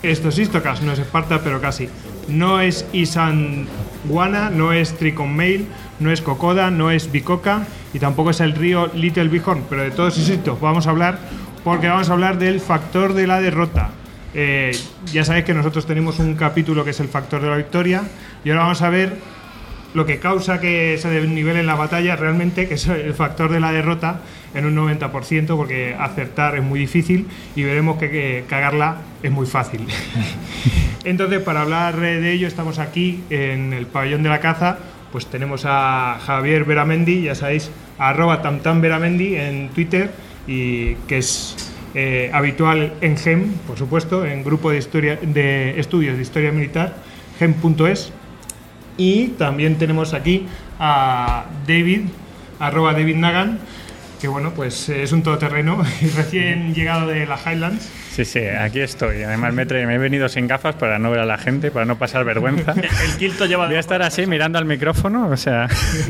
Esto es Istocast, no es Esparta, pero casi. No es Isanguana, no es Triconmail, no es Kokoda, no es Bicoca y tampoco es el río Little Bighorn, pero de todos esos vamos a hablar porque vamos a hablar del factor de la derrota. Ya sabéis que nosotros tenemos un capítulo que es el factor de la victoria y ahora vamos a ver lo que causa que se desnivele en la batalla realmente, que es el factor de la derrota en un 90%, porque acertar es muy difícil y veremos que cagarla es muy fácil. Entonces, para hablar de ello, estamos aquí en el pabellón de la caza. Pues tenemos a Javier Beramendi, ya sabéis, @tamtamberamendi en Twitter, y que es habitual en GEM, por supuesto, en grupo de estudios de historia militar, gem.es. Y también tenemos aquí a David, @DavidNagan, que bueno, pues es un todoterreno y recién llegado de las Highlands. Sí, aquí estoy. Además me he venido sin gafas para no ver a la gente, para no pasar vergüenza. El quilto lleva... Voy a estar así mirando al micrófono, o sea...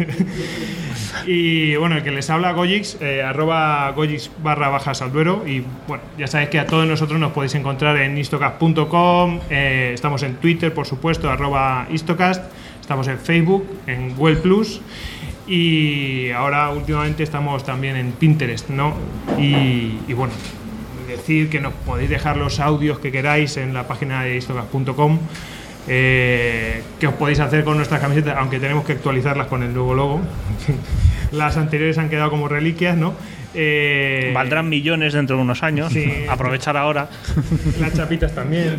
Y bueno, el que les habla, Gojix, @Gojix_Salduero. Y bueno, ya sabéis que a todos nosotros nos podéis encontrar en istocast.com. Estamos en Twitter, por supuesto, @Istocast. Estamos en Facebook, en Google Plus. Y ahora últimamente estamos también en Pinterest, ¿no? Y bueno, decir que nos podéis dejar los audios que queráis en la página de istocast.com, que os podéis hacer con nuestras camisetas, aunque tenemos que actualizarlas con el nuevo logo. Las anteriores han quedado como reliquias, ¿no? Valdrán millones dentro de unos años. Sí. Aprovechar ahora. Las chapitas también.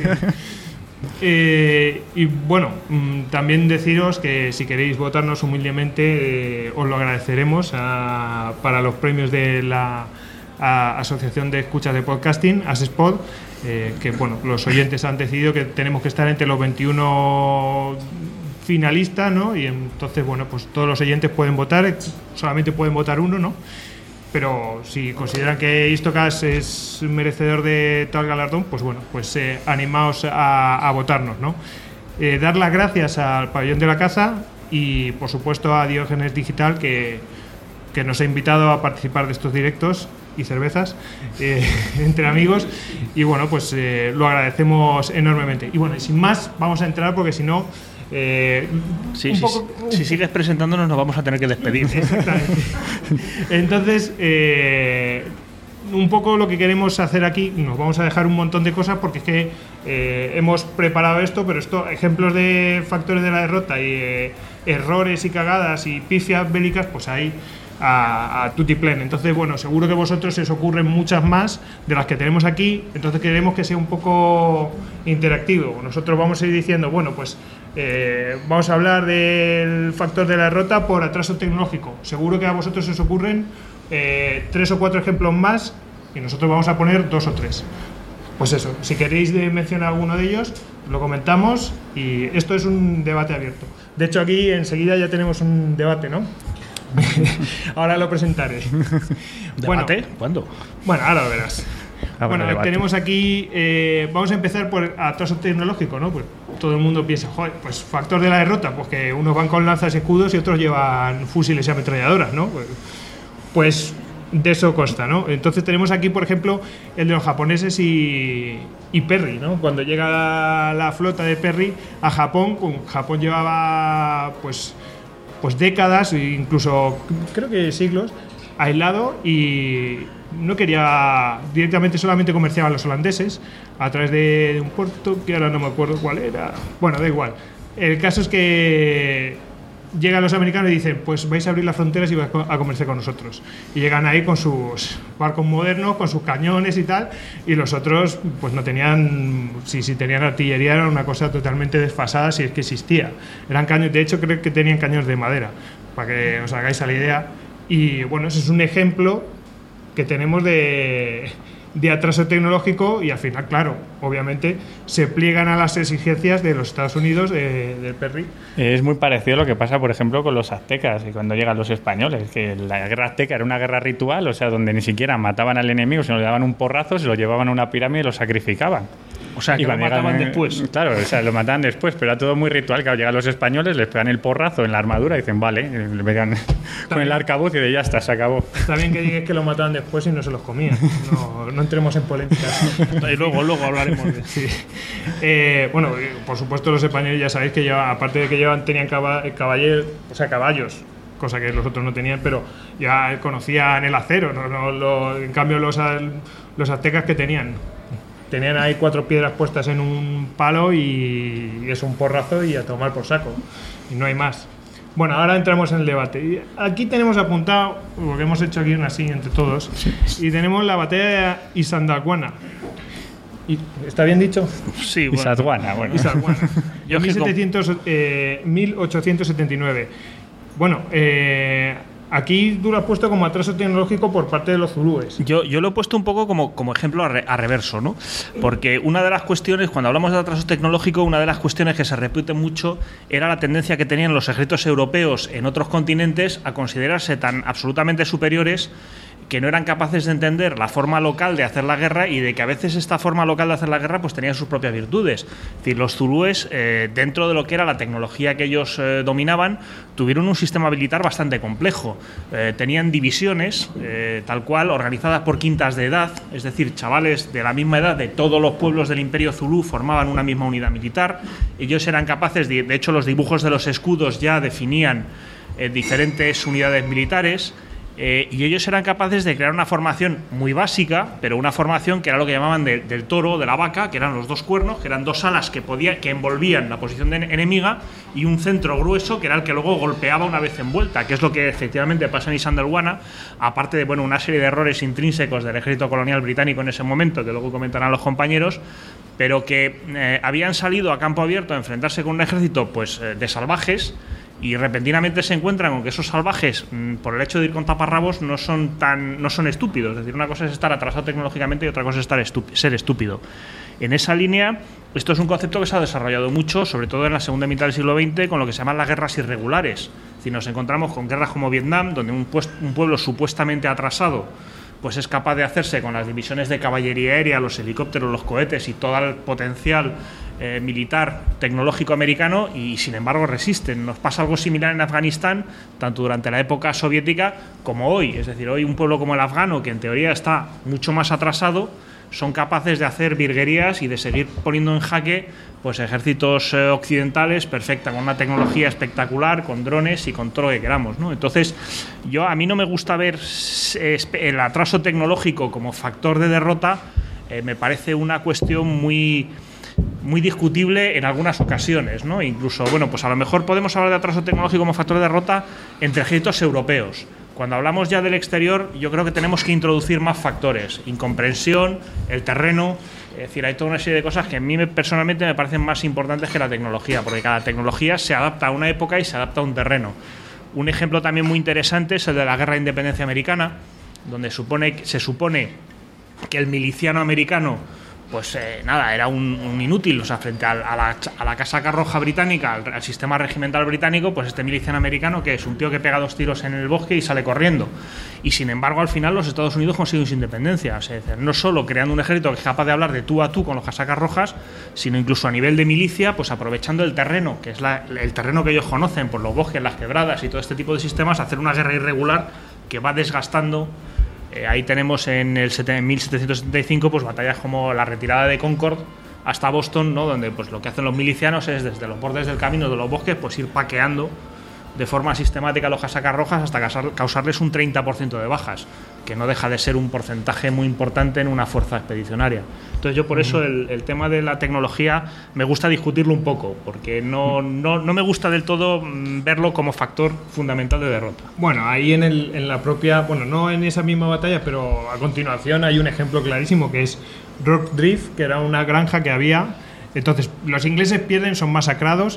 Y bueno, también deciros que si queréis votarnos humildemente, os lo agradeceremos para los premios de la Asociación de Escuchas de Podcasting, ASESPod, que bueno, los oyentes han decidido que tenemos que estar entre los 21 finalistas, ¿no? Y entonces, bueno, pues todos los oyentes pueden votar, solamente pueden votar uno, ¿no? Pero si consideran que Istocast es merecedor de tal galardón, pues bueno, pues animaos a votarnos, ¿no? Dar las gracias al Pabellón de la Caza y, por supuesto, a Diógenes Digital, que nos ha invitado a participar de estos directos y cervezas entre amigos. Y bueno, pues lo agradecemos enormemente. Y bueno, y sin más, vamos a entrar porque si no... si sigues presentándonos nos vamos a tener que despedir. Exactamente. Entonces, un poco lo que queremos hacer aquí, nos vamos a dejar un montón de cosas porque es que hemos preparado esto, pero ejemplos de factores de la derrota y errores y cagadas y pifias bélicas, pues hay a tutiplén. Entonces, bueno, seguro que vosotros se os ocurren muchas más de las que tenemos aquí, entonces queremos que sea un poco interactivo. Nosotros vamos a ir diciendo, bueno, pues vamos a hablar del factor de la derrota por atraso tecnológico. Seguro que a vosotros se os ocurren 3 o 4 ejemplos más y nosotros vamos a poner 2 o 3. Pues eso, si queréis mencionar alguno de ellos, lo comentamos y esto es un debate abierto. De hecho, aquí enseguida ya tenemos un debate, ¿no? Ahora lo presentaré. ¿Debate? Bueno, ¿Cuándo? Bueno, ahora lo verás. Bueno, debate. tenemos aquí, vamos a empezar por atraso tecnológico, ¿no? Pues todo el mundo piensa, joder, pues factor de la derrota, pues que unos van con lanzas y escudos y otros llevan fusiles y ametralladoras, ¿no? Pues de eso consta, ¿no? Entonces tenemos aquí, por ejemplo, el de los japoneses y Perry, ¿no? Cuando llega la flota de Perry a Japón, Japón llevaba pues décadas, incluso creo que siglos, aislado y no quería directamente, solamente comerciaban los holandeses a través de un puerto que ahora no me acuerdo cuál era. Bueno, da igual. El caso es que llegan los americanos y dicen, pues vais a abrir las fronteras y vais a comerciar con nosotros. Y llegan ahí con sus barcos modernos, con sus cañones y tal, y los otros pues no tenían, si tenían artillería era una cosa totalmente desfasada, si es que existía. Eran cañones, de hecho creo que tenían cañones de madera, para que os hagáis a la idea. Y bueno, ese es un ejemplo que tenemos de atraso tecnológico y al final, claro, obviamente se pliegan a las exigencias de los Estados Unidos, del Perry. Es muy parecido a lo que pasa, por ejemplo, con los aztecas y cuando llegan los españoles, que la guerra azteca era una guerra ritual, o sea, donde ni siquiera mataban al enemigo, sino le daban un porrazo, se lo llevaban a una pirámide y lo sacrificaban. O sea, que lo mataban después. Claro, o sea, lo mataban después, pero era todo muy ritual. Claro, llegan los españoles, les pegan el porrazo en la armadura y dicen, vale, le pegan con el arcabuz y de ya está, se acabó. Está bien que digas que lo mataban después y no se los comían. No entremos en polémica. Y luego hablaremos de sí. Bueno, por supuesto los españoles ya sabéis que aparte de que tenían caballos, cosa que los otros no tenían, pero ya conocían el acero, en cambio los aztecas que tenían ahí 4 piedras puestas en un palo y es un porrazo y a tomar por saco, y no hay más. Bueno, ahora entramos en el debate. Y aquí tenemos apuntado, porque hemos hecho aquí una así entre todos, y tenemos la batalla de Isandlwana. ¿Está bien dicho? Sí, bueno. Isandlwana, bueno. Isandlwana. 1879. Bueno, aquí tú lo has puesto como atraso tecnológico por parte de los zulúes. Yo lo he puesto un poco como ejemplo a reverso, ¿no? Porque una de las cuestiones, cuando hablamos de atraso tecnológico, una de las cuestiones que se repite mucho era la tendencia que tenían los ejércitos europeos en otros continentes a considerarse tan absolutamente superiores que no eran capaces de entender la forma local de hacer la guerra y de que a veces esta forma local de hacer la guerra pues tenía sus propias virtudes. Es decir, los zulúes, dentro de lo que era la tecnología que ellos dominaban, tuvieron un sistema militar bastante complejo. Tenían divisiones, tal cual, organizadas por quintas de edad, es decir, chavales de la misma edad de todos los pueblos del Imperio Zulú formaban una misma unidad militar. Ellos eran capaces, de hecho los dibujos de los escudos ya definían diferentes unidades militares. Y ellos eran capaces de crear una formación muy básica, pero una formación que era lo que llamaban del toro, de la vaca, que eran los 2 cuernos, que eran 2 alas que envolvían la posición enemiga, y un centro grueso que era el que luego golpeaba una vez envuelta, que es lo que efectivamente pasa en Isandlwana, aparte de una serie de errores intrínsecos del ejército colonial británico en ese momento, que luego comentarán los compañeros, pero que habían salido a campo abierto a enfrentarse con un ejército de salvajes, y repentinamente se encuentran con que esos salvajes, por el hecho de ir con taparrabos, no son estúpidos. Es decir, una cosa es estar atrasado tecnológicamente y otra cosa es ser estúpido. En esa línea, esto es un concepto que se ha desarrollado mucho, sobre todo en la segunda mitad del siglo XX, con lo que se llaman las guerras irregulares. Es decir, nos encontramos con guerras como Vietnam, donde un pueblo supuestamente atrasado pues es capaz de hacerse con las divisiones de caballería aérea, los helicópteros, los cohetes y todo el potencial militar tecnológico americano, y sin embargo resisten. Nos pasa algo similar en Afganistán, tanto durante la época soviética como hoy. Es decir, hoy un pueblo como el afgano, que en teoría está mucho más atrasado, son capaces de hacer virguerías y de seguir poniendo en jaque pues ejércitos occidentales perfecta, con una tecnología espectacular, con drones y con todo lo que queramos, ¿no? Entonces, a mí no me gusta ver el atraso tecnológico como factor de derrota. Me parece una cuestión muy discutible en algunas ocasiones, ¿no? Incluso, pues a lo mejor podemos hablar de atraso tecnológico como factor de derrota entre ejércitos europeos. Cuando hablamos ya del exterior, yo creo que tenemos que introducir más factores: incomprensión, el terreno. Es decir, hay toda una serie de cosas que a mí personalmente me parecen más importantes que la tecnología, porque cada tecnología se adapta a una época y se adapta a un terreno. Un ejemplo también muy interesante es el de la Guerra de Independencia Americana, donde se supone que el miliciano americano era un inútil, frente a la casaca roja británica, al sistema regimental británico, pues este miliciano americano, que es un tío que pega 2 tiros en el bosque y sale corriendo. Y sin embargo, al final los Estados Unidos consiguen su independencia. Es decir, no solo creando un ejército que es capaz de hablar de tú a tú con los casacas rojas, sino incluso a nivel de milicia, pues aprovechando el terreno, que es el terreno que ellos conocen, por los bosques, las quebradas y todo este tipo de sistemas, hacer una guerra irregular que va desgastando. Ahí tenemos en 1775 pues batallas como la retirada de Concord hasta Boston, ¿no? Donde pues lo que hacen los milicianos es, desde los bordes del camino de los bosques, pues ir paqueando de forma sistemática a los casacas rojas hasta causarles un 30% de bajas, que no deja de ser un porcentaje muy importante en una fuerza expedicionaria. Entonces yo por eso el tema de la tecnología me gusta discutirlo un poco, porque no me gusta del todo verlo como factor fundamental de derrota. Bueno, ahí en la propia, no en esa misma batalla, pero a continuación hay un ejemplo clarísimo, que es Rock Drift, que era una granja que había. Entonces los ingleses pierden, son masacrados.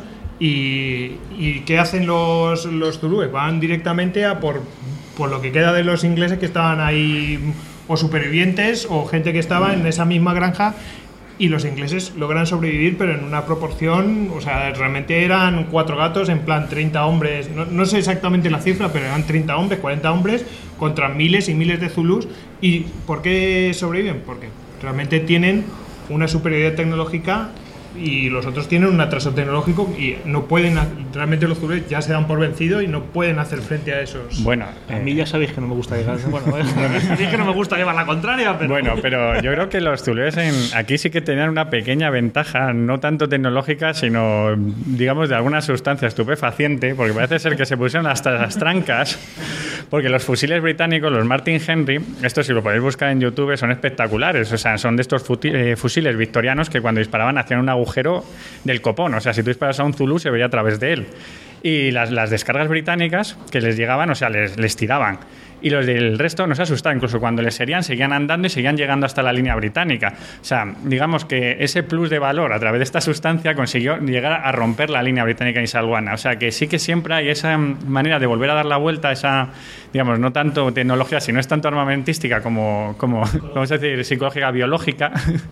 ¿Y qué hacen los zulúes? Van directamente a por lo que queda de los ingleses que estaban ahí, o supervivientes o gente que estaba en esa misma granja, y los ingleses logran sobrevivir, pero en una proporción, realmente eran 4 gatos, en plan 30 hombres, no sé exactamente la cifra, pero eran 30 hombres, 40 hombres contra miles y miles de zulús. ¿Y por qué sobreviven? Porque realmente tienen una superioridad tecnológica y los otros tienen un atraso tecnológico y no pueden, realmente los Zulúes ya se dan por vencidos y no pueden hacer frente a esos. Bueno, a mí ya sabéis que no me gusta llevar, sabéis que no me gusta llevar la contraria, pero bueno, pero yo creo que los Zulúes aquí sí que tenían una pequeña ventaja, no tanto tecnológica, sino digamos de alguna sustancia estupefaciente, porque parece ser que se pusieron hasta las trancas, porque los fusiles británicos, los Martin Henry, esto si lo podéis buscar en YouTube, son espectaculares, o sea, son de estos fusiles victorianos que cuando disparaban hacían un agujero del copón, o sea, si tú disparas a un Zulú se veía a través de él. Y las descargas británicas que les llegaban, o sea, les tiraban. Y los del resto no se asustaban, incluso cuando les herían, seguían andando y seguían llegando hasta la línea británica. O sea, digamos que ese plus de valor a través de esta sustancia consiguió llegar a romper la línea británica insalguana. O sea, que sí que siempre hay esa manera de volver a dar la vuelta a esa, digamos, no tanto tecnología, sino es tanto armamentística como vamos a decir, psicológica, biológica,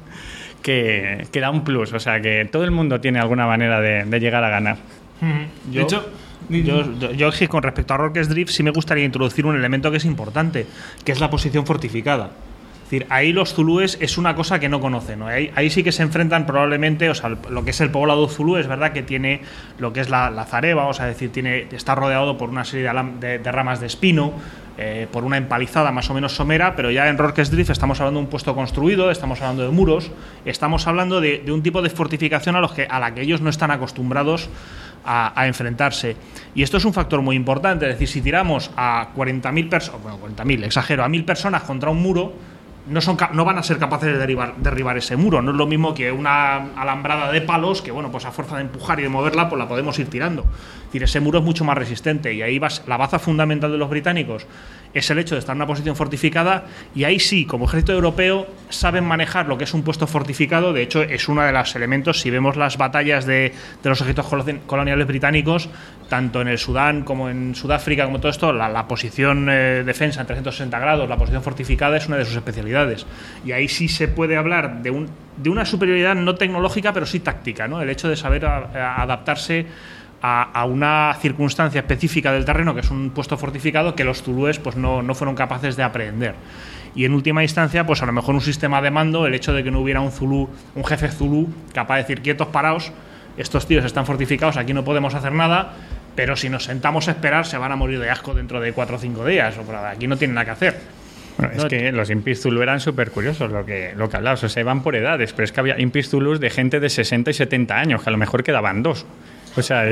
que da un plus. O sea, que todo el mundo tiene alguna manera de llegar a ganar. De hecho, yo con respecto a Rorke's Drift sí me gustaría introducir un elemento que es importante, que es la posición fortificada. Es decir, ahí los zulúes es una cosa que no conocen, ¿no? Ahí sí que se enfrentan probablemente, o sea, lo que es el poblado zulú es verdad que tiene lo que es la zareba, vamos a decir, está rodeado por una serie de ramas de espino, por una empalizada más o menos somera, pero ya en Rorke's Drift estamos hablando de un puesto construido, estamos hablando de muros, estamos hablando de un tipo de fortificación a la que ellos no están acostumbrados a enfrentarse. Y esto es un factor muy importante, es decir, si tiramos a 40.000 personas, bueno, 40.000, exagero, a 1.000 personas contra un muro, no van a ser capaces de derribar ese muro. No es lo mismo que una alambrada de palos que, bueno, pues a fuerza de empujar y de moverla, pues la podemos ir tirando. Es decir, ese muro es mucho más resistente y ahí la baza fundamental de los británicos es el hecho de estar en una posición fortificada, y ahí sí, como ejército europeo, saben manejar lo que es un puesto fortificado. De hecho, es uno de los elementos, si vemos las batallas de los ejércitos coloniales británicos, tanto en el Sudán como en Sudáfrica, como todo esto, la posición defensa en 360 grados, la posición fortificada es una de sus especialidades. Y ahí sí se puede hablar de una superioridad no tecnológica, pero sí táctica, ¿no? El hecho de saber adaptarse a una circunstancia específica del terreno, que es un puesto fortificado, que los zulúes pues no fueron capaces de aprender. Y en última instancia, pues a lo mejor un sistema de mando, el hecho de que no hubiera un jefe zulú capaz de decir: quietos, paraos, estos tíos están fortificados, aquí no podemos hacer nada, pero si nos sentamos a esperar se van a morir de asco dentro de 4 o 5 días, o aquí no tienen nada que hacer. Bueno, es que los impis zulú eran súper curiosos, lo que hablabas, o sea, iban por edades, pero es que había impis zulús de gente de 60 y 70 años, que a lo mejor quedaban 2. O sea,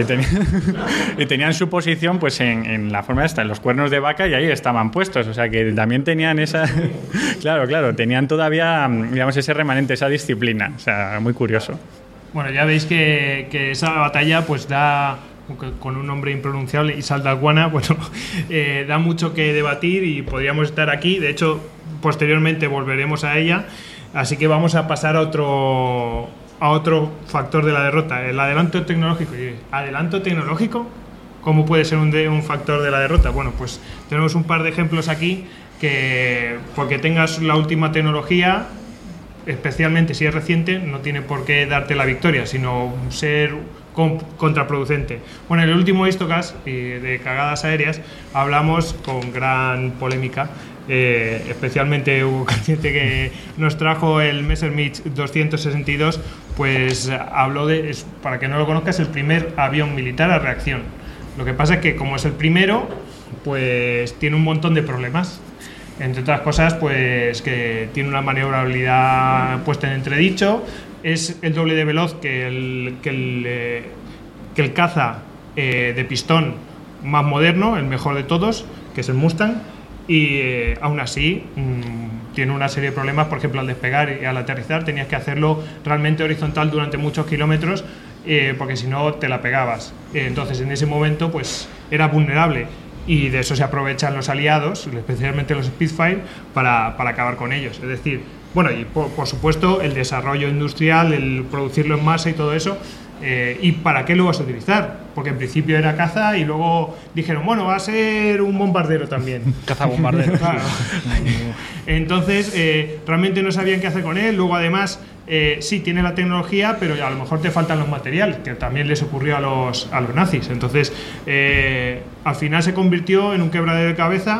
y tenían su posición pues en la forma esta, en los cuernos de vaca, y ahí estaban puestos. O sea, que también tenían esa... Claro, tenían todavía, digamos, ese remanente, esa disciplina. O sea, muy curioso. Bueno, ya veis que esa batalla pues da, con un nombre impronunciable, Isaldalguana, bueno, da mucho que debatir y podríamos estar aquí. De hecho, posteriormente volveremos a ella. Así que vamos a pasar a otro factor de la derrota, el adelanto tecnológico. ¿Adelanto tecnológico? ¿Cómo puede ser un factor de la derrota? Bueno, pues tenemos un par de ejemplos aquí que, porque tengas la última tecnología, especialmente si es reciente, no tiene por qué darte la victoria, sino ser contraproducente. Bueno, en el último Histocast de cagadas aéreas hablamos con gran polémica. Especialmente hubo consciente que nos trajo el Messerschmitt 262, pues habló para que no lo conozcas, el primer avión militar a reacción. Lo que pasa es que como es el primero, pues tiene un montón de problemas, entre otras cosas, pues que tiene una maniobrabilidad puesta en entredicho, es el doble de veloz que el caza de pistón más moderno, el mejor de todos, que es el Mustang. Y aún así tiene una serie de problemas. Por ejemplo, al despegar y al aterrizar tenías que hacerlo realmente horizontal durante muchos kilómetros, porque si no te la pegabas. Entonces en ese momento pues era vulnerable, y de eso se aprovechan los aliados, especialmente los Spitfire, para acabar con ellos. Es decir, bueno, y por supuesto el desarrollo industrial, el producirlo en masa y todo eso. ¿Y para qué lo vas a utilizar? Porque en principio era caza y luego dijeron, bueno, va a ser un bombardero también. Caza bombardero. Claro. Entonces, realmente no sabían qué hacer con él. Luego, además, sí, tiene la tecnología, pero a lo mejor te faltan los materiales, que también les ocurrió a los nazis. Entonces, al final se convirtió en un quebradero de cabeza,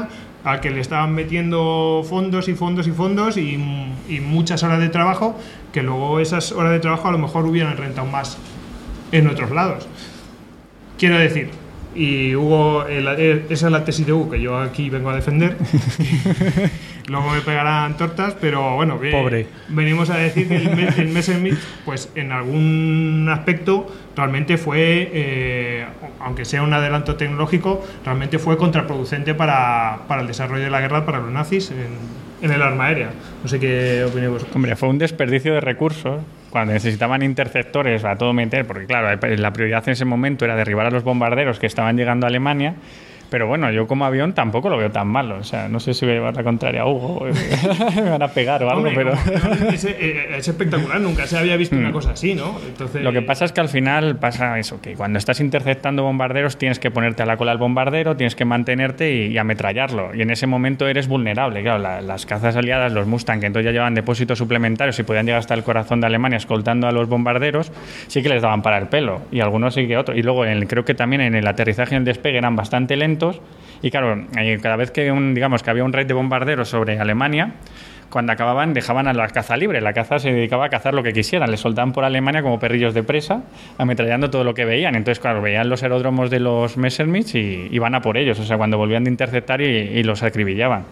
al que le estaban metiendo fondos y fondos y fondos y muchas horas de trabajo, que luego esas horas de trabajo a lo mejor hubieran rentado más en otros lados. Quiero decir, y Hugo, esa es la tesis de Hugo que yo aquí vengo a defender. Luego me pegarán tortas, pero bueno, pobre. Venimos a decir que el Messerschmitt, pues en algún aspecto realmente fue, aunque sea un adelanto tecnológico, realmente fue contraproducente para el desarrollo de la guerra para los nazis en el arma aérea. No sé qué opináis vosotros. Hombre, fue un desperdicio de recursos cuando necesitaban interceptores a todo meter, porque claro, la prioridad en ese momento era derribar a los bombarderos que estaban llegando a Alemania. Pero bueno, yo como avión tampoco lo veo tan malo. O sea, no sé si voy a llevar la contraria a Hugo. Me van a pegar o algo, hombre, pero... Es espectacular, nunca se había visto una cosa así, ¿no? Entonces... Lo que pasa es que al final pasa eso, que cuando estás interceptando bombarderos tienes que ponerte a la cola del bombardero, tienes que mantenerte y ametrallarlo. Y en ese momento eres vulnerable. Claro, las cazas aliadas, los Mustang, que entonces ya llevaban depósitos suplementarios y podían llegar hasta el corazón de Alemania escoltando a los bombarderos, sí que les daban para el pelo. Y algunos sí que otros. Y luego creo que también en el aterrizaje y el despegue eran bastante lentos. Y claro, cada vez que había un raid de bombarderos sobre Alemania, cuando acababan dejaban a la caza libre. La caza se dedicaba a cazar lo que quisieran. Les soltaban por Alemania como perrillos de presa, ametrallando todo lo que veían. Entonces, claro, veían los aeródromos de los Messerschmitt y iban a por ellos. O sea, cuando volvían de interceptar y los acribillaban.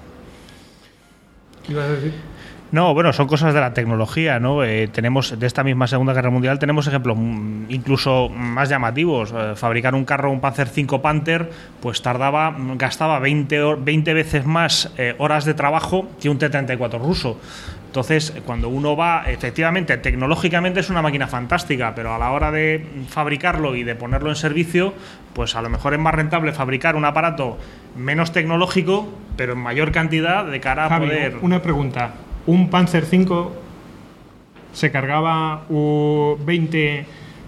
¿Qué ibas a decir? No, bueno, son cosas de la tecnología, ¿no? Tenemos, de esta misma Segunda Guerra Mundial, tenemos ejemplos incluso más llamativos. Fabricar un carro, un Panzer V Panther, pues gastaba 20 veces más horas de trabajo que un T-34 ruso. Entonces, cuando uno va, efectivamente, tecnológicamente es una máquina fantástica, pero a la hora de fabricarlo y de ponerlo en servicio, pues a lo mejor es más rentable fabricar un aparato menos tecnológico, pero en mayor cantidad de cara a Javi, poder... Una pregunta. ¿Un Panzer V se cargaba 20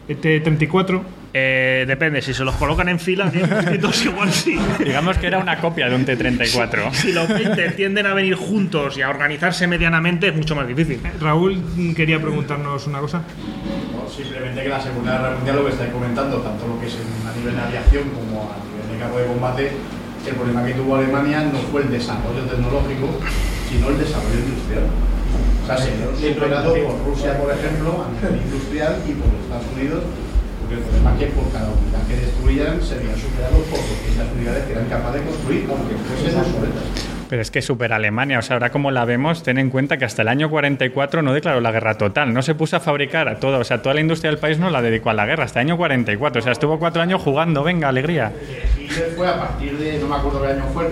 T-34? Depende, si se los colocan en fila, igual sí. Digamos que era una copia de un T-34. Si los 20 tienden a venir juntos y a organizarse medianamente, es mucho más difícil. Raúl quería preguntarnos una cosa. No, simplemente que la Segunda Guerra Mundial, lo que estáis comentando, tanto lo que es a nivel de aviación como a nivel de campo de combate, el problema que tuvo Alemania no fue el desarrollo tecnológico, sino el desarrollo industrial. O sea, se vio superado por Rusia, por ejemplo, a nivel industrial, y por Estados Unidos, porque el problema es que por cada unidad que destruían se veían superados por 200 unidades que eran capaces de construir, aunque fuesen obsoletas. Pero es que super Alemania, o sea, ahora como la vemos, ten en cuenta que hasta el año 44 no declaró la guerra total, no se puso a fabricar a todo, o sea, toda la industria del país no la dedicó a la guerra, hasta el año 44, o sea, estuvo 4 años jugando, venga, alegría. Hitler fue a partir de, no me acuerdo qué año fue,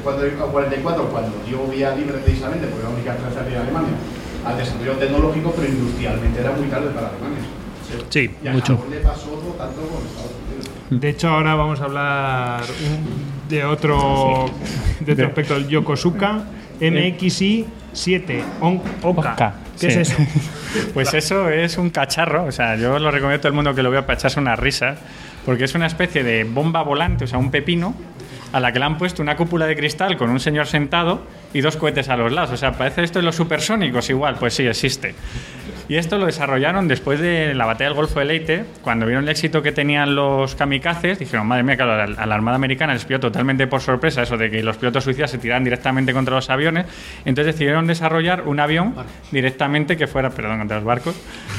44, cuando dio vía libre precisamente, porque era la única estrategia de Alemania, al desarrollo tecnológico, pero industrialmente era muy tarde para Alemania. Sí, y a mucho. Japón le pasó tanto con Estados Unidos. De hecho, ahora vamos a hablar de otro aspecto, el Yokosuka MXI 7 Oka. ¿Qué es eso? Pues eso es un cacharro, o sea, yo lo recomiendo a todo el mundo que lo vea para echarse una risa, porque es una especie de bomba volante, o sea, un pepino, a la que le han puesto una cúpula de cristal con un señor sentado y 2 cohetes a los lados. O sea, parece esto de los supersónicos igual, pues sí, existe. Y esto lo desarrollaron después de la batalla del Golfo de Leyte, cuando vieron el éxito que tenían los kamikazes, dijeron, madre mía, claro, a la Armada Americana les pilló totalmente por sorpresa eso de que los pilotos suicidas se tiraran directamente contra los aviones, entonces decidieron desarrollar un avión directamente que fuera, contra los barcos,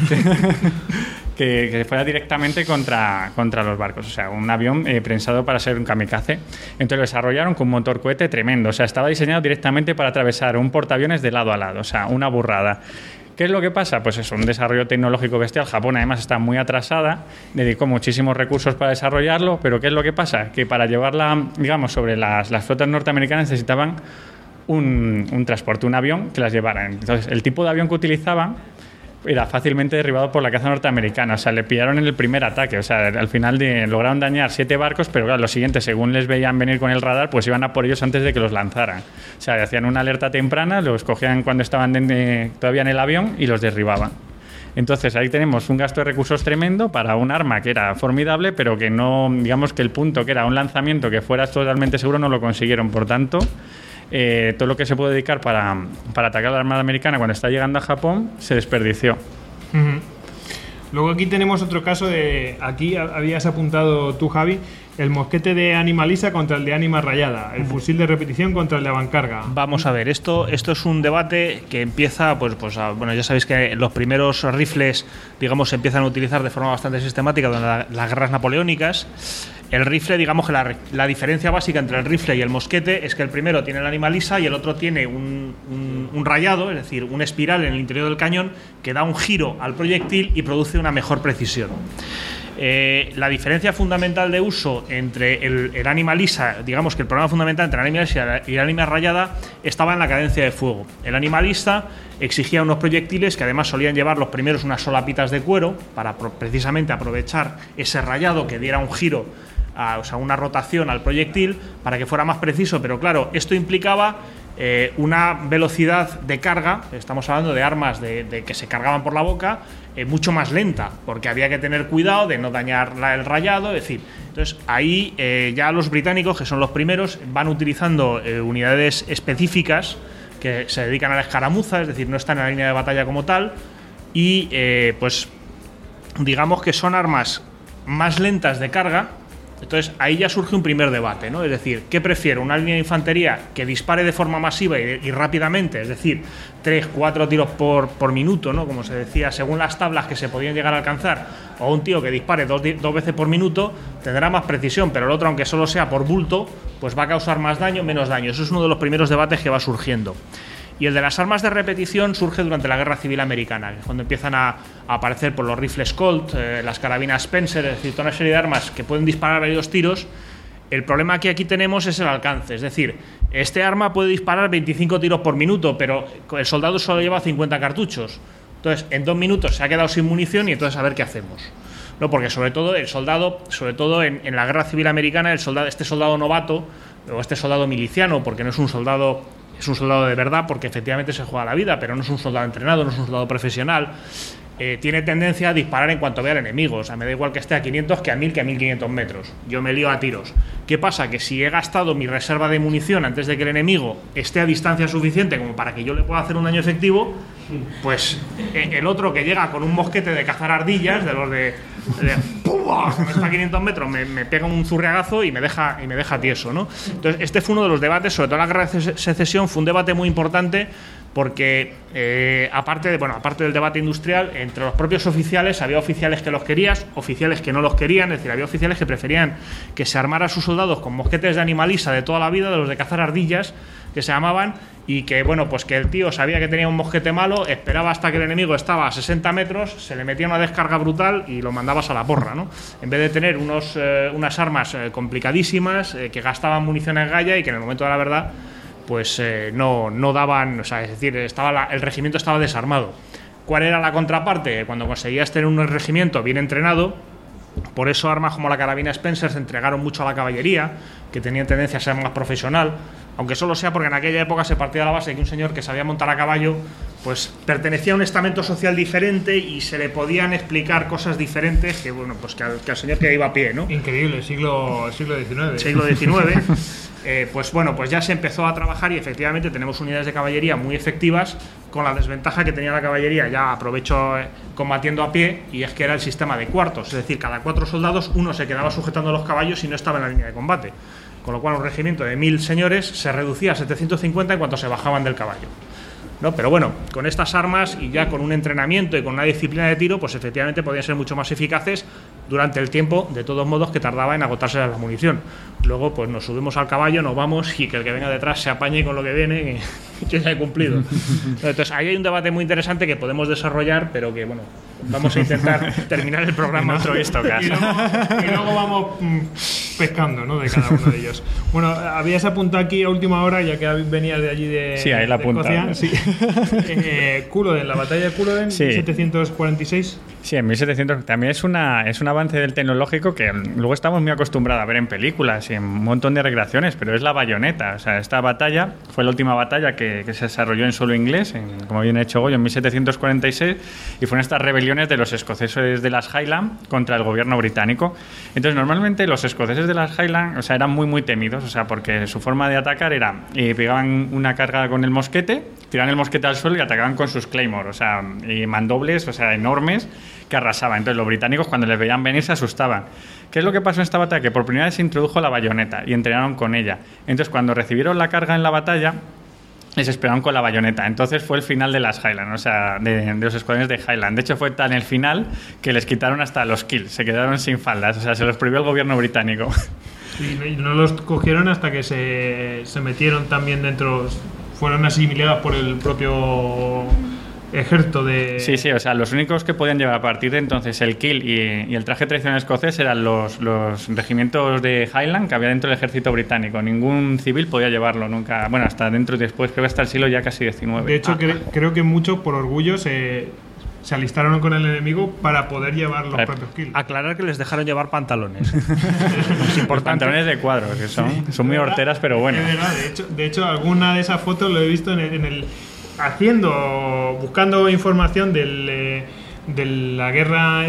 que fuera directamente contra los barcos, o sea, un avión prensado para ser un kamikaze. Entonces lo desarrollaron con un motor cohete tremendo, o sea, estaba diseñado directamente para atravesar un portaaviones de lado a lado, o sea, una burrada. ¿Qué es lo que pasa? Pues es un desarrollo tecnológico bestial. Japón además está muy atrasada, dedicó muchísimos recursos para desarrollarlo, pero ¿qué es lo que pasa? Que para llevarla, digamos, sobre las flotas norteamericanas necesitaban un transporte, un avión que las llevara. Entonces, el tipo de avión que utilizaban era fácilmente derribado por la caza norteamericana, o sea, le pillaron en el primer ataque, o sea, al final lograron dañar 7 barcos, pero claro, los siguientes, según les veían venir con el radar, pues iban a por ellos antes de que los lanzaran. O sea, hacían una alerta temprana, los cogían cuando estaban todavía en el avión y los derribaban. Entonces ahí tenemos un gasto de recursos tremendo para un arma que era formidable, pero que no, digamos que el punto que era un lanzamiento que fuera totalmente seguro no lo consiguieron, por tanto... todo lo que se puede dedicar para atacar a la Armada Americana cuando está llegando a Japón se desperdició. Uh-huh. Luego aquí tenemos otro caso de... Aquí habías apuntado tú, Javi, el mosquete de ánima lisa contra el de ánima rayada, el fusil de repetición contra el de avancarga. Vamos a ver, esto es un debate que empieza, bueno, ya sabéis que los primeros rifles, digamos, se empiezan a utilizar de forma bastante sistemática durante las guerras napoleónicas. El rifle, digamos que la diferencia básica entre el rifle y el mosquete es que el primero tiene el ánima lisa y el otro tiene un rayado, es decir, una espiral en el interior del cañón que da un giro al proyectil y produce una mejor precisión. La diferencia fundamental de uso entre el ánima lisa, digamos que el problema fundamental entre el ánima lisa y el ánima rayada estaba en la cadencia de fuego. El ánima lisa exigía unos proyectiles que además solían llevar los primeros unas solapitas de cuero para precisamente aprovechar ese rayado que diera un giro, o sea, una rotación al proyectil para que fuera más preciso, pero claro, esto implicaba una velocidad de carga, estamos hablando de armas de que se cargaban por la boca, mucho más lenta, porque había que tener cuidado de no dañar el rayado, es decir, entonces ahí ya los británicos, que son los primeros, van utilizando unidades específicas que se dedican a la escaramuza, es decir, no están en la línea de batalla como tal, y pues digamos que son armas más lentas de carga. Entonces ahí ya surge un primer debate, ¿no? Es decir, ¿qué prefiero? ¿Una línea de infantería que dispare de forma masiva y rápidamente? Es decir, 3-4 tiros por minuto, ¿no? Como se decía, según las tablas que se podían llegar a alcanzar, o un tío que dispare dos veces por minuto, tendrá más precisión, pero el otro, aunque solo sea por bulto, pues va a causar más daño, menos daño. Eso es uno de los primeros debates que va surgiendo. Y el de las armas de repetición surge durante la Guerra Civil Americana, que es cuando empiezan a aparecer por los rifles Colt, las carabinas Spencer, es decir, toda una serie de armas que pueden disparar varios tiros. El problema que aquí tenemos es el alcance, es decir, este arma puede disparar 25 tiros por minuto, pero el soldado solo lleva 50 cartuchos. Entonces, en 2 minutos se ha quedado sin munición y entonces a ver qué hacemos. No, porque sobre todo el soldado, en la Guerra Civil Americana, este soldado novato o este soldado miliciano, porque no es un soldado, es un soldado de verdad, porque efectivamente se juega la vida, pero no es un soldado entrenado, no es un soldado profesional, tiene tendencia a disparar en cuanto vea al enemigo. O sea, me da igual que esté a 500 que a 1000 que a 1500 metros. Yo me lío a tiros. ¿Qué pasa? Que si he gastado mi reserva de munición antes de que el enemigo esté a distancia suficiente como para que yo le pueda hacer un daño efectivo, pues el otro que llega con un mosquete de cazar ardillas, de los de ¡pum! Está a 500 metros, me pega un zurriagazo y me deja tieso, ¿no? Entonces, este fue uno de los debates, sobre todo en la Guerra de Secesión, fue un debate muy importante porque aparte del debate industrial, entre los propios oficiales había oficiales que los querían, oficiales que no los querían, es decir, había oficiales que preferían que se armara a sus soldados con mosquetes de animalisa de toda la vida, de los de cazar ardillas, que se llamaban, y que bueno, pues que el tío sabía que tenía un mosquete malo, esperaba hasta que el enemigo estaba a 60 metros, se le metía una descarga brutal y lo mandabas a la porra, ¿no? En vez de tener unas armas complicadísimas que gastaban munición en galla y que en el momento de la verdad pues no daban, o sea, es decir, el regimiento estaba desarmado. ¿Cuál era la contraparte? Cuando conseguías tener un regimiento bien entrenado, por eso armas como la carabina Spencer se entregaron mucho a la caballería, que tenía tendencia a ser más profesional, aunque solo sea porque en aquella época se partía de la base de que un señor que sabía montar a caballo pues pertenecía a un estamento social diferente y se le podían explicar cosas diferentes que bueno, pues que al señor que iba a pie, ¿no? Increíble, siglo XIX. Siglo XIX. Pues bueno, pues ya se empezó a trabajar y efectivamente tenemos unidades de caballería muy efectivas, con la desventaja que tenía la caballería, ya aprovecho combatiendo a pie, y es que era el sistema de cuartos, es decir, cada 4 soldados uno se quedaba sujetando los caballos y no estaba en la línea de combate, con lo cual un regimiento de 1000 señores se reducía a 750 en cuanto se bajaban del caballo, ¿no? Pero bueno, con estas armas y ya con un entrenamiento y con una disciplina de tiro, pues efectivamente podían ser mucho más eficaces durante el tiempo, de todos modos, que tardaba en agotarse la munición. Luego pues nos subimos al caballo, nos vamos y que el que venga detrás se apañe con lo que viene y que ya he cumplido. Entonces ahí hay un debate muy interesante que podemos desarrollar, pero que bueno, vamos a intentar terminar el programa en otro estocas. Y luego vamos pescando, ¿no? De cada uno de ellos. Bueno, habías apuntado aquí a última hora, ya que venías de allí de sí, ahí la apunta. Sí. Culloden, la batalla de Culloden, sí. 1746. Sí, en 1700 también es un avance del tecnológico que luego estamos muy acostumbrados a ver en películas y en un montón de recreaciones, pero es la bayoneta. O sea, esta batalla fue la última batalla que que se desarrolló en suelo inglés, como bien ha hecho Goyo, en 1746, y fueron estas rebeliones de los escoceses de las Highland contra el gobierno británico. Entonces, normalmente los escoceses de las Highland, o sea, eran muy temidos, o sea, porque su forma de atacar era pegaban una carga con el mosquete, tiraban el mosquete al suelo y atacaban con sus claymores, o sea, y mandobles, o sea, enormes, que arrasaban. Entonces, los británicos, cuando les veían venir, se asustaban. ¿Qué es lo que pasó en esta batalla? Que por primera vez se introdujo la bayoneta y entrenaron con ella. Entonces, cuando recibieron la carga en la batalla, les esperaron con la bayoneta. Entonces fue el final de las Highland, o sea, de los escuadrones de Highland. De hecho, fue tan el final que les quitaron hasta los kills, se quedaron sin faldas, o sea, se los prohibió el gobierno británico. Y no los cogieron hasta que se metieron también dentro, fueron asimiladas por el propio ejército de... Sí, o sea, los únicos que podían llevar a partir de entonces el kill y el traje tradicional escocés eran los regimientos de Highland que había dentro del ejército británico. Ningún civil podía llevarlo nunca, bueno, hasta dentro y después, creo que hasta el siglo ya casi XIX. De hecho, creo que muchos por orgullo se alistaron con el enemigo para poder llevar los propios kills. Aclarar que les dejaron llevar pantalones. Los pantalones de cuadros, que son muy horteras, pero bueno. Es verdad, de hecho, alguna de esas fotos lo he visto buscando información de la guerra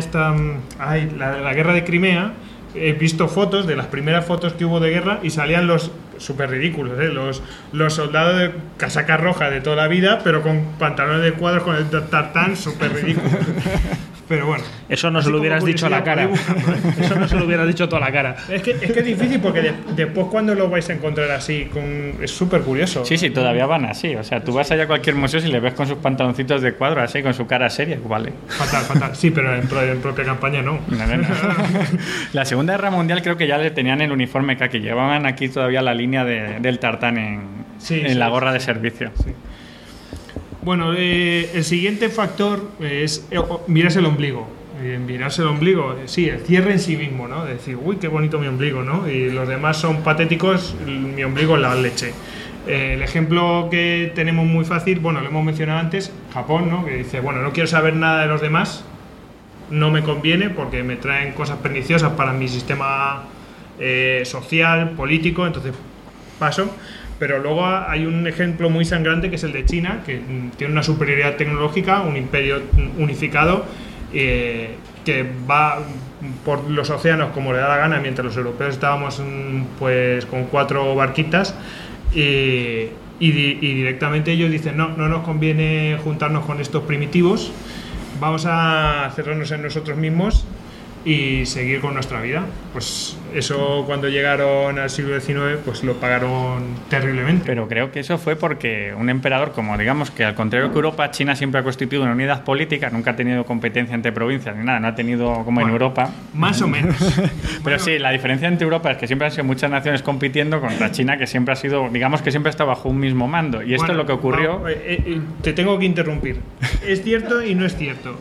la guerra de Crimea. He visto fotos de las primeras fotos que hubo de guerra y salían los súper ridículos, los soldados de casaca roja de toda la vida, pero con pantalones de cuadros con el tartán súper ridículos. Pero bueno. Eso no se lo hubieras dicho a la cara. Eso no se lo hubieras dicho toda la cara. Es que es difícil porque después cuando lo vais a encontrar así, es súper curioso. Sí, todavía van así. O sea, tú vas allá a cualquier museo y le ves con sus pantaloncitos de cuadro así, con su cara seria, vale. Fatal. Sí, pero en propia campaña no. No. La Segunda Guerra Mundial creo que ya le tenían el uniforme kaki. Llevaban aquí todavía la línea del tartán en la gorra de servicio. Sí. Bueno, el siguiente factor es mirarse el ombligo. Mirarse el ombligo, sí, el cierre en sí mismo, ¿no? Decir, uy, qué bonito mi ombligo, ¿no? Y los demás son patéticos, mi ombligo es la leche. El ejemplo que tenemos muy fácil, bueno, lo hemos mencionado antes, Japón, ¿no? Que dice, bueno, no quiero saber nada de los demás, no me conviene porque me traen cosas perniciosas para mi sistema social, político, entonces paso. Pero luego hay un ejemplo muy sangrante que es el de China, que tiene una superioridad tecnológica, un imperio unificado que va por los océanos como le da la gana, mientras los europeos estábamos pues con 4 barquitas y directamente ellos dicen no nos conviene juntarnos con estos primitivos, vamos a cerrarnos en nosotros mismos y seguir con nuestra vida. Pues eso cuando llegaron al siglo XIX pues lo pagaron terriblemente. Pero creo que eso fue porque un emperador, como digamos que al contrario que Europa, China siempre ha constituido una unidad política, nunca ha tenido competencia entre provincias ni nada, no ha tenido como en Europa. Más o menos. Pero sí, la diferencia entre Europa es que siempre han sido muchas naciones compitiendo contra China, que siempre ha sido, digamos que siempre está bajo un mismo mando. Y esto es lo que ocurrió. Te tengo que interrumpir. Es cierto y no es cierto.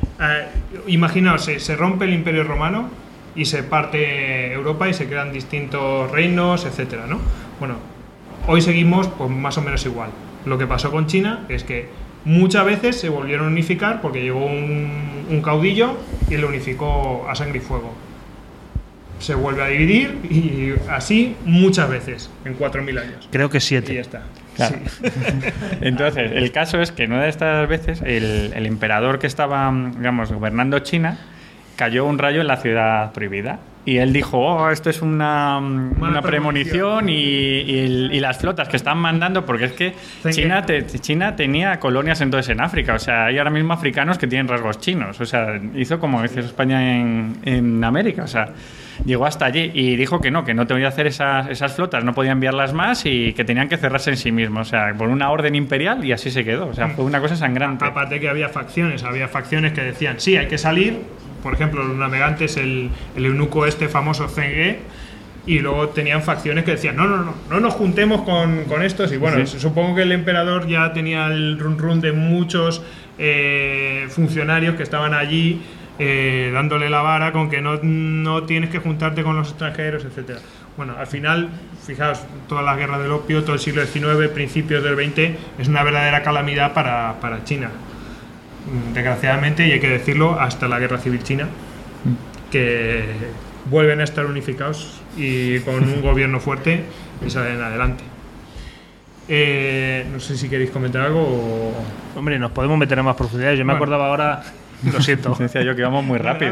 Imaginaos, se rompe el Imperio Romano y se parte Europa y se crean distintos reinos, etcétera, ¿no? Bueno, hoy seguimos pues más o menos igual. Lo que pasó con China es que muchas veces se volvieron a unificar porque llegó un caudillo y lo unificó a sangre y fuego. Se vuelve a dividir y así muchas veces en 4.000 años. Creo que 7. Y ya está. Claro. Sí. Entonces, el caso es que una de estas veces el emperador que estaba, digamos, gobernando China cayó un rayo en la ciudad prohibida y él dijo, esto es una premonición y las flotas que están mandando, porque es que China tenía colonias entonces en África, o sea, hay ahora mismo africanos que tienen rasgos chinos, o sea, hizo como dice España en América, o sea, llegó hasta allí y dijo que no podía hacer esas flotas, no podía enviarlas más y que tenían que cerrarse en sí mismos, o sea, por una orden imperial, y así se quedó, o sea, fue una cosa sangrante. Aparte que había facciones que decían, sí, hay que salir. Por ejemplo, los navegantes, el eunuco famoso Zheng, y luego tenían facciones que decían no nos juntemos con estos, y bueno, sí. Supongo que el emperador ya tenía el run de muchos funcionarios que estaban allí dándole la vara con que no tienes que juntarte con los extranjeros, etcétera. Bueno, al final, fijaos, todas las guerras del opio, todo el siglo XIX, principios del XX, es una verdadera calamidad para China. Desgraciadamente, y hay que decirlo, hasta la guerra civil china, que vuelven a estar unificados y con un gobierno fuerte y salen adelante. No sé si queréis comentar algo o... Hombre, nos podemos meter en más profundidad. Yo me acordaba ahora... Lo siento. Decía yo que íbamos muy rápido.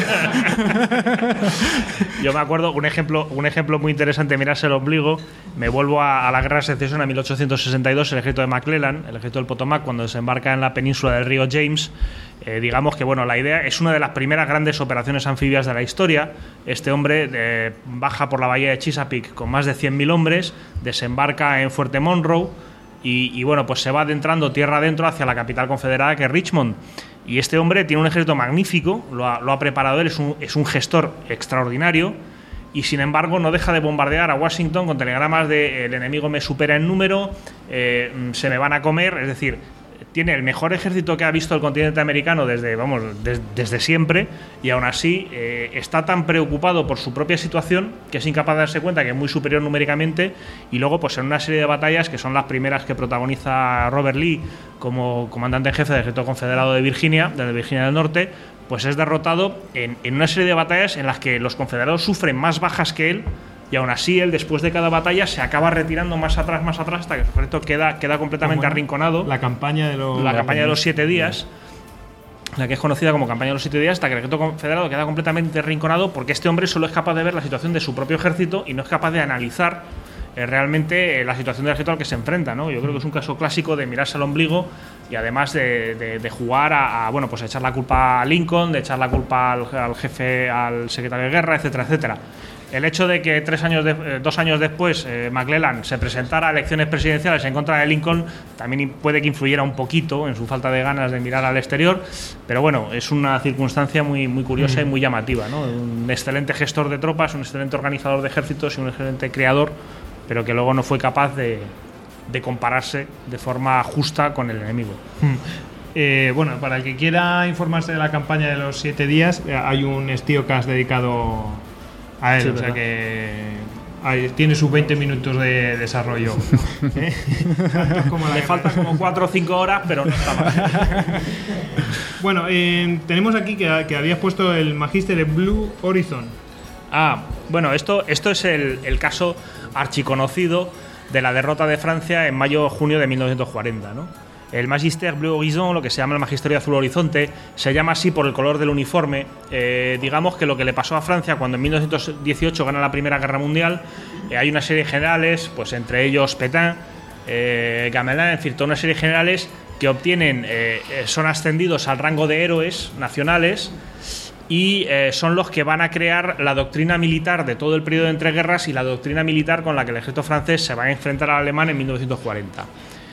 Yo me acuerdo, un ejemplo muy interesante, mirarse el ombligo. Me vuelvo a la Guerra de Secesión, a 1862, el ejército de McClellan, el ejército del Potomac, cuando desembarca en la península del río James. Digamos que la idea es una de las primeras grandes operaciones anfibias de la historia. Este hombre baja por la bahía de Chesapeake con más de 100.000 hombres, desembarca en Fuerte Monroe y pues se va adentrando tierra adentro hacia la capital confederada, que es Richmond. Y este hombre tiene un ejército magnífico, lo ha preparado él, es un gestor extraordinario, y sin embargo no deja de bombardear a Washington con telegramas de el enemigo me supera en número, se me van a comer. Es decir, tiene el mejor ejército que ha visto el continente americano desde siempre, y aún así está tan preocupado por su propia situación que es incapaz de darse cuenta que es muy superior numéricamente. Y luego, pues en una serie de batallas que son las primeras que protagoniza Robert Lee como comandante en jefe del ejército confederado de Virginia del Norte, pues es derrotado en una serie de batallas en las que los confederados sufren más bajas que él. Y aún así, él, después de cada batalla, se acaba retirando más atrás, hasta que su ejército queda completamente arrinconado. La campaña de los 7 días, la que es conocida como campaña de los 7 días, hasta que el ejército confederado queda completamente arrinconado, porque este hombre solo es capaz de ver la situación de su propio ejército y no es capaz de analizar realmente la situación del ejército al que se enfrenta, ¿no? Yo creo que es un caso clásico de mirarse al ombligo y además de jugar a echar la culpa a Lincoln, de echar la culpa al jefe, al secretario de guerra, etcétera, etcétera. El hecho de que 2 años después McClellan se presentara a elecciones presidenciales en contra de Lincoln también puede que influyera un poquito en su falta de ganas de mirar al exterior, pero bueno, es una circunstancia muy, muy curiosa y muy llamativa, ¿no? Un excelente gestor de tropas, un excelente organizador de ejércitos y un excelente creador, pero que luego no fue capaz de compararse de forma justa con el enemigo. Para el que quiera informarse de la campaña de los 7 días, hay un SteelCast dedicado a él, sí, o sea que tiene sus 20 minutos de desarrollo. Le faltan como 4 o 5 horas, pero no está mal. Bueno, tenemos aquí que habías puesto el Magíster en Blue Horizon. Bueno, esto es el caso archiconocido de la derrota de Francia en mayo-junio de 1940, ¿no? El Magister Bleu Horizon, lo que se llama el Magisterio Azul Horizonte, se llama así por el color del uniforme. Digamos que lo que le pasó a Francia cuando en 1918 gana la Primera Guerra Mundial, hay una serie de generales, pues entre ellos Pétain, Gamelin, en fin, toda una serie de generales que obtienen, son ascendidos al rango de héroes nacionales y son los que van a crear la doctrina militar de todo el periodo de entreguerras y la doctrina militar con la que el ejército francés se va a enfrentar al alemán en 1940.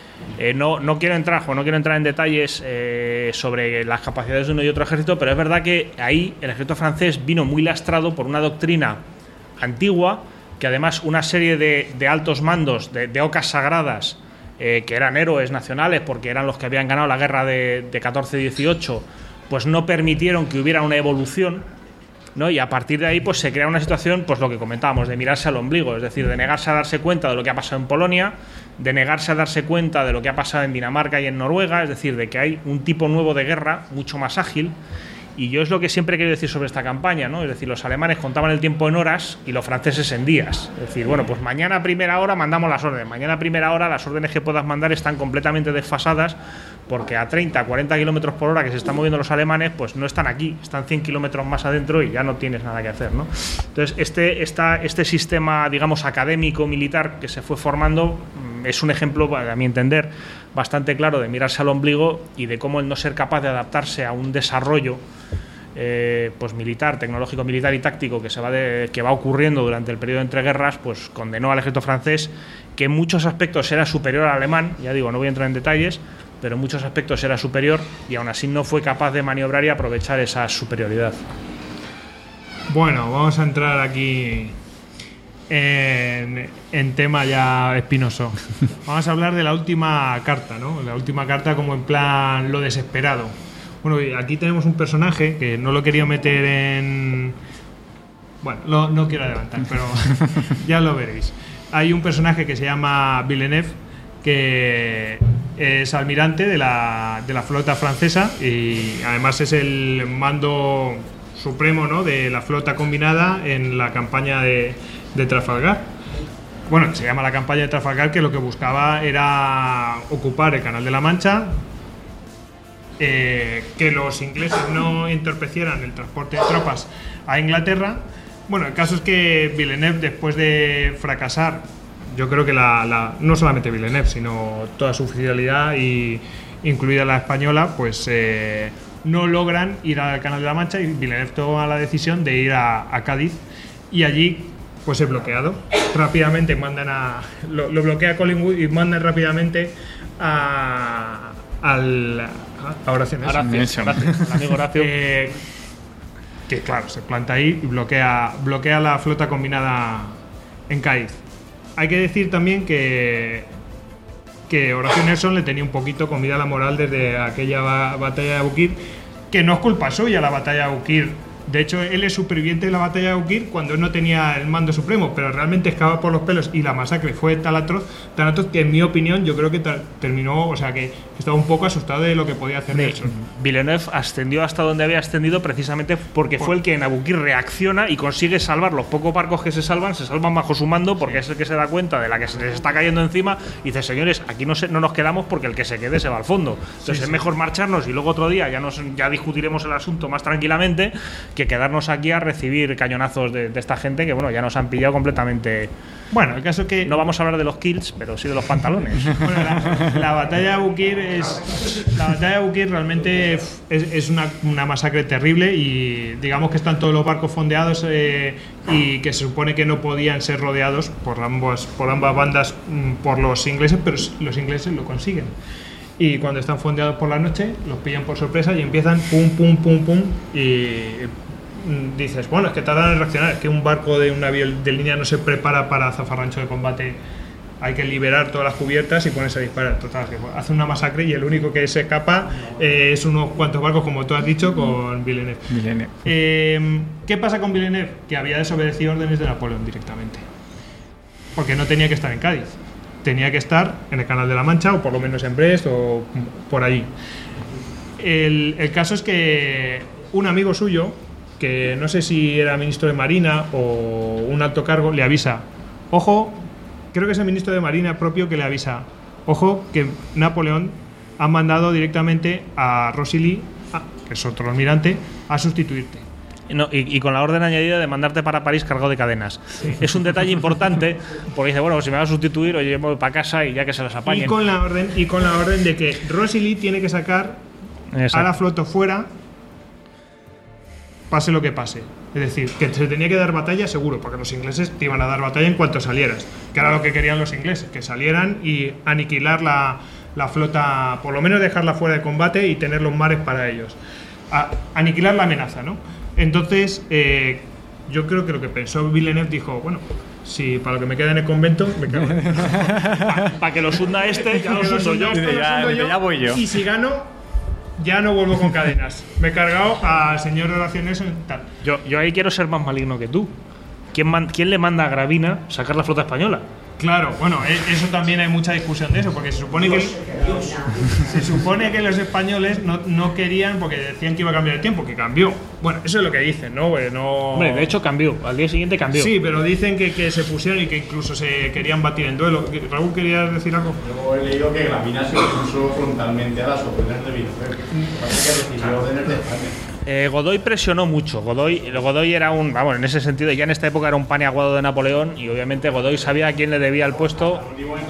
No quiero entrar en detalles sobre las capacidades de uno y otro ejército, pero es verdad que ahí el ejército francés vino muy lastrado por una doctrina antigua, que además una serie de altos mandos, de ocas sagradas, que eran héroes nacionales porque eran los que habían ganado la guerra de 14-18, pues no permitieron que hubiera una evolución, ¿no? Y a partir de ahí pues se crea una situación, pues lo que comentábamos, de mirarse al ombligo, es decir, de negarse a darse cuenta de lo que ha pasado en Polonia, de negarse a darse cuenta de lo que ha pasado en Dinamarca y en Noruega, es decir, de que hay un tipo nuevo de guerra mucho más ágil. Y yo es lo que siempre quiero decir sobre esta campaña, ¿no? Es decir, los alemanes contaban el tiempo en horas y los franceses en días. Es decir, bueno, pues mañana a primera hora mandamos las órdenes. Mañana a primera hora las órdenes que puedas mandar están completamente desfasadas, porque a 30, 40 kilómetros por hora que se están moviendo los alemanes, pues no están aquí, están 100 kilómetros más adentro y ya no tienes nada que hacer, ¿no? Entonces, este sistema, digamos, académico, militar que se fue formando es un ejemplo, a mi entender, bastante claro de mirarse al ombligo y de cómo el no ser capaz de adaptarse a un desarrollo pues militar, tecnológico, militar y táctico que va ocurriendo durante el periodo de entreguerras, pues condenó al ejército francés, que en muchos aspectos era superior al alemán. Ya digo, no voy a entrar en detalles, pero en muchos aspectos era superior y aún así no fue capaz de maniobrar y aprovechar esa superioridad. Bueno, vamos a entrar aquí en tema ya espinoso. Vamos a hablar de la última carta, ¿no? La última carta como en plan lo desesperado. Bueno, aquí tenemos un personaje que no lo quería meter en... Bueno, no quiero adelantar, pero ya lo veréis. Hay un personaje que se llama Villeneuve, que es almirante de la flota francesa y además es el mando supremo, ¿no?, de la flota combinada en la campaña de Trafalgar. bueno, se llama la campaña de Trafalgar, que lo que buscaba era ocupar el Canal de la Mancha, que los ingleses no entorpecieran el transporte de tropas a Inglaterra. Bueno, el caso es que Villeneuve, después de fracasar, yo creo que no solamente Villeneuve, sino toda su oficialidad, y incluida la española, pues no logran ir al Canal de la Mancha, y Villeneuve toma la decisión de ir a Cádiz, y allí pues es bloqueado. Rápidamente lo bloquea Collingwood y mandan rápidamente a Horacio Nelson. Gracias, amigo Horacio. Que claro, se planta ahí y bloquea la flota combinada en Cádiz. Hay que decir también que Horacio Nelson le tenía un poquito comida la moral desde aquella batalla de Aboukir, que no es culpa suya la batalla de Aboukir. De hecho, él es superviviente de la batalla de Aboukir cuando él no tenía el mando supremo, pero realmente escapaba por los pelos, y la masacre fue tan atroz que, en mi opinión, yo creo que terminó, o sea, que estaba un poco asustado de lo que podía hacer Nelson. Villeneuve ascendió hasta donde había ascendido precisamente porque fue el que en Aboukir reacciona y consigue salvar. Los pocos barcos que se salvan bajo su mando, porque es el que se da cuenta de la que se les está cayendo encima y dice: señores, aquí no nos quedamos, porque el que se quede se va al fondo. Entonces es mejor marcharnos y luego otro día ya discutiremos el asunto más tranquilamente, que quedarnos aquí a recibir cañonazos de esta gente que, bueno, ya nos han pillado completamente. Bueno, el caso es que no vamos a hablar de los kills, pero sí de los pantalones. Bueno, la batalla de Aboukir realmente es una masacre terrible, y digamos que están todos los barcos fondeados, y que se supone que no podían ser rodeados por ambas bandas por los ingleses, pero los ingleses lo consiguen. Y cuando están fondeados por la noche, los pillan por sorpresa y empiezan pum, pum, pum, pum, y dices, bueno, es que tardan en reaccionar, es que un barco de un navío de línea no se prepara para zafarrancho de combate, hay que liberar todas las cubiertas y ponerse a disparar. Total, que hace una masacre, y el único que se escapa es unos cuantos barcos, como tú has dicho, con Villeneuve. ¿Qué pasa con Villeneuve? Que había desobedecido órdenes de Napoleón directamente, porque no tenía que estar en Cádiz, tenía que estar en el Canal de la Mancha, o por lo menos en Brest, o por allí. El caso es que un amigo suyo, que no sé si era ministro de Marina o un alto cargo, le avisa: ojo, creo que es el ministro de Marina propio que le avisa: ojo, que Napoleón ha mandado directamente a Rosily, que es otro almirante, a sustituirte. No, y con la orden añadida de mandarte para París cargado de cadenas. Sí. Es un detalle importante, porque dice, bueno, pues si me va a sustituir, oye, yo me voy para casa y ya que se las apañen. Y con la orden de que Rosily tiene que sacar a la flota fuera, pase lo que pase. Es decir, que se tenía que dar batalla seguro, porque los ingleses te iban a dar batalla en cuanto salieras, que era lo que querían los ingleses, que salieran y aniquilar la flota, por lo menos dejarla fuera de combate y tener los mares para ellos. Aniquilar la amenaza, ¿no? Entonces, yo creo que lo que pensó Villeneuve, dijo, bueno, si para lo que me queda en el convento, me quedo. Para que los hunda ya los uso yo. Ya voy yo. Y si gano, ya no vuelvo con cadenas. Me he cargado al señor Horacio Nelson y tal. Yo ahí quiero ser más maligno que tú. ¿Quién le manda a Gravina sacar la flota española? Claro, bueno, eso también hay mucha discusión de eso, porque se supone que los españoles no querían, porque decían que iba a cambiar el tiempo, que cambió. Bueno, eso es lo que dicen, ¿no? Hombre, de hecho cambió, al día siguiente cambió. Sí, pero dicen que se pusieron y que incluso se querían batir en duelo. Raúl, ¿querías decir algo? Yo he leído que Gravina se opuso frontalmente a las órdenes de Villeneuve. Parece que recibió órdenes de España. Godoy presionó mucho. Godoy era en ese sentido, ya en esta época era un pan y aguado de Napoleón, y obviamente Godoy sabía a quién le debía el puesto.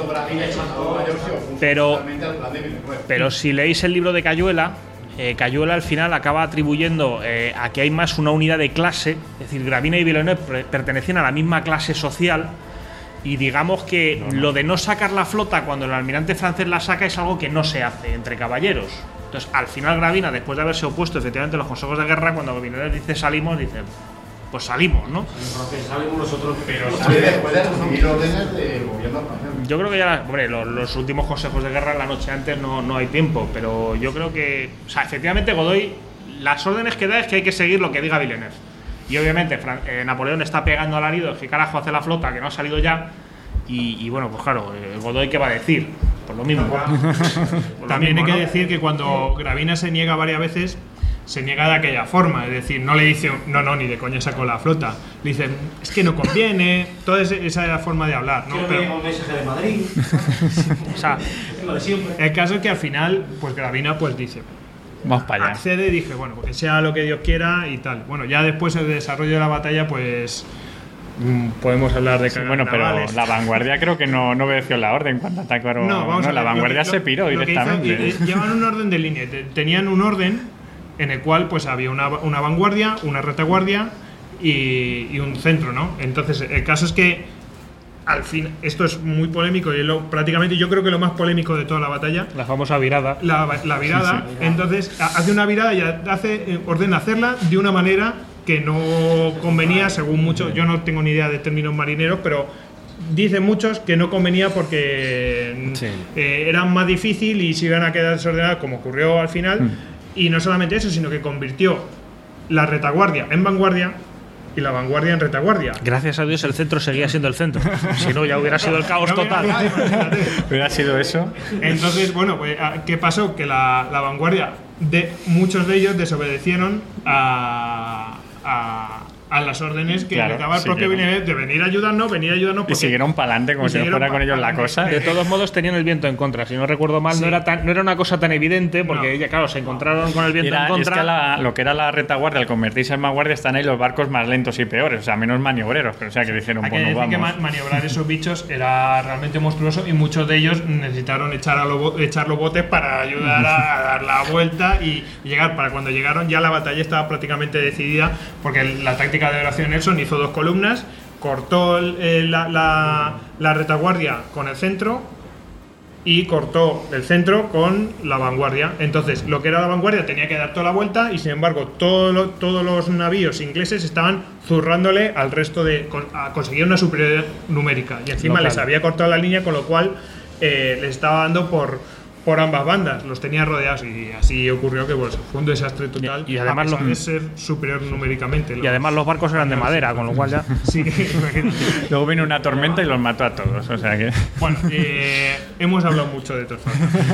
Pero si leéis el libro de Cayuela, Cayuela al final acaba atribuyendo a que hay más una unidad de clase, es decir, Gravina y Villeneuve pertenecían a la misma clase social, y digamos que lo de no sacar la flota cuando el almirante francés la saca es algo que no se hace entre caballeros. Entonces, al final Gravina, después de haberse opuesto efectivamente a los consejos de guerra, cuando Villeneuve dice salimos, dice, pues salimos, ¿no? Salimos nosotros, pero después de recibir órdenes del gobierno español. Yo creo que ya, los últimos consejos de guerra la noche antes no hay tiempo, pero yo creo que, o sea, efectivamente Godoy, las órdenes que da es que hay que seguir lo que diga Villeneuve. Y obviamente Napoleón está pegando al arido, ¿qué carajo hace la flota que no ha salido ya? Y bueno, pues claro, Godoy, ¿qué va a decir? Pues lo mismo. También hay que decir que cuando Gravina se niega varias veces, se niega de aquella forma, es decir, no le dice, no, ni de coña sacó la flota, le dice, es que no conviene, toda esa forma de hablar, ¿no? Pero un mensaje de Madrid. O sea, lo de siempre. el caso es que al final, pues Gravina pues dice, Vamos para allá. accede y dije, bueno, porque sea lo que Dios quiera y tal. Bueno, ya después el desarrollo de la batalla, pues podemos hablar de Bueno, pero navales. la vanguardia creo que no obedeció la orden cuando atacaron. No, vamos a ver, la vanguardia se piró lo que directamente. hizo, llevan un orden de línea. Tenían un orden en el cual pues había una vanguardia, una retaguardia y un centro, ¿no? Entonces, el caso es que al fin, esto es muy polémico y prácticamente yo creo que lo más polémico de toda la batalla. La famosa virada. La virada. Entonces, hace una virada y ordena hacerla de una manera que no convenía, según muchos. Yo no tengo ni idea de términos marineros, pero dicen muchos que no convenía porque era más difícil y se iban a quedar desordenadas, como ocurrió al final. Y no solamente eso, sino que convirtió la retaguardia en vanguardia y la vanguardia en retaguardia. Gracias a Dios el centro seguía siendo el centro. Si no, ya hubiera sido el caos total. ¿Hubiera sido eso? Entonces, bueno, pues, ¿qué pasó? Que la vanguardia, muchos de ellos desobedecieron a las órdenes que Claro, les daba el sí, propio claro. Villeneuve de venir a ayudarnos. Y Porque siguieron para adelante como y si no siguieron fuera con ellos la pa'lante. cosa. De todos modos tenían el viento en contra. Si no recuerdo mal, Sí. no era una cosa tan evidente porque No. ya, claro, se encontraron con el viento en Es contra. que lo que era la retaguardia, al convertirse en vanguardia, están ahí los barcos más lentos y peores, o sea, menos maniobreros. Pero o sea, que dijeron, hay que bueno, decir que vamos. maniobrar esos bichos era realmente monstruoso y muchos de ellos necesitaron echar los botes para ayudar a dar la vuelta y llegar. Para cuando llegaron ya la batalla estaba prácticamente decidida porque la táctica de Horacio Nelson hizo 2 columnas, cortó la retaguardia con el centro y cortó el centro con la vanguardia. Entonces, lo que era la vanguardia tenía que dar toda la vuelta y, sin embargo, todos los navíos ingleses estaban zurrándole al resto a conseguir una superioridad numérica. Y encima Local. les había cortado la línea, con lo cual les estaba dando por ambas bandas, los tenía rodeados y así ocurrió que pues, fue un desastre total Y además a pesar los- de ser superior numéricamente. Y además los barcos eran de madera, con lo cual ya. Sí, Luego vino una tormenta y los mató a todos, o sea que. bueno, hemos hablado mucho de todo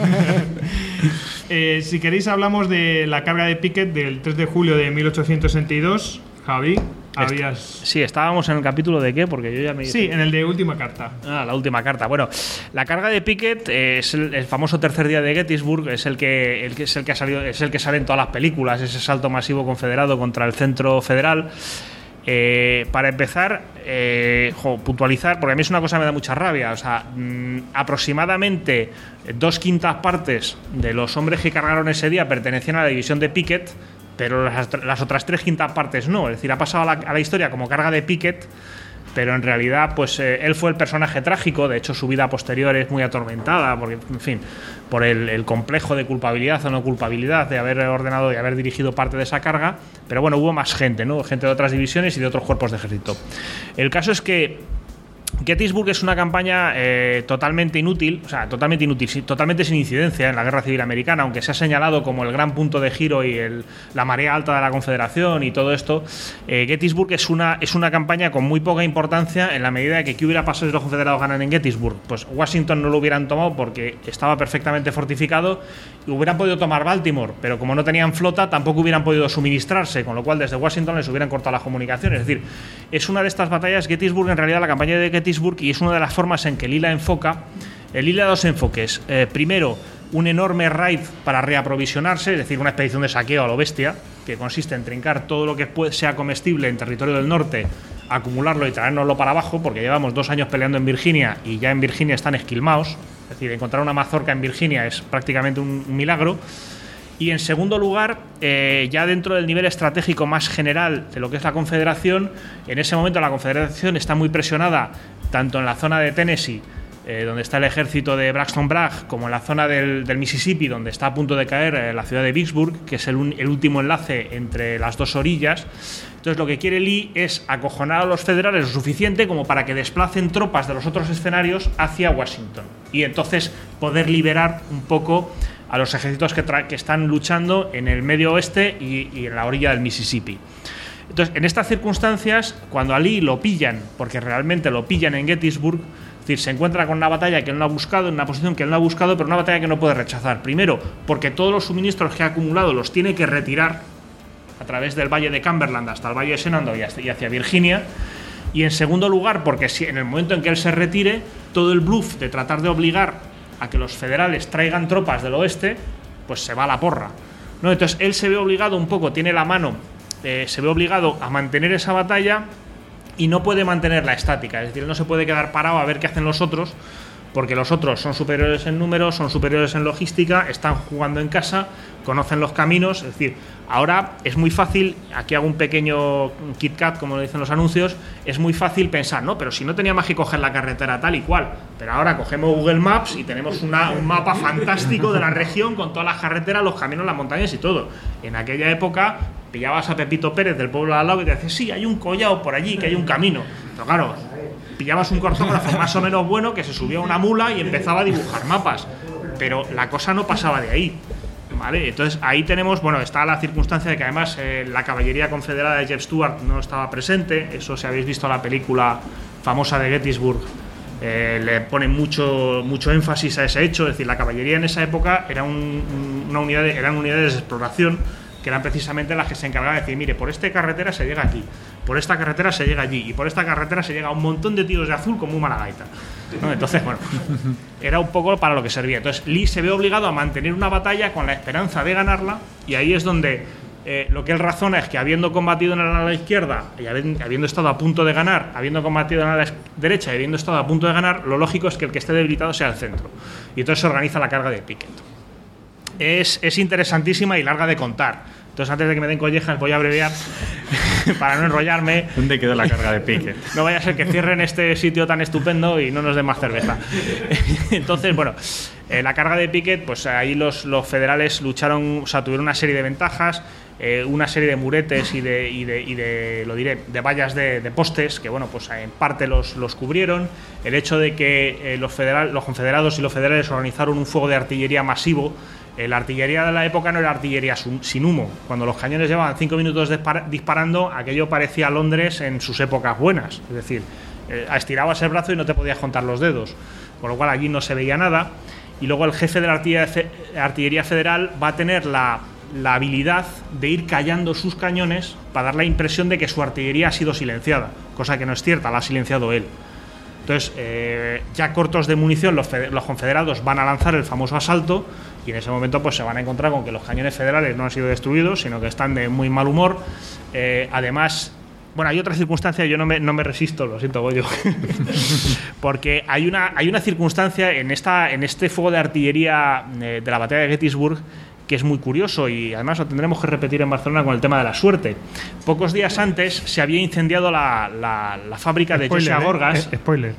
esto. Si queréis hablamos de la carga de Pickett del 3 de julio de 1862. Javi, habías... Sí, estábamos en el capítulo de qué, porque yo ya me. Sí, en el de última carta. La última carta. Bueno, la carga de Pickett es el famoso tercer día de Gettysburg, es el que ha salido, es el que sale en todas las películas, ese salto masivo confederado contra el centro federal. Para empezar, puntualizar, porque a mí es una cosa que me da mucha rabia. O sea, aproximadamente 2/5 partes de los hombres que cargaron ese día pertenecían a la división de Pickett, pero las otras 3/5 partes no. Es decir, ha pasado a la historia como carga de Pickett, pero en realidad pues él fue el personaje trágico. De hecho, su vida posterior es muy atormentada porque, en fin, por el complejo de culpabilidad o no culpabilidad de haber ordenado y haber dirigido parte de esa carga. Pero bueno, hubo más gente, ¿no? Gente de otras divisiones y de otros cuerpos de ejército. El caso es que Gettysburg es una campaña totalmente inútil, totalmente sin incidencia en la Guerra Civil Americana, aunque se ha señalado como el gran punto de giro y la marea alta de la Confederación y todo esto. Gettysburg es una campaña con muy poca importancia en la medida de que ¿qué hubiera pasado si los confederados ganan en Gettysburg? Pues Washington no lo hubieran tomado porque estaba perfectamente fortificado y hubieran podido tomar Baltimore, pero como no tenían flota tampoco hubieran podido suministrarse, con lo cual desde Washington les hubieran cortado las comunicaciones. Es decir, es una de estas batallas. Gettysburg, en realidad, la campaña de Gettysburg, y es una de las formas en que Lila enfoca. Lila da 2 enfoques. Primero, un enorme raid para reaprovisionarse, es decir, una expedición de saqueo a lo bestia, que consiste en trincar todo lo que sea comestible en territorio del norte, acumularlo y traérnoslo para abajo, porque llevamos 2 años peleando en Virginia y ya en Virginia están esquilmados. Es decir, encontrar una mazorca en Virginia es prácticamente un milagro. Y en segundo lugar, ya dentro del nivel estratégico más general de lo que es la Confederación, en ese momento la Confederación está muy presionada tanto en la zona de Tennessee, donde está el ejército de Braxton Bragg, como en la zona del Mississippi, donde está a punto de caer la ciudad de Vicksburg, que es el último enlace entre las dos orillas. Entonces lo que quiere Lee es acojonar a los federales lo suficiente como para que desplacen tropas de los otros escenarios hacia Washington y entonces poder liberar un poco a los ejércitos que están luchando en el medio oeste y en la orilla del Mississippi. Entonces, en estas circunstancias, cuando a Lee lo pillan, porque realmente lo pillan en Gettysburg, es decir, se encuentra con una batalla que él no ha buscado, en una posición que él no ha buscado, pero una batalla que no puede rechazar. Primero, porque todos los suministros que ha acumulado los tiene que retirar a través del valle de Cumberland hasta el valle de Shenandoah y hacia Virginia. Y en segundo lugar, porque si en el momento en que él se retire, todo el bluff de tratar de obligar a que los federales traigan tropas del oeste, pues se va a la porra, ¿no? Entonces él se ve obligado un poco, tiene la mano, se ve obligado a mantener esa batalla y no puede mantenerla estática, es decir, él no se puede quedar parado a ver qué hacen los otros, porque los otros son superiores en números, son superiores en logística, están jugando en casa, conocen los caminos, es decir, ahora es muy fácil, aquí hago un pequeño Kit Kat, como lo dicen los anuncios, es muy fácil pensar, no, pero si no tenía más que coger la carretera tal y cual, pero ahora cogemos Google Maps y tenemos un mapa fantástico de la región con todas las carreteras, los caminos, las montañas y todo. En aquella época pillabas a Pepito Pérez del pueblo de al lado y te decía, sí, hay un collao por allí, que hay un camino, pero claro, pillabas un cartógrafo más o menos bueno que se subía a una mula y empezaba a dibujar mapas, pero la cosa no pasaba de ahí, ¿vale? Entonces ahí tenemos, bueno, está la circunstancia de que además la caballería confederada de Jeb Stuart no estaba presente, eso si habéis visto la película famosa de Gettysburg, le ponen mucho énfasis a ese hecho, es decir, la caballería en esa época era una unidad eran unidades de exploración que eran precisamente las que se encargaban de decir, mire, por esta carretera se llega aquí, por esta carretera se llega allí, y por esta carretera se llega a un montón de tiros de azul como un malagaita, ¿no? Entonces, bueno, era un poco para lo que servía. Entonces, Lee se ve obligado a mantener una batalla con la esperanza de ganarla, y ahí es donde lo que él razona es que habiendo combatido en el ala izquierda y habiendo estado a punto de ganar, habiendo combatido en el ala derecha y habiendo estado a punto de ganar, lo lógico es que el que esté debilitado sea el centro. Y entonces se organiza la carga de Pickett. Es interesantísima y larga de contar. Entonces, antes de que me den collejas, voy a abreviar para no enrollarme. ¿Dónde quedó la carga de Pickett? No vaya a ser que cierren este sitio tan estupendo y no nos den más cerveza. Entonces, bueno, la carga de Pickett, pues ahí los federales lucharon, o sea, tuvieron una serie de ventajas, una serie de muretes y de vallas de postes que, bueno, pues en parte los cubrieron. El hecho de que los confederados y los federales organizaron un fuego de artillería masivo. La artillería de la época no era artillería sin humo. Cuando los cañones llevaban 5 minutos disparando, aquello parecía Londres en sus épocas buenas. Es decir, estirabas el brazo y no te podías contar los dedos. Con lo cual allí no se veía nada. Y luego el jefe de la artillería federal va a tener la habilidad de ir callando sus cañones para dar la impresión de que su artillería ha sido silenciada. Cosa que no es cierta, la ha silenciado él. Entonces, ya cortos de munición, los confederados van a lanzar el famoso asalto y en ese momento pues se van a encontrar con que los cañones federales no han sido destruidos, sino que están de muy mal humor. Además, bueno, hay otra circunstancia, yo no me resisto, lo siento, Goyo, porque hay una circunstancia en este fuego de artillería de la batalla de Gettysburg que es muy curioso y además lo tendremos que repetir en Barcelona con el tema de la suerte. Pocos días antes se había incendiado la fábrica de Josiah Gorgas. Spoiler.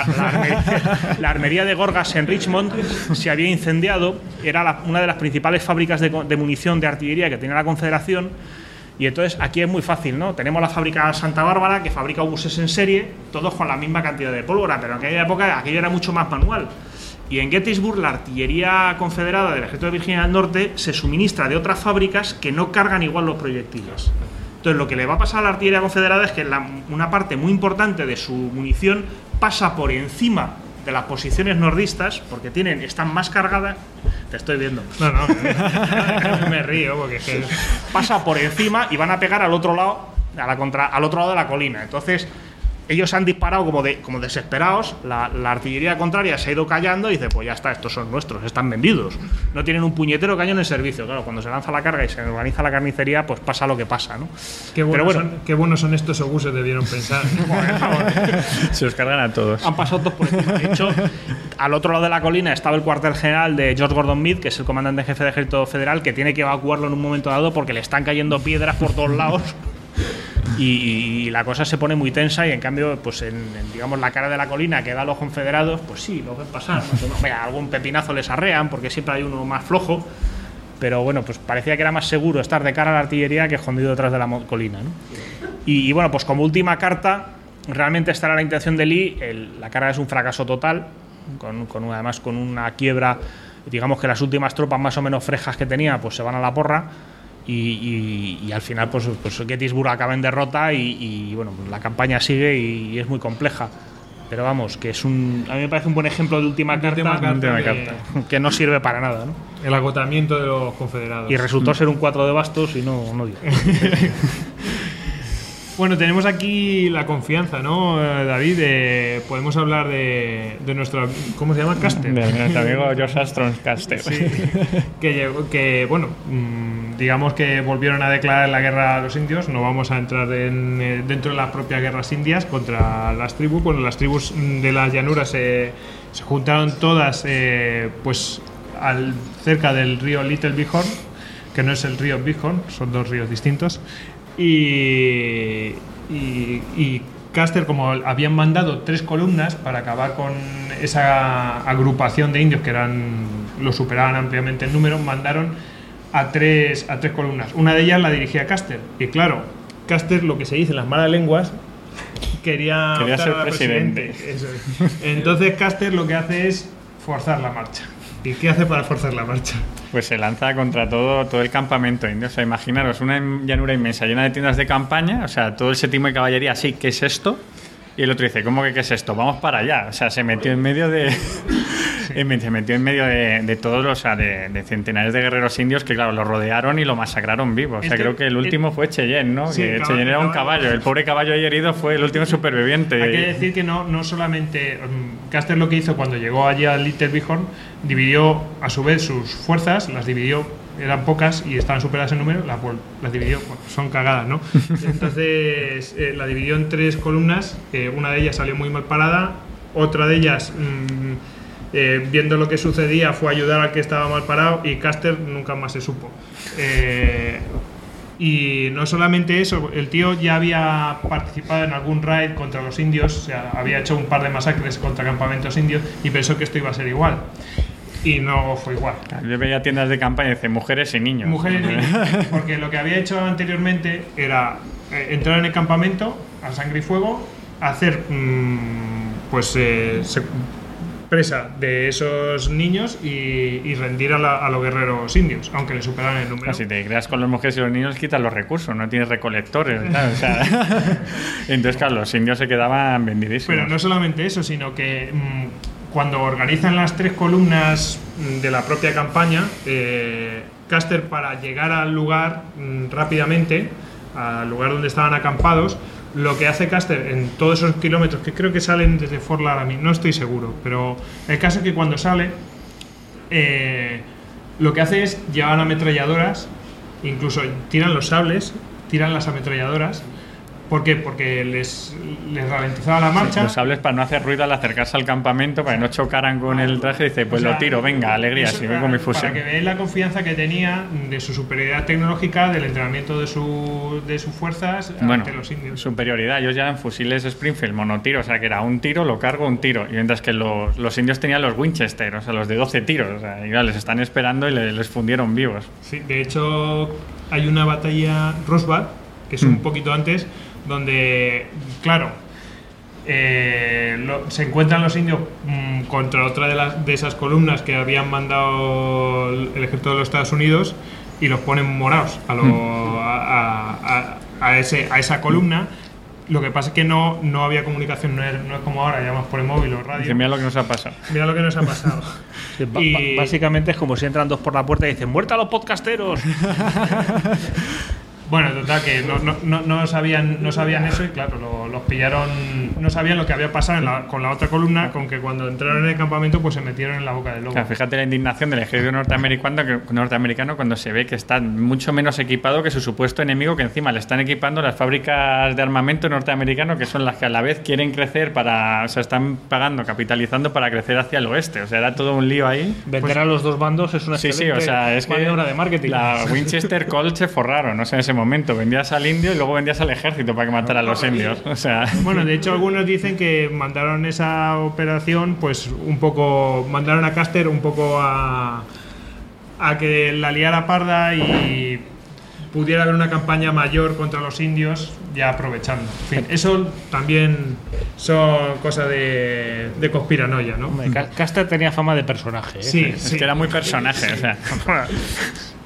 La armería de Gorgas en Richmond se había incendiado. Era una de las principales fábricas de munición de artillería que tenía la Confederación. Y entonces aquí es muy fácil, ¿no? Tenemos la fábrica Santa Bárbara que fabrica obuses en serie, todos con la misma cantidad de pólvora, pero en aquella época aquello era mucho más manual. Y en Gettysburg la artillería confederada del ejército de Virginia del Norte se suministra de otras fábricas que no cargan igual los proyectiles. Entonces lo que le va a pasar a la artillería confederada es que una parte muy importante de su munición pasa por encima de las posiciones nordistas porque están más cargadas. Te estoy viendo. No, me río porque es que pasa por encima y van a pegar al otro lado, al otro lado de la colina. Entonces ellos han disparado como desesperados, la artillería contraria se ha ido callando y dice, pues ya está, estos son nuestros, están vendidos. No tienen un puñetero cañón en servicio. Claro, cuando se lanza la carga y se organiza la carnicería, pues pasa lo que pasa, ¿no? Qué buenos son estos obuses, debieron pensar. Se los cargan a todos. Han pasado todos por encima. De hecho, al otro lado de la colina estaba el cuartel general de George Gordon Meade, que es el comandante en jefe del ejército federal, que tiene que evacuarlo en un momento dado porque le están cayendo piedras por todos lados. Y la cosa se pone muy tensa y en cambio pues digamos la cara de la colina que da a los confederados, pues sí, lo ven pasar, algún pepinazo les arrean porque siempre hay uno más flojo, pero bueno, pues parecía que era más seguro estar de cara a la artillería que escondido detrás de la colina, ¿no? Y bueno, pues como última carta, realmente esta era la intención de Lee. La carga es un fracaso total, además con una quiebra, digamos que las últimas tropas más o menos frescas que tenía pues se van a la porra. Y al final pues Gettysburg acaba en derrota y bueno, pues la campaña sigue y es muy compleja, Pero vamos, que es a mí me parece un buen ejemplo de última carta, que no sirve para nada, ¿no? El agotamiento de los confederados. Y resultó ser un 4 de bastos y no dio. Bueno, tenemos aquí la confianza, ¿no, David? Podemos hablar de nuestro... ¿Cómo se llama? Caster. De nuestro amigo George Armstrong Caster. Sí, bueno, digamos que volvieron a declarar la guerra a los indios. No vamos a entrar dentro de las propias guerras indias contra las tribus. Bueno, las tribus de las llanuras se juntaron todas pues cerca del río Little Bighorn, que no es el río Bighorn, son dos ríos distintos. Y Custer, como habían mandado 3 columnas para acabar con esa agrupación de indios que lo superaban ampliamente en número, mandaron a tres columnas. Una de ellas la dirigía Custer. Y claro, Custer, lo que se dice en las malas lenguas, quería ser presidente. Eso es. Entonces Custer lo que hace es forzar la marcha. ¿Y qué hace para forzar la marcha? Pues se lanza contra todo el campamento indio. O sea, imaginaros una llanura inmensa llena de tiendas de campaña, o sea, todo el séptimo de caballería, sí, ¿qué es esto? Y el otro dice, ¿cómo que qué es esto? Vamos para allá. O sea, se metió en medio de... Se metió en medio de todos los, o sea, de centenares de guerreros indios que, claro, lo rodearon y lo masacraron vivo. O sea, creo que el último fue Cheyenne, ¿no? Sí, que Cheyenne era un caballo. El pobre caballo ahí herido fue el último superviviente. Hay que decir que no solamente... Custer lo que hizo cuando llegó allí a Little Bighorn, dividió a su vez sus fuerzas, las dividió, eran pocas y estaban superadas en número, las dividió, bueno, son cagadas, ¿no? Entonces la dividió en 3 columnas, una de ellas salió muy mal parada, otra de ellas... viendo lo que sucedía fue ayudar al que estaba mal parado y Custer nunca más se supo. Y no solamente eso, el tío ya había participado en algún raid contra los indios, o sea, había hecho un par de masacres contra campamentos indios y pensó que esto iba a ser igual. Y no fue igual. Yo veía tiendas de campaña y dice mujeres y niños. Mujeres y niños, porque lo que había hecho anteriormente era entrar en el campamento a sangre y fuego, hacer presa de esos niños y rendir a los guerreros indios, aunque le superaran el número. Si te creas con las mujeres y los niños, quitas los recursos, no tienes recolectores, ¿sabes? O sea, entonces, claro, los indios se quedaban vendidísimos. Pero no solamente eso, sino que cuando organizan las 3 columnas de la propia campaña, Custer, para llegar al lugar rápidamente, al lugar donde estaban acampados, lo que hace Custer en todos esos kilómetros, que creo que salen desde Fort Laramie, no estoy seguro, pero el caso es que cuando sale, lo que hace es llevar ametralladoras, incluso tiran los sables, tiran las ametralladoras. ¿Por qué? Porque les ralentizaba la marcha. Sí, los sables para no hacer ruido al acercarse al campamento, para que no chocaran con el traje, dice, pues lo tiro, venga, alegría, si voy con mi fusil. Para que veáis la confianza que tenía de su superioridad tecnológica, del entrenamiento de sus fuerzas ante los indios. Superioridad, ellos ya eran fusiles Springfield, monotiro, o sea que era un tiro, lo cargo, un tiro. Y mientras que los indios tenían los Winchester, o sea, los de 12 tiros, o sea, y claro, les están esperando y les fundieron vivos. Sí, de hecho, hay una batalla Rosebud, que es un poquito antes, donde, claro, se encuentran los indios contra otra de esas columnas que habían mandado el ejército de los Estados Unidos y los ponen morados a esa columna. Lo que pasa es que no había comunicación, no es como ahora, llamas por el móvil o radio. Dice, mira lo que nos ha pasado. Mira lo que nos ha pasado. Sí, básicamente es como si entran 2 por la puerta y dicen ¡muerta a los podcasteros! Bueno, total, que no sabían eso y claro, los pillaron, no sabían lo que había pasado con la otra columna, con que cuando entraron en el campamento pues se metieron en la boca del lobo. Claro, fíjate la indignación del ejército norteamericano cuando se ve que está mucho menos equipado que su supuesto enemigo, que encima le están equipando las fábricas de armamento norteamericano, que son las que a la vez quieren crecer están pagando, capitalizando para crecer hacia el oeste. O sea, era todo un lío ahí. Vender a los dos bandos es una excelente o sea, es maniobra de marketing. La Winchester Colt se forraron, no sé, en ese momento vendías al indio y luego vendías al ejército para que matara a los indios. O sea, bueno, de hecho algunos dicen que mandaron esa operación, pues un poco, mandaron a Custer un poco a que la liara parda y pudiera haber una campaña mayor contra los indios ya aprovechando. En fin, eso también son cosas de conspiranoia, ¿no? Custer tenía fama de personaje, ¿eh? Sí, es que era muy personaje, o sea.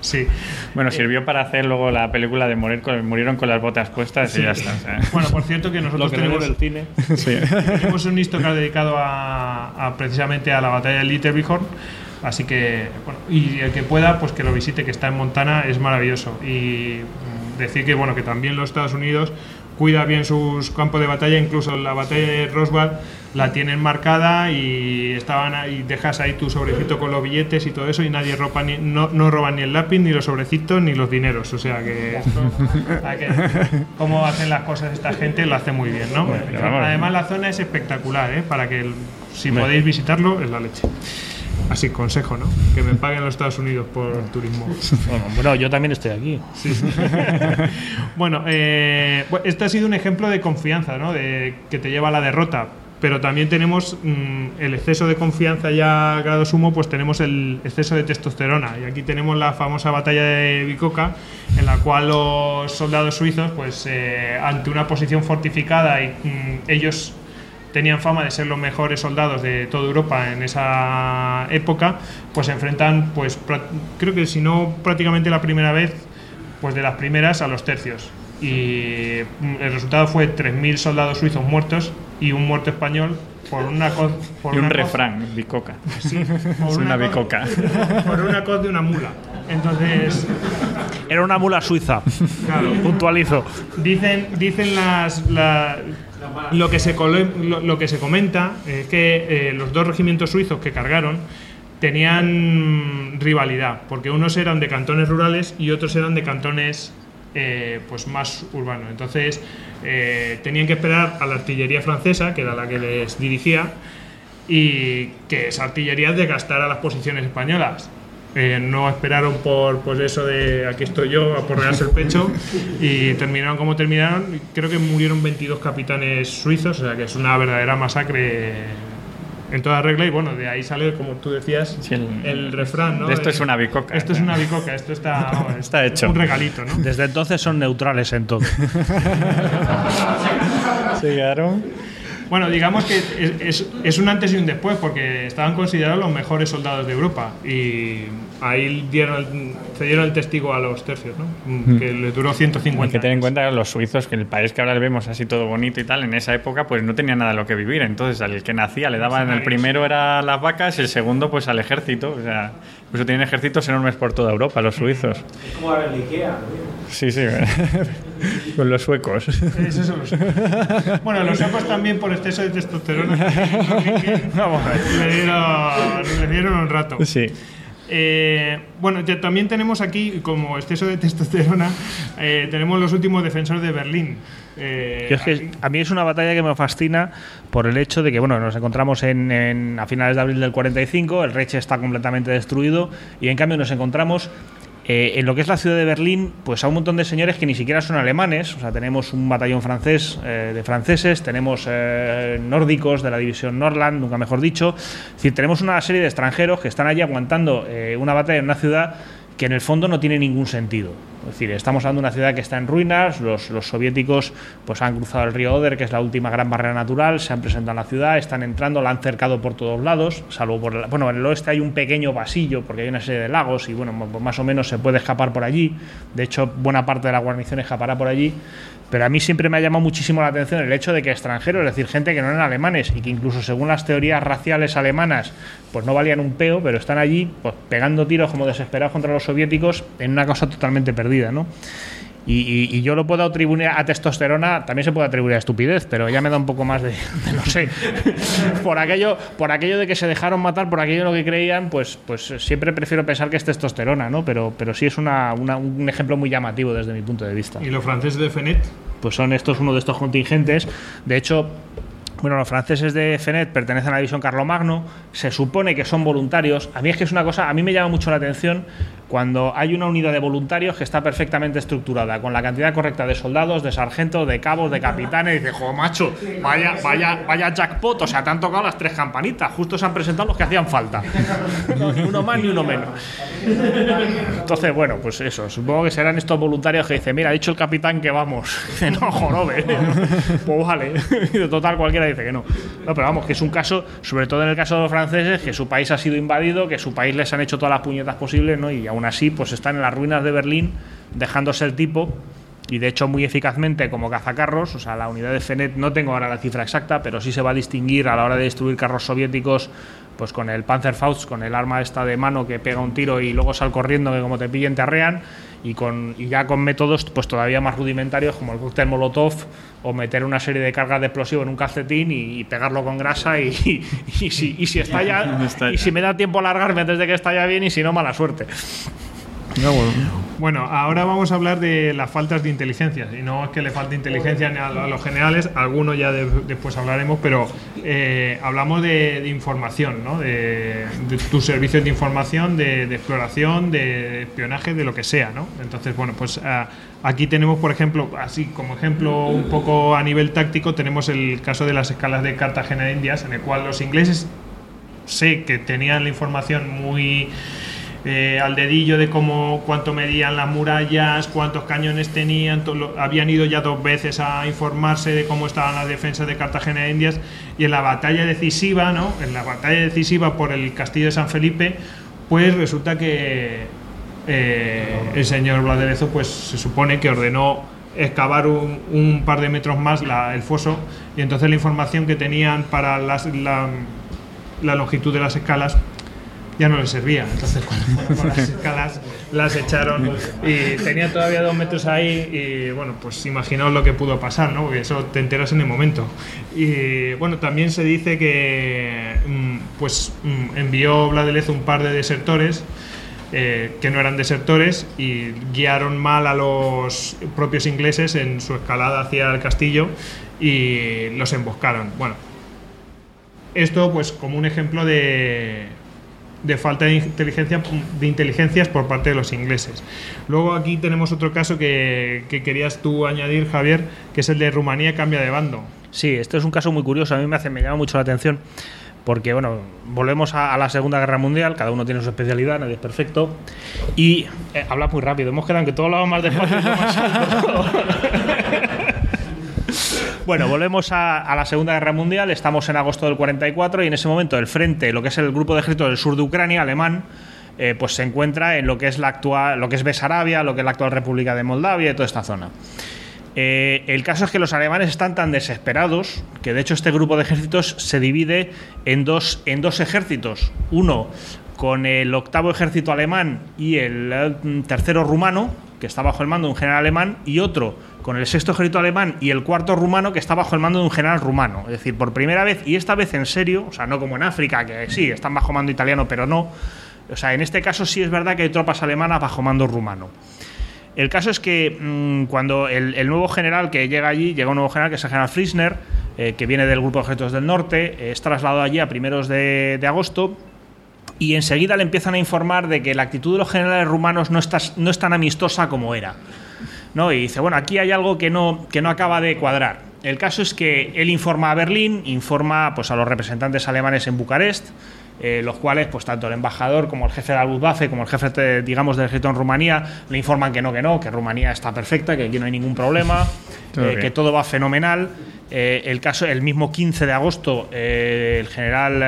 Sí. Bueno, sirvió para hacer luego la película de murieron con las botas puestas y ya está. O sea. Bueno, por cierto que nosotros Lo que tenemos el cine. Sí. tenemos un Instagram dedicado a precisamente a la batalla de Little Bighorn. Así que, bueno, y el que pueda, pues que lo visite, que está en Montana, es maravilloso. Y decir que, bueno, que también los Estados Unidos cuida bien sus campos de batalla, incluso la batalla de Roswell la tienen marcada y dejas ahí tu sobrecito con los billetes y todo eso y nadie no roban ni el lápiz, ni los sobrecitos, ni los dineros. O sea que cómo hacen las cosas esta gente lo hace muy bien, ¿no? Bueno, Además la zona es espectacular, para que si podéis visitarlo es la leche. Así, consejo, ¿no? Que me paguen los Estados Unidos por turismo. Bueno, yo también estoy aquí. Sí. Bueno, este ha sido un ejemplo de confianza, ¿no? Que te lleva a la derrota. Pero también tenemos el exceso de confianza ya a grado sumo, pues tenemos el exceso de testosterona. Y aquí tenemos la famosa batalla de Bicocca, en la cual los soldados suizos, pues ante una posición fortificada y ellos tenían fama de ser los mejores soldados de toda Europa en esa época, pues se enfrentan, pues creo que si no prácticamente la primera vez, pues de las primeras a los tercios. Y el resultado fue 3.000 soldados suizos muertos y un muerto español por una y un refrán, Bicocca. Sí, es una bicoca. Por una coz de una mula. Entonces, era una mula suiza. Claro. Puntualizo. Dicen lo que se comenta es que los dos regimientos suizos que cargaron tenían rivalidad, porque unos eran de cantones rurales y otros eran de cantones pues más urbanos. Entonces tenían que esperar a la artillería francesa, que era la que les dirigía, y que esa artillería desgastara las posiciones españolas. No esperaron por pues eso de aquí estoy yo, a porrearse el pecho, y terminaron como terminaron. Creo que murieron 22 capitanes suizos, o sea que es una verdadera masacre en toda regla. Y bueno, de ahí sale, como tú decías, sí, el refrán, ¿no? Esto es una bicoca. Esto es una bicoca, esto está hecho. Un regalito, ¿no? Desde entonces son neutrales en todo. ¿Se quedaron? Bueno, digamos que es un antes y un después, porque estaban considerados los mejores soldados de Europa y ahí cedieron el testigo a los tercios, ¿no? Que les duró 150 Hay que tener en años. cuenta los suizos, que el país que ahora vemos así todo bonito y tal, en esa época pues no tenía nada de lo que vivir. Entonces al que nacía le daban, el primero era las vacas y el segundo pues al ejército. O sea, por eso tienen ejércitos enormes por toda Europa los suizos. Es como ahora en Ikea, ¿no? Sí, con los suecos. Esos son los suecos. Bueno, los suecos también por exceso de testosterona le dieron un rato. Sí. Bueno, también tenemos aquí, como exceso de testosterona, tenemos los últimos defensores de Berlín. Es que a mí es una batalla que me fascina por el hecho de que bueno, nos encontramos a finales de abril del 45, el Reich está completamente destruido y en cambio nos encontramos en lo que es la ciudad de Berlín, pues a un montón de señores que ni siquiera son alemanes. O sea, tenemos un batallón francés de franceses, tenemos nórdicos de la división Nordland, nunca mejor dicho. Es decir, tenemos una serie de extranjeros que están allí aguantando una batalla en una ciudad que en el fondo no tiene ningún sentido. Es decir, estamos hablando de una ciudad que está en ruinas, los soviéticos pues han cruzado el río Oder, que es la última gran barrera natural, se han presentado en la ciudad, están entrando, la han cercado por todos lados, salvo por bueno, en el oeste hay un pequeño pasillo porque hay una serie de lagos y bueno, pues más o menos se puede escapar por allí. De hecho, buena parte de la guarnición escapará por allí. Pero a mí siempre me ha llamado muchísimo la atención el hecho de que extranjeros, es decir, gente que no eran alemanes y que incluso según las teorías raciales alemanas pues no valían un peo, pero están allí pues pegando tiros como desesperados contra los soviéticos en una cosa totalmente perdida, ¿no? Y yo lo puedo atribuir a testosterona, también se puede atribuir a estupidez, pero ya me da un poco más de no sé, por aquello de que se dejaron matar, por aquello de lo que creían, pues siempre prefiero pensar que es testosterona, ¿no? Pero sí es un ejemplo muy llamativo desde mi punto de vista. ¿Y los franceses de Fenet? Pues son uno de estos contingentes. De hecho, bueno, los franceses de Fenet pertenecen a la división Carlomagno, se supone que son voluntarios. A mí es que es una cosa, a mí me llama mucho la atención cuando hay una unidad de voluntarios que está perfectamente estructurada, con la cantidad correcta de soldados, de sargentos, de cabos, de capitanes, y dice, joder, macho, vaya jackpot, o sea, te han tocado las 3 campanitas, justo se han presentado los que hacían falta. No, ni uno más ni uno menos. Entonces, bueno, pues eso, supongo que serán estos voluntarios que dicen, mira, ha dicho el capitán que vamos. Dice, no, jorobe. Pues vale. De total, cualquiera dice que no. No, pero vamos, que es un caso, sobre todo en el caso de los franceses, que su país ha sido invadido, que su país les han hecho todas las puñetas posibles, ¿no? Y aún Aún así, pues están en las ruinas de Berlín dejándose el tipo, y de hecho muy eficazmente como cazacarros. O sea, la unidad de Fenet, no tengo ahora la cifra exacta, pero sí se va a distinguir a la hora de destruir carros soviéticos, pues con el Panzerfaust, con el arma esta de mano que pega un tiro y luego sal corriendo, que como te pillen te arrean, y ya con métodos pues todavía más rudimentarios como el cóctel Molotov, o meter una serie de cargas de explosivo en un calcetín y pegarlo con grasa y si estalla, y si me da tiempo a largarme antes de que estalle bien, y si no, mala suerte. No, bueno, ahora vamos a hablar de las faltas de inteligencia. Y no es que le falte inteligencia a los generales, algunos ya después hablaremos, pero hablamos de información, ¿no? De tus servicios de información, de exploración, de espionaje, de lo que sea, ¿no? Entonces, bueno, pues aquí tenemos, por ejemplo, así como ejemplo un poco a nivel táctico, tenemos el caso de las escalas de Cartagena de Indias, en el cual los ingleses sé que tenían la información muy al dedillo de cuánto medían las murallas, cuántos cañones tenían, habían ido ya 2 veces a informarse de cómo estaban las defensas de Cartagena de Indias, y en la batalla decisiva, ¿no? En la batalla decisiva por el castillo de San Felipe, pues resulta que el señor Blas de Lezo, pues se supone que ordenó excavar un par de metros más el foso, y entonces la información que tenían para la longitud de las escalas ya no les servía. Entonces cuando fueron con las escalas las echaron y tenía todavía 2 metros ahí, y bueno, pues imaginaos lo que pudo pasar, ¿no? Porque eso te enteras en el momento. Y bueno, también se dice que envió Blas de Lezo un par de desertores que no eran desertores, y guiaron mal a los propios ingleses en su escalada hacia el castillo y los emboscaron. Bueno, esto pues como un ejemplo de falta de inteligencias por parte de los ingleses. Luego aquí tenemos otro caso que querías tú añadir, Javier, que es el de Rumanía cambia de bando. Sí, este es un caso muy curioso, a mí me llama mucho la atención, porque bueno, volvemos a la Segunda Guerra Mundial, cada uno tiene su especialidad, nadie es perfecto, y habla muy rápido, hemos quedado en que todo hablaba más despacio y yo más alto. Bueno, volvemos a la Segunda Guerra Mundial, estamos en agosto del 44, y en ese momento el frente, lo que es el grupo de ejércitos del sur de Ucrania, alemán, pues se encuentra en lo que es Besarabia, lo que es la actual República de Moldavia y toda esta zona. El caso es que los alemanes están tan desesperados que de hecho este grupo de ejércitos se divide en dos ejércitos, uno con el 8º ejército alemán y el 3º rumano, que está bajo el mando de un general alemán, y otro con el 6º ejército alemán y el 4º rumano, que está bajo el mando de un general rumano. Es decir, por primera vez, y esta vez en serio, o sea, no como en África, que sí, están bajo mando italiano, pero no. O sea, en este caso sí es verdad que hay tropas alemanas bajo mando rumano. El caso es que cuando el nuevo general que llega allí, llega un nuevo general que es el general Friesner, que viene del grupo de ejércitos del norte, es trasladado allí a primeros de agosto, y enseguida le empiezan a informar de que la actitud de los generales rumanos no es tan amistosa como era, ¿no? Y dice, bueno, aquí hay algo que no acaba de cuadrar. El caso es que él informa a Berlín, informa pues a los representantes alemanes en Bucarest, los cuales, pues tanto el embajador como el jefe de la Luftwaffe, como el jefe, digamos, del ejército en Rumanía, le informan que que Rumanía está perfecta, que aquí no hay ningún problema, que todo va fenomenal. El mismo 15 de agosto, el general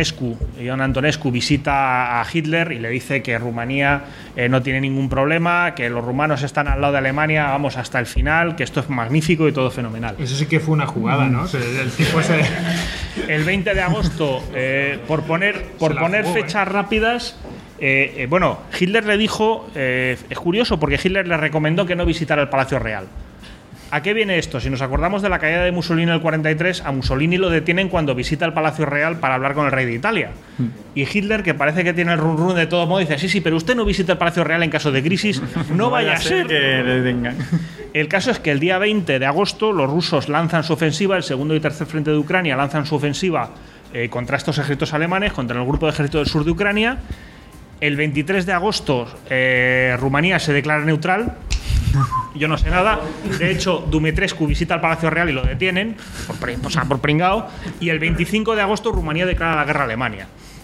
Ion Antonescu, visita a Hitler y le dice que Rumanía no tiene ningún problema, que los rumanos están al lado de Alemania, vamos hasta el final, que esto es magnífico y todo fenomenal. Eso sí que fue una jugada, ¿no? El tipo ese... El 20 de agosto, por poner fechas rápidas, bueno, Hitler le dijo, es curioso porque Hitler le recomendó que no visitara el Palacio Real. ¿A qué viene esto? Si nos acordamos de la caída de Mussolini en el 43, a Mussolini lo detienen cuando visita el Palacio Real para hablar con el rey de Italia. Y Hitler, que parece que tiene el run de todo modo, dice, sí, pero usted no visita el Palacio Real en caso de crisis, no vaya a ser que le vengan. El caso es que el día 20 de agosto los rusos lanzan su ofensiva, el segundo y tercer frente de Ucrania lanzan su ofensiva contra estos ejércitos alemanes, contra el grupo de ejércitos del sur de Ucrania. El 23 de agosto Rumanía se declara neutral. Yo no sé nada. De hecho, Dumitrescu visita el Palacio Real y lo detienen por pringao. Y el 25 de agosto Rumanía declara la guerra a Alemania.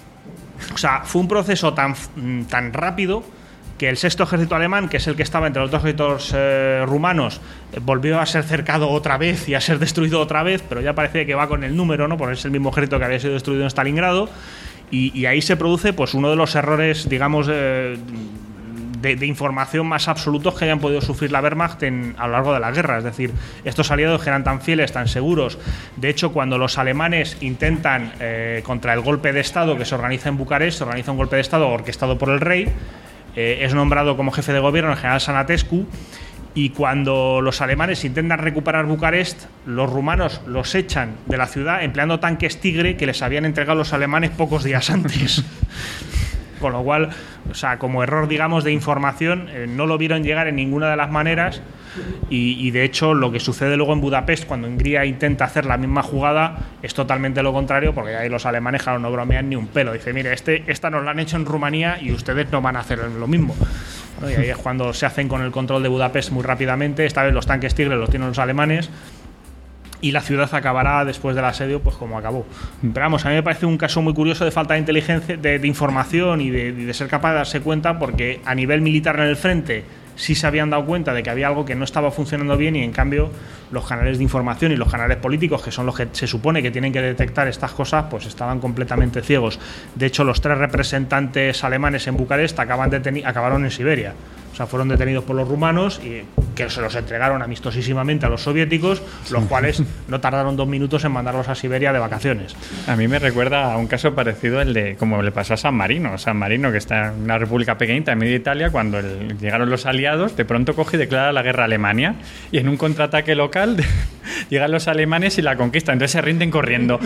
O sea, fue un proceso tan rápido que el 6º ejército alemán, que es el que estaba entre los dos ejércitos rumanos, volvió a ser cercado otra vez y a ser destruido otra vez, pero ya parece que va con el número, ¿no? Porque es el mismo ejército que había sido destruido en Stalingrado. Y ahí se produce pues uno de los errores, digamos, de información más absolutos que hayan podido sufrir la Wehrmacht a lo largo de la guerra. Es decir, estos aliados que eran tan fieles, tan seguros. De hecho, cuando los alemanes intentan, contra el golpe de Estado que se organiza en Bucarest, se organiza un golpe de Estado orquestado por el rey, es nombrado como jefe de gobierno el general Sănătescu, y cuando los alemanes intentan recuperar Bucarest, los rumanos los echan de la ciudad empleando tanques Tigre que les habían entregado los alemanes pocos días antes. Con lo cual, o sea, como error, digamos, de información, no lo vieron llegar en ninguna de las maneras, y de hecho lo que sucede luego en Budapest, cuando Hungría intenta hacer la misma jugada, es totalmente lo contrario, porque ahí los alemanes, claro, no bromean ni un pelo. Dice, mire, esta nos la han hecho en Rumanía y ustedes no van a hacer lo mismo, ¿no? Y ahí es cuando se hacen con el control de Budapest muy rápidamente. Esta vez los tanques Tigre los tienen los alemanes, y la ciudad acabará después del asedio pues como acabó. Pero vamos, a mí me parece un caso muy curioso de falta de inteligencia, de información y de ser capaz de darse cuenta, porque a nivel militar en el frente sí se habían dado cuenta de que había algo que no estaba funcionando bien, y en cambio los canales de información y los canales políticos, que son los que se supone que tienen que detectar estas cosas, pues estaban completamente ciegos. De hecho, los 3 representantes alemanes en Bucarest acabaron en Siberia. O sea, fueron detenidos por los rumanos y que se los entregaron amistosísimamente a los soviéticos, los cuales no tardaron 2 minutos en mandarlos a Siberia de vacaciones. A mí me recuerda a un caso parecido el de como le pasó a San Marino. San Marino, que está en una república pequeñita en medio de Italia, cuando llegaron los aliados, de pronto coge y declara la guerra a Alemania, y en un contraataque local llegan los alemanes y la conquistan. Entonces se rinden corriendo.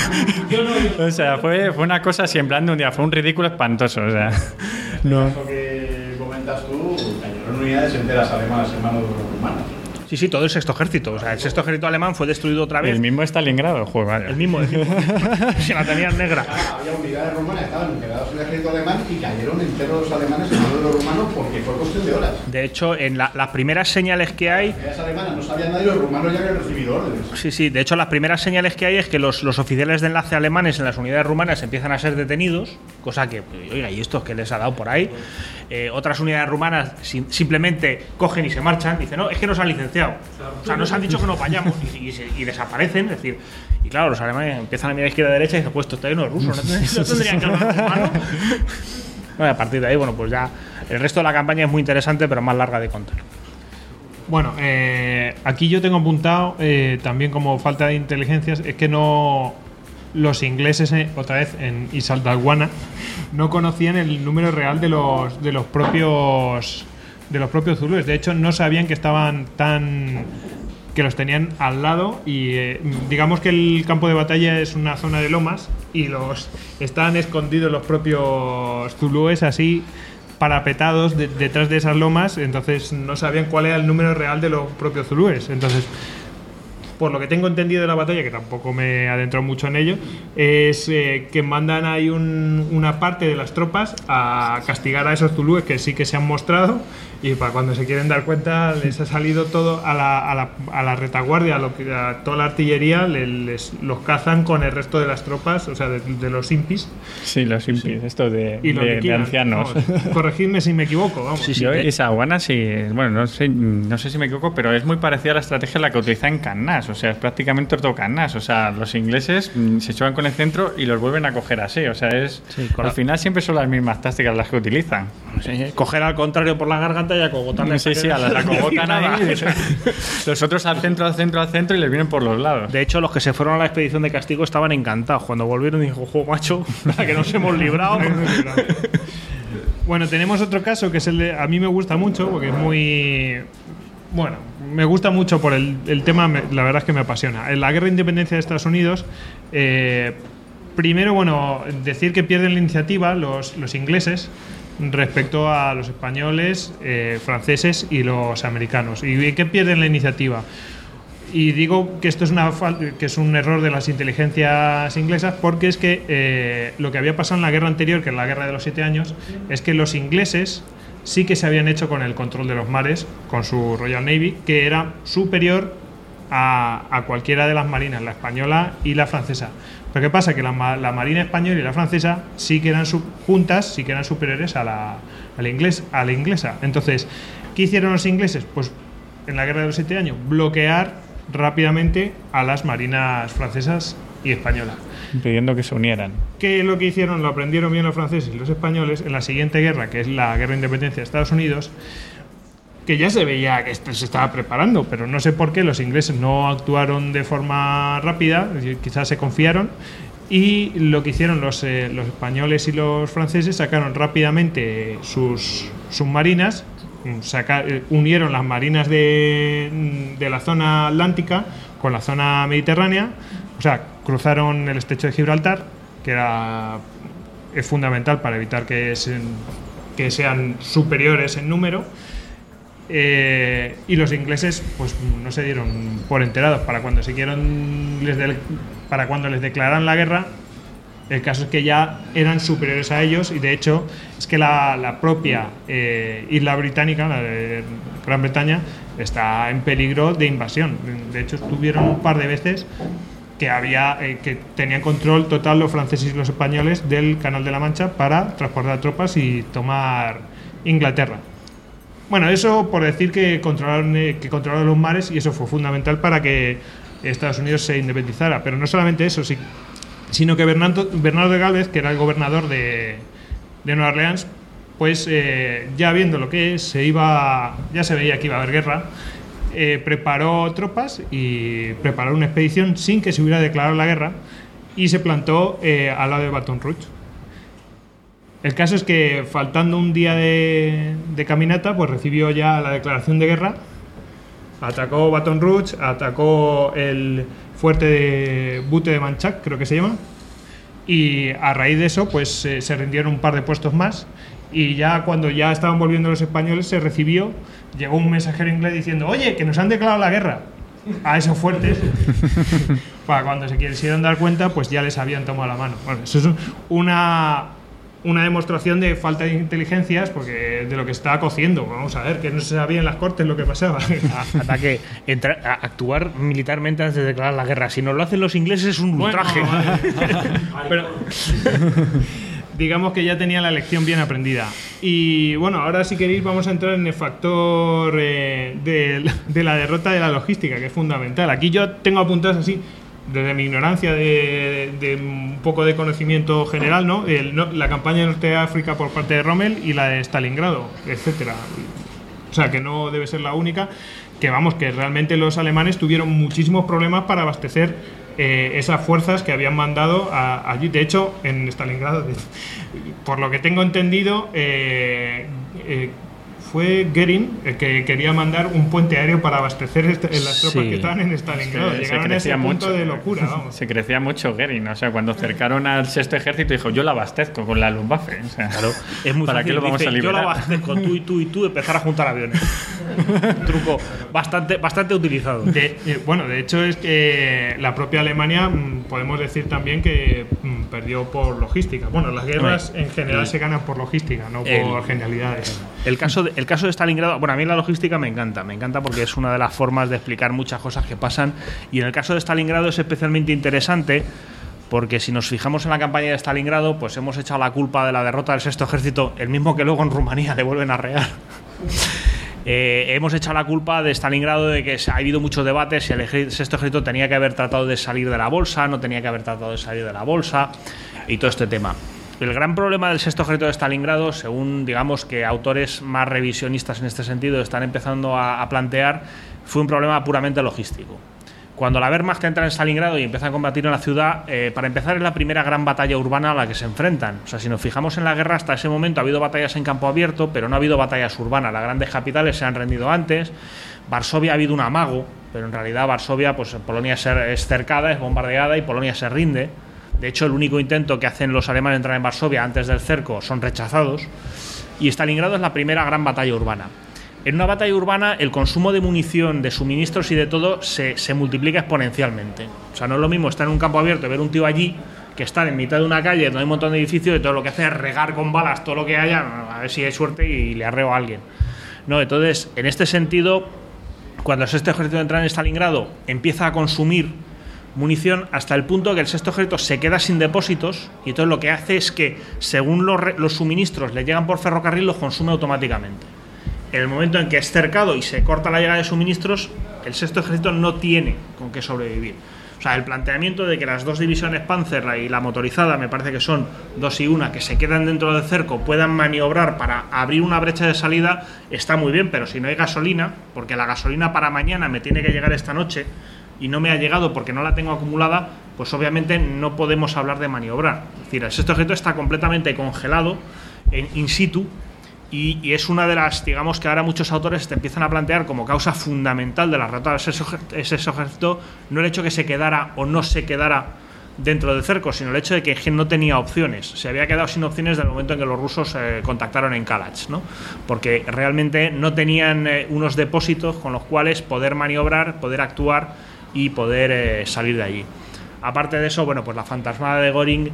O sea, fue una cosa así en plan de un día, fue un ridículo espantoso. O sea, no. Eso que comentas tú, cayeron unidades enteras alemanas en manos de los rumanos. Sí, todo el sexto ejército. O sea, el sexto ejército alemán fue destruido otra vez. El mismo Stalingrado, joder, vaya. El mismo. Si la tenían negra. Había unidades rumanas que estaban integradas en el ejército alemán y cayeron enteros los alemanes en manos de los rumanos porque fue cuestión de horas. De hecho, en las primeras señales que hay... Las unidades alemanas no sabían nada y los rumanos ya habían recibido órdenes. Sí. De hecho, las primeras señales que hay es que los oficiales de enlace alemanes en las unidades rumanas empiezan a ser detenidos, cosa que, oiga, ¿y esto qué les ha dado por ahí? Otras unidades rumanas simplemente cogen y se marchan. Dicen, no, es que nos han licenciado. O sea, nos han dicho que no vayamos y desaparecen. Es decir, y claro, los alemanes empiezan a mirar izquierda y derecha y dicen, pues esto está lleno de rusos, no tendrían que hablar rumano. Bueno, a partir de ahí, bueno, pues ya el resto de la campaña es muy interesante, pero más larga de contar. Bueno, aquí yo tengo apuntado también como falta de inteligencias, es que no los ingleses, otra vez en Isaldalwana, no conocían el número real de los propios zulúes. De hecho, no sabían que estaban que los tenían al lado, y digamos que el campo de batalla es una zona de lomas y están escondidos los propios zulúes así parapetados detrás de esas lomas. Entonces no sabían cuál era el número real de los propios zulúes. Entonces, por lo que tengo entendido de la batalla, que tampoco me adentro mucho en ello, es que mandan ahí una parte de las tropas a castigar a esos zulúes que sí que se han mostrado, y para cuando se quieren dar cuenta les ha salido todo a la retaguardia, a toda la artillería, los cazan con el resto de las tropas, o sea, de los impis. Sí, los impis, sí. Esto de ancianos. Vamos, corregidme si me equivoco, vamos. Sí, yo Isaldalwana, sí, bueno, no sé si me equivoco, pero es muy parecida a la estrategia a la que utiliza en Kannás. O sea, es prácticamente ortocannás. O sea, los ingleses se chocan con el centro y los vuelven a coger así. O sea, al final siempre son las mismas tácticas las que utilizan. Sí, coger al contrario por la garganta y acogotarle. Sí, a la acogotan ahí. Los otros al centro y les vienen por los lados. De hecho, los que se fueron a la expedición de castigo estaban encantados. Cuando volvieron dijo, ¡jo, macho! Que nos hemos librado. Bueno, tenemos otro caso que es el de, a mí me gusta mucho porque es muy... Bueno, me gusta mucho por el tema, la verdad es que me apasiona. En la guerra de independencia de Estados Unidos, primero, bueno, decir que pierden la iniciativa los ingleses respecto a los españoles, franceses y los americanos. ¿Y qué pierden la iniciativa? Y digo que esto es un error de las inteligencias inglesas, porque es que lo que había pasado en la guerra anterior, que es la guerra de los 7 años, es que los ingleses sí que se habían hecho con el control de los mares, con su Royal Navy, que era superior a cualquiera de las marinas, la española y la francesa. Pero ¿qué pasa? Que la marina española y la francesa sí que eran juntas, sí que eran superiores a la inglesa. Entonces, ¿qué hicieron los ingleses? Pues en la guerra de los 7 años, bloquear rápidamente a las marinas francesas y española. Pidiendo que se unieran. ¿Qué es lo que hicieron? Lo aprendieron bien los franceses y los españoles en la siguiente guerra, que es la Guerra de Independencia de Estados Unidos, que ya se veía que esto se estaba preparando, pero no sé por qué los ingleses no actuaron de forma rápida, quizás se confiaron, y lo que hicieron los españoles y los franceses, sacaron rápidamente sus submarinas, unieron las marinas de la zona atlántica con la zona mediterránea, o sea, cruzaron el estrecho de Gibraltar, que es fundamental para evitar que sean superiores en número, y los ingleses pues no se dieron por enterados para cuando les declararan la guerra. El caso es que ya eran superiores a ellos, y de hecho es que la propia isla británica, la de Gran Bretaña, está en peligro de invasión. De hecho, estuvieron un par de veces que tenían control total los franceses y los españoles del Canal de la Mancha para transportar tropas y tomar Inglaterra. Bueno, eso por decir que controlaron los mares, y eso fue fundamental para que Estados Unidos se independizara. Pero no solamente eso, sino que Bernardo de Gálvez, que era el gobernador de Nueva Orleans, pues ya viendo lo que ya se veía que iba a haber guerra, preparó tropas y preparó una expedición sin que se hubiera declarado la guerra, y se plantó al lado de Baton Rouge. El caso es que, faltando un día de caminata, pues recibió ya la declaración de guerra, atacó Baton Rouge, atacó el fuerte de Butte de Manchac, creo que se llama, y a raíz de eso pues se rindieron un par de puestos más, y ya cuando ya estaban volviendo los españoles llegó un mensajero inglés diciendo: oye, que nos han declarado la guerra a esos fuertes. Para cuando se quisieron dar cuenta, pues ya les habían tomado la mano. Bueno, eso es una demostración de falta de inteligencias, porque de lo que estaba cociendo. Vamos a ver, que no se sabía en las cortes lo que pasaba. Ataque, actuar militarmente antes de declarar la guerra. Si no lo hacen los ingleses es un ultraje. Pero digamos que ya tenía la lección bien aprendida. Y bueno, ahora si queréis vamos a entrar en el factor de la derrota de la logística, que es fundamental. Aquí yo tengo apuntados así, desde mi ignorancia de un poco de conocimiento general, ¿no? La campaña de Norte de África por parte de Rommel y la de Stalingrado, etcétera. O sea, que no debe ser la única, que realmente los alemanes tuvieron muchísimos problemas para abastecer esas fuerzas que habían mandado allí. De hecho, en Stalingrado, por lo que tengo entendido, fue Goering el que quería mandar un puente aéreo para abastecer las tropas que estaban en Stalingrado. Llegaron a ese punto de locura, vamos. Se crecía mucho Goering, o sea, cuando cercaron al sexto ejército dijo: yo la abastezco con la Luftwaffe. O sea, claro, es muy ¿para fácil, qué lo vamos a liberar? Yo la abastezco, tú y tú, empezar a juntar aviones. Un truco bastante utilizado. De hecho es que la propia Alemania, podemos decir también que perdió por logística. Bueno, las guerras en general se ganan por logística, no por genialidades. El caso de Stalingrado, bueno, a mí la logística me encanta porque es una de las formas de explicar muchas cosas que pasan, y en el caso de Stalingrado es especialmente interesante porque si nos fijamos en la campaña de Stalingrado, pues hemos echado la culpa de la derrota del sexto ejército, el mismo que luego en Rumanía le vuelven a rear. Hemos echado la culpa de Stalingrado de que ha habido muchos debates si el sexto ejército tenía que haber tratado de salir de la bolsa, no tenía que haber tratado de salir de la bolsa, y todo este tema. El gran problema del sexto ejército de Stalingrado, según digamos que autores más revisionistas en este sentido están empezando a plantear, fue un problema puramente logístico. Cuando la Wehrmacht entra en Stalingrado y empieza a combatir en la ciudad, para empezar es la primera gran batalla urbana a la que se enfrentan. O sea, si nos fijamos en la guerra, hasta ese momento ha habido batallas en campo abierto, pero no ha habido batallas urbanas. Las grandes capitales se han rendido antes. Varsovia ha habido un amago, pero en realidad Varsovia, pues Polonia es cercada, es bombardeada y Polonia se rinde. De hecho, el único intento que hacen los alemanes de entrar en Varsovia antes del cerco son rechazados. Y Stalingrado es la primera gran batalla urbana. En una batalla urbana, el consumo de munición, de suministros y de todo se multiplica exponencialmente. O sea, no es lo mismo estar en un campo abierto y ver un tío allí que estar en mitad de una calle donde hay un montón de edificios y todo lo que hace es regar con balas todo lo que haya, a ver si hay suerte y le arreo a alguien. No, entonces, en este sentido, cuando el sexto ejército entra en Stalingrado, empieza a consumir munición hasta el punto que el sexto ejército se queda sin depósitos, y entonces lo que hace es que, según los suministros le llegan por ferrocarril, los consume automáticamente. En el momento en que es cercado y se corta la llegada de suministros, el sexto ejército no tiene con qué sobrevivir. O sea, el planteamiento de que las dos divisiones Panzer y la motorizada, me parece que son 2 y 1, que se quedan dentro del cerco, puedan maniobrar para abrir una brecha de salida, está muy bien, pero si no hay gasolina, porque la gasolina para mañana me tiene que llegar esta noche y no me ha llegado porque no la tengo acumulada, pues obviamente no podemos hablar de maniobrar. Es decir, el sexto objeto está completamente congelado in situ. Y es una de las, digamos, que ahora muchos autores te empiezan a plantear como causa fundamental de la derrota de ese ejército, no el hecho que se quedara o no se quedara dentro del cerco, sino el hecho de que no tenía opciones. Se había quedado sin opciones desde el momento en que los rusos contactaron en Kalach, ¿no? Porque realmente no tenían unos depósitos con los cuales poder maniobrar, poder actuar y poder salir de allí. Aparte de eso, bueno, pues la fantasmada de Göring,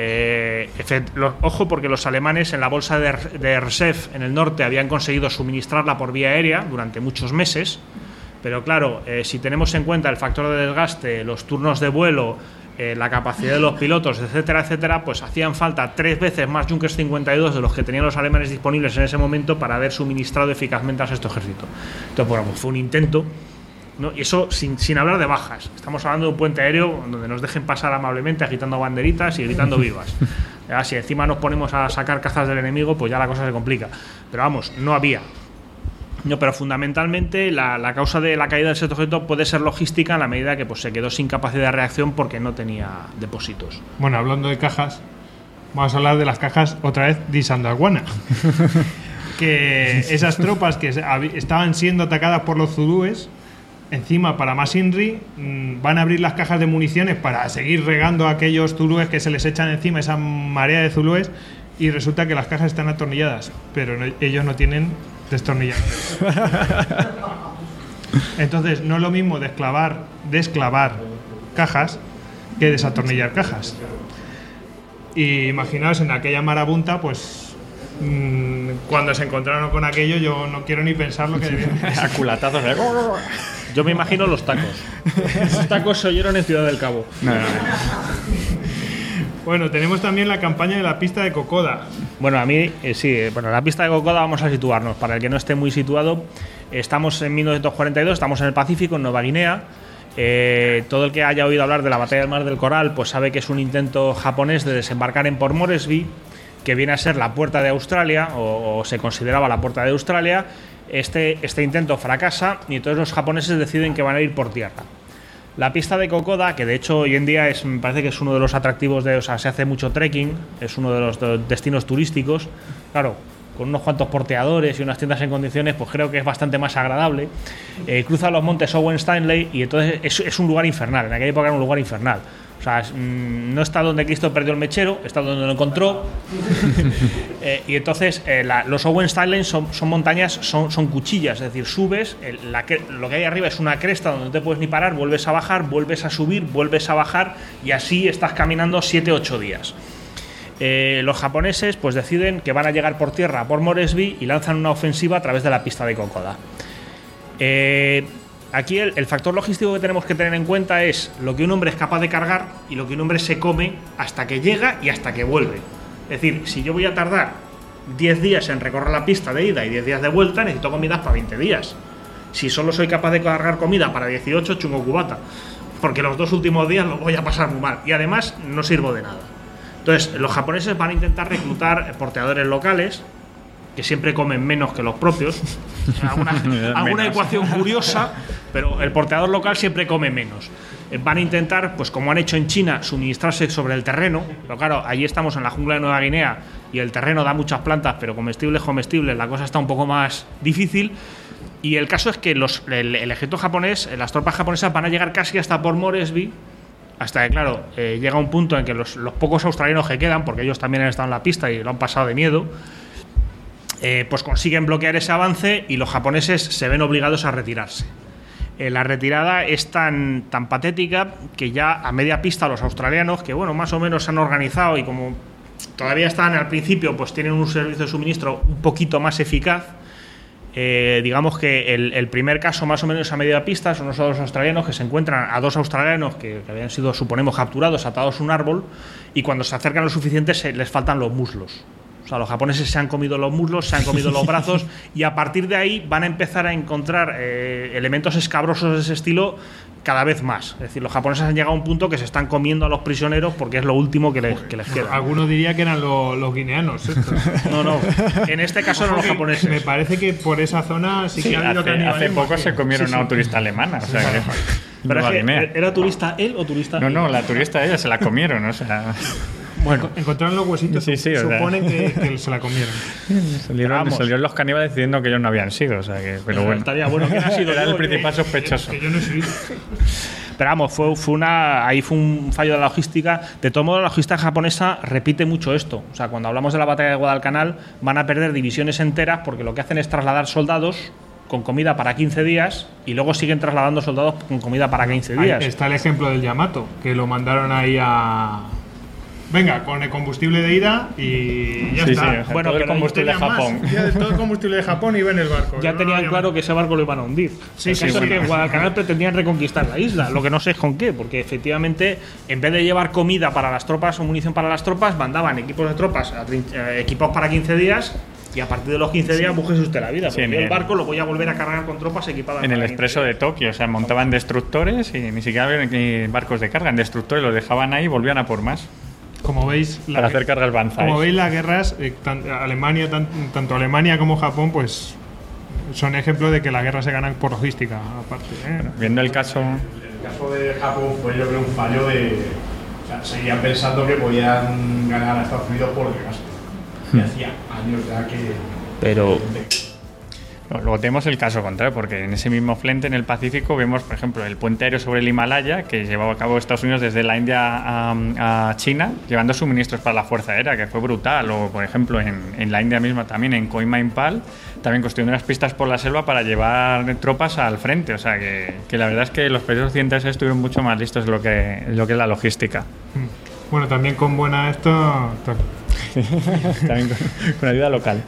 ojo, porque los alemanes en la bolsa de Rzeszów en el norte habían conseguido suministrarla por vía aérea durante muchos meses, pero claro, si tenemos en cuenta el factor de desgaste, los turnos de vuelo, la capacidad de los pilotos, etcétera, etcétera, pues hacían falta 3 veces más Junkers 52 de los que tenían los alemanes disponibles en ese momento para haber suministrado eficazmente a sexto ejército. Entonces, bueno, pues fue un intento, ¿no? Y eso sin hablar de bajas. Estamos hablando de un puente aéreo donde nos dejen pasar amablemente agitando banderitas y gritando vivas. Ya, si encima nos ponemos a sacar cazas del enemigo, pues ya la cosa se complica. Pero vamos, no había. No, pero fundamentalmente la causa de la caída del sexto objeto puede ser logística en la medida que pues, se quedó sin capacidad de reacción porque no tenía depósitos. Bueno, hablando de cajas, vamos a hablar de las cajas otra vez de Isandlwana. Que esas tropas que estaban siendo atacadas por los zulúes, encima, para más INRI, van a abrir las cajas de municiones para seguir regando a aquellos zulúes que se les echan encima, esa marea de zulúes, y resulta que las cajas están atornilladas, pero ellos no tienen destornilladores. Entonces, no es lo mismo desclavar cajas que desatornillar cajas. Y imaginaos en aquella marabunta, pues cuando se encontraron con aquello, yo no quiero ni pensar lo que debían ser. A culatazos, ¿eh? Yo me imagino los tacos. Los tacos se oyeron en Ciudad del Cabo. No. Bueno, tenemos también la campaña de la pista de Kokoda. Bueno, a mí sí. Bueno, la pista de Kokoda vamos a situarnos. Para el que no esté muy situado, estamos en 1942, estamos en el Pacífico, en Nueva Guinea. Todo el que haya oído hablar de la batalla del Mar del Coral, pues sabe que es un intento japonés de desembarcar en Port Moresby, que viene a ser la puerta de Australia, o se consideraba la puerta de Australia. Este intento fracasa y entonces los japoneses deciden que van a ir por tierra. La pista de Kokoda, que de hecho hoy en día me parece que es uno de los atractivos se hace mucho trekking, es uno de los destinos turísticos, claro, con unos cuantos porteadores y unas tiendas en condiciones, pues creo que es bastante más agradable. Cruza los montes Owen Stanley y entonces es un lugar infernal, en aquella época era un lugar infernal. O sea, no está donde Cristo perdió el mechero, está donde lo encontró. Y entonces los Owen Stanley son montañas, son cuchillas, es decir, subes, lo que hay arriba es una cresta donde no te puedes ni parar, vuelves a bajar, vuelves a subir, vuelves a bajar y así estás caminando 7-8 días. Los japoneses pues deciden que van a llegar por tierra por Moresby y lanzan una ofensiva a través de la pista de Kokoda. Aquí el factor logístico que tenemos que tener en cuenta es lo que un hombre es capaz de cargar y lo que un hombre se come hasta que llega y hasta que vuelve. Es decir, si yo voy a tardar 10 días en recorrer la pista de ida y 10 días de vuelta, necesito comidas para 20 días. Si solo soy capaz de cargar comida para 18, chungo cubata, porque los 2 últimos días lo voy a pasar muy mal y además no sirvo de nada. Entonces, los japoneses van a intentar reclutar porteadores locales, que siempre comen menos que los propios. Alguna ecuación curiosa, pero el porteador local siempre come menos. Van a intentar, pues como han hecho en China, suministrarse sobre el terreno, pero claro, allí estamos en la jungla de Nueva Guinea y el terreno da muchas plantas, pero comestibles, la cosa está un poco más difícil. Y el caso es que el ejército japonés, las tropas japonesas van a llegar casi hasta Port Moresby, hasta que, claro, llega un punto en que los pocos australianos que quedan, porque ellos también han estado en la pista y lo han pasado de miedo, pues consiguen bloquear ese avance y los japoneses se ven obligados a retirarse. La retirada es tan patética que ya a media pista los australianos, que bueno, más o menos se han organizado y como todavía están al principio, pues tienen un servicio de suministro un poquito más eficaz. Digamos que el primer caso más o menos a media pista son los australianos que se encuentran a 2 australianos que habían sido, suponemos, capturados, atados a un árbol, y cuando se acercan lo suficiente les faltan los muslos. O O sea, los japoneses se han comido los muslos, se han comido los brazos y a partir de ahí van a empezar a encontrar elementos escabrosos de ese estilo cada vez más. Es decir, los japoneses han llegado a un punto que se están comiendo a los prisioneros porque es lo último que les queda. Algunos diría que eran los guineanos. No. En este caso no los japoneses. Me parece que por esa zona sí que ha habido canibalismo. Hace poco se comieron a una turista alemana. O sea, Pero es que, ¿era turista él o turista ella? No, la turista ella se la comieron. O sea... Bueno, encontraron los huesitos, suponen que se la comieron. Salieron los caníbales diciendo que ellos no habían sido, o sea que, pero bueno. Estaría bueno que ha sido. Era el principal sospechoso. Que yo no he sido. Pero vamos, fue un fallo de la logística. De todo modo, la logística japonesa repite mucho esto. O sea, cuando hablamos de la batalla de Guadalcanal, van a perder divisiones enteras porque lo que hacen es trasladar soldados con comida para 15 días y luego siguen trasladando soldados con comida para 15 días. Ahí está el ejemplo del Yamato, que lo mandaron ahí a... Venga, con el combustible de ida y ya está. Sí, o sea, bueno, todo el combustible de Japón. Todo el combustible de Japón iba en el barco. Ya tenían claro que ese barco lo iban a hundir. El caso es que en Guadalcanal pretendían reconquistar la isla, lo que no sé es con qué, porque efectivamente, en vez de llevar comida para las tropas o munición para las tropas, mandaban equipos de tropas, equipos para 15 días. Y a partir de los 15 días, búsquese usted la vida. Porque yo el barco lo voy a volver a cargar con tropas equipadas. En el expreso de Tokio, o sea, montaban destructores y ni siquiera había ni barcos de carga. En destructores los dejaban ahí y volvían a por más. Como veis, para hacer cargas Banzai. Como veis, las guerras, tanto Alemania como Japón, pues son ejemplos de que las guerras se ganan por logística, aparte. Bueno, viendo el caso. El caso de Japón fue, yo creo, un fallo de. O sea, seguían pensando que podían ganar a Estados Unidos por desgaste. Y hacía años ya que. Pero. Luego tenemos el caso contrario, porque en ese mismo frente, en el Pacífico, vemos, por ejemplo, el puente aéreo sobre el Himalaya, que llevaba a cabo Estados Unidos desde la India a China, llevando suministros para la Fuerza Aérea, que fue brutal. O, por ejemplo, en la India misma también, en Koima Impal, también construyendo unas pistas por la selva para llevar tropas al frente. O sea, que la verdad es que los países occidentales estuvieron mucho más listos de lo que es la logística. Bueno, también con buena esto... También con ayuda local.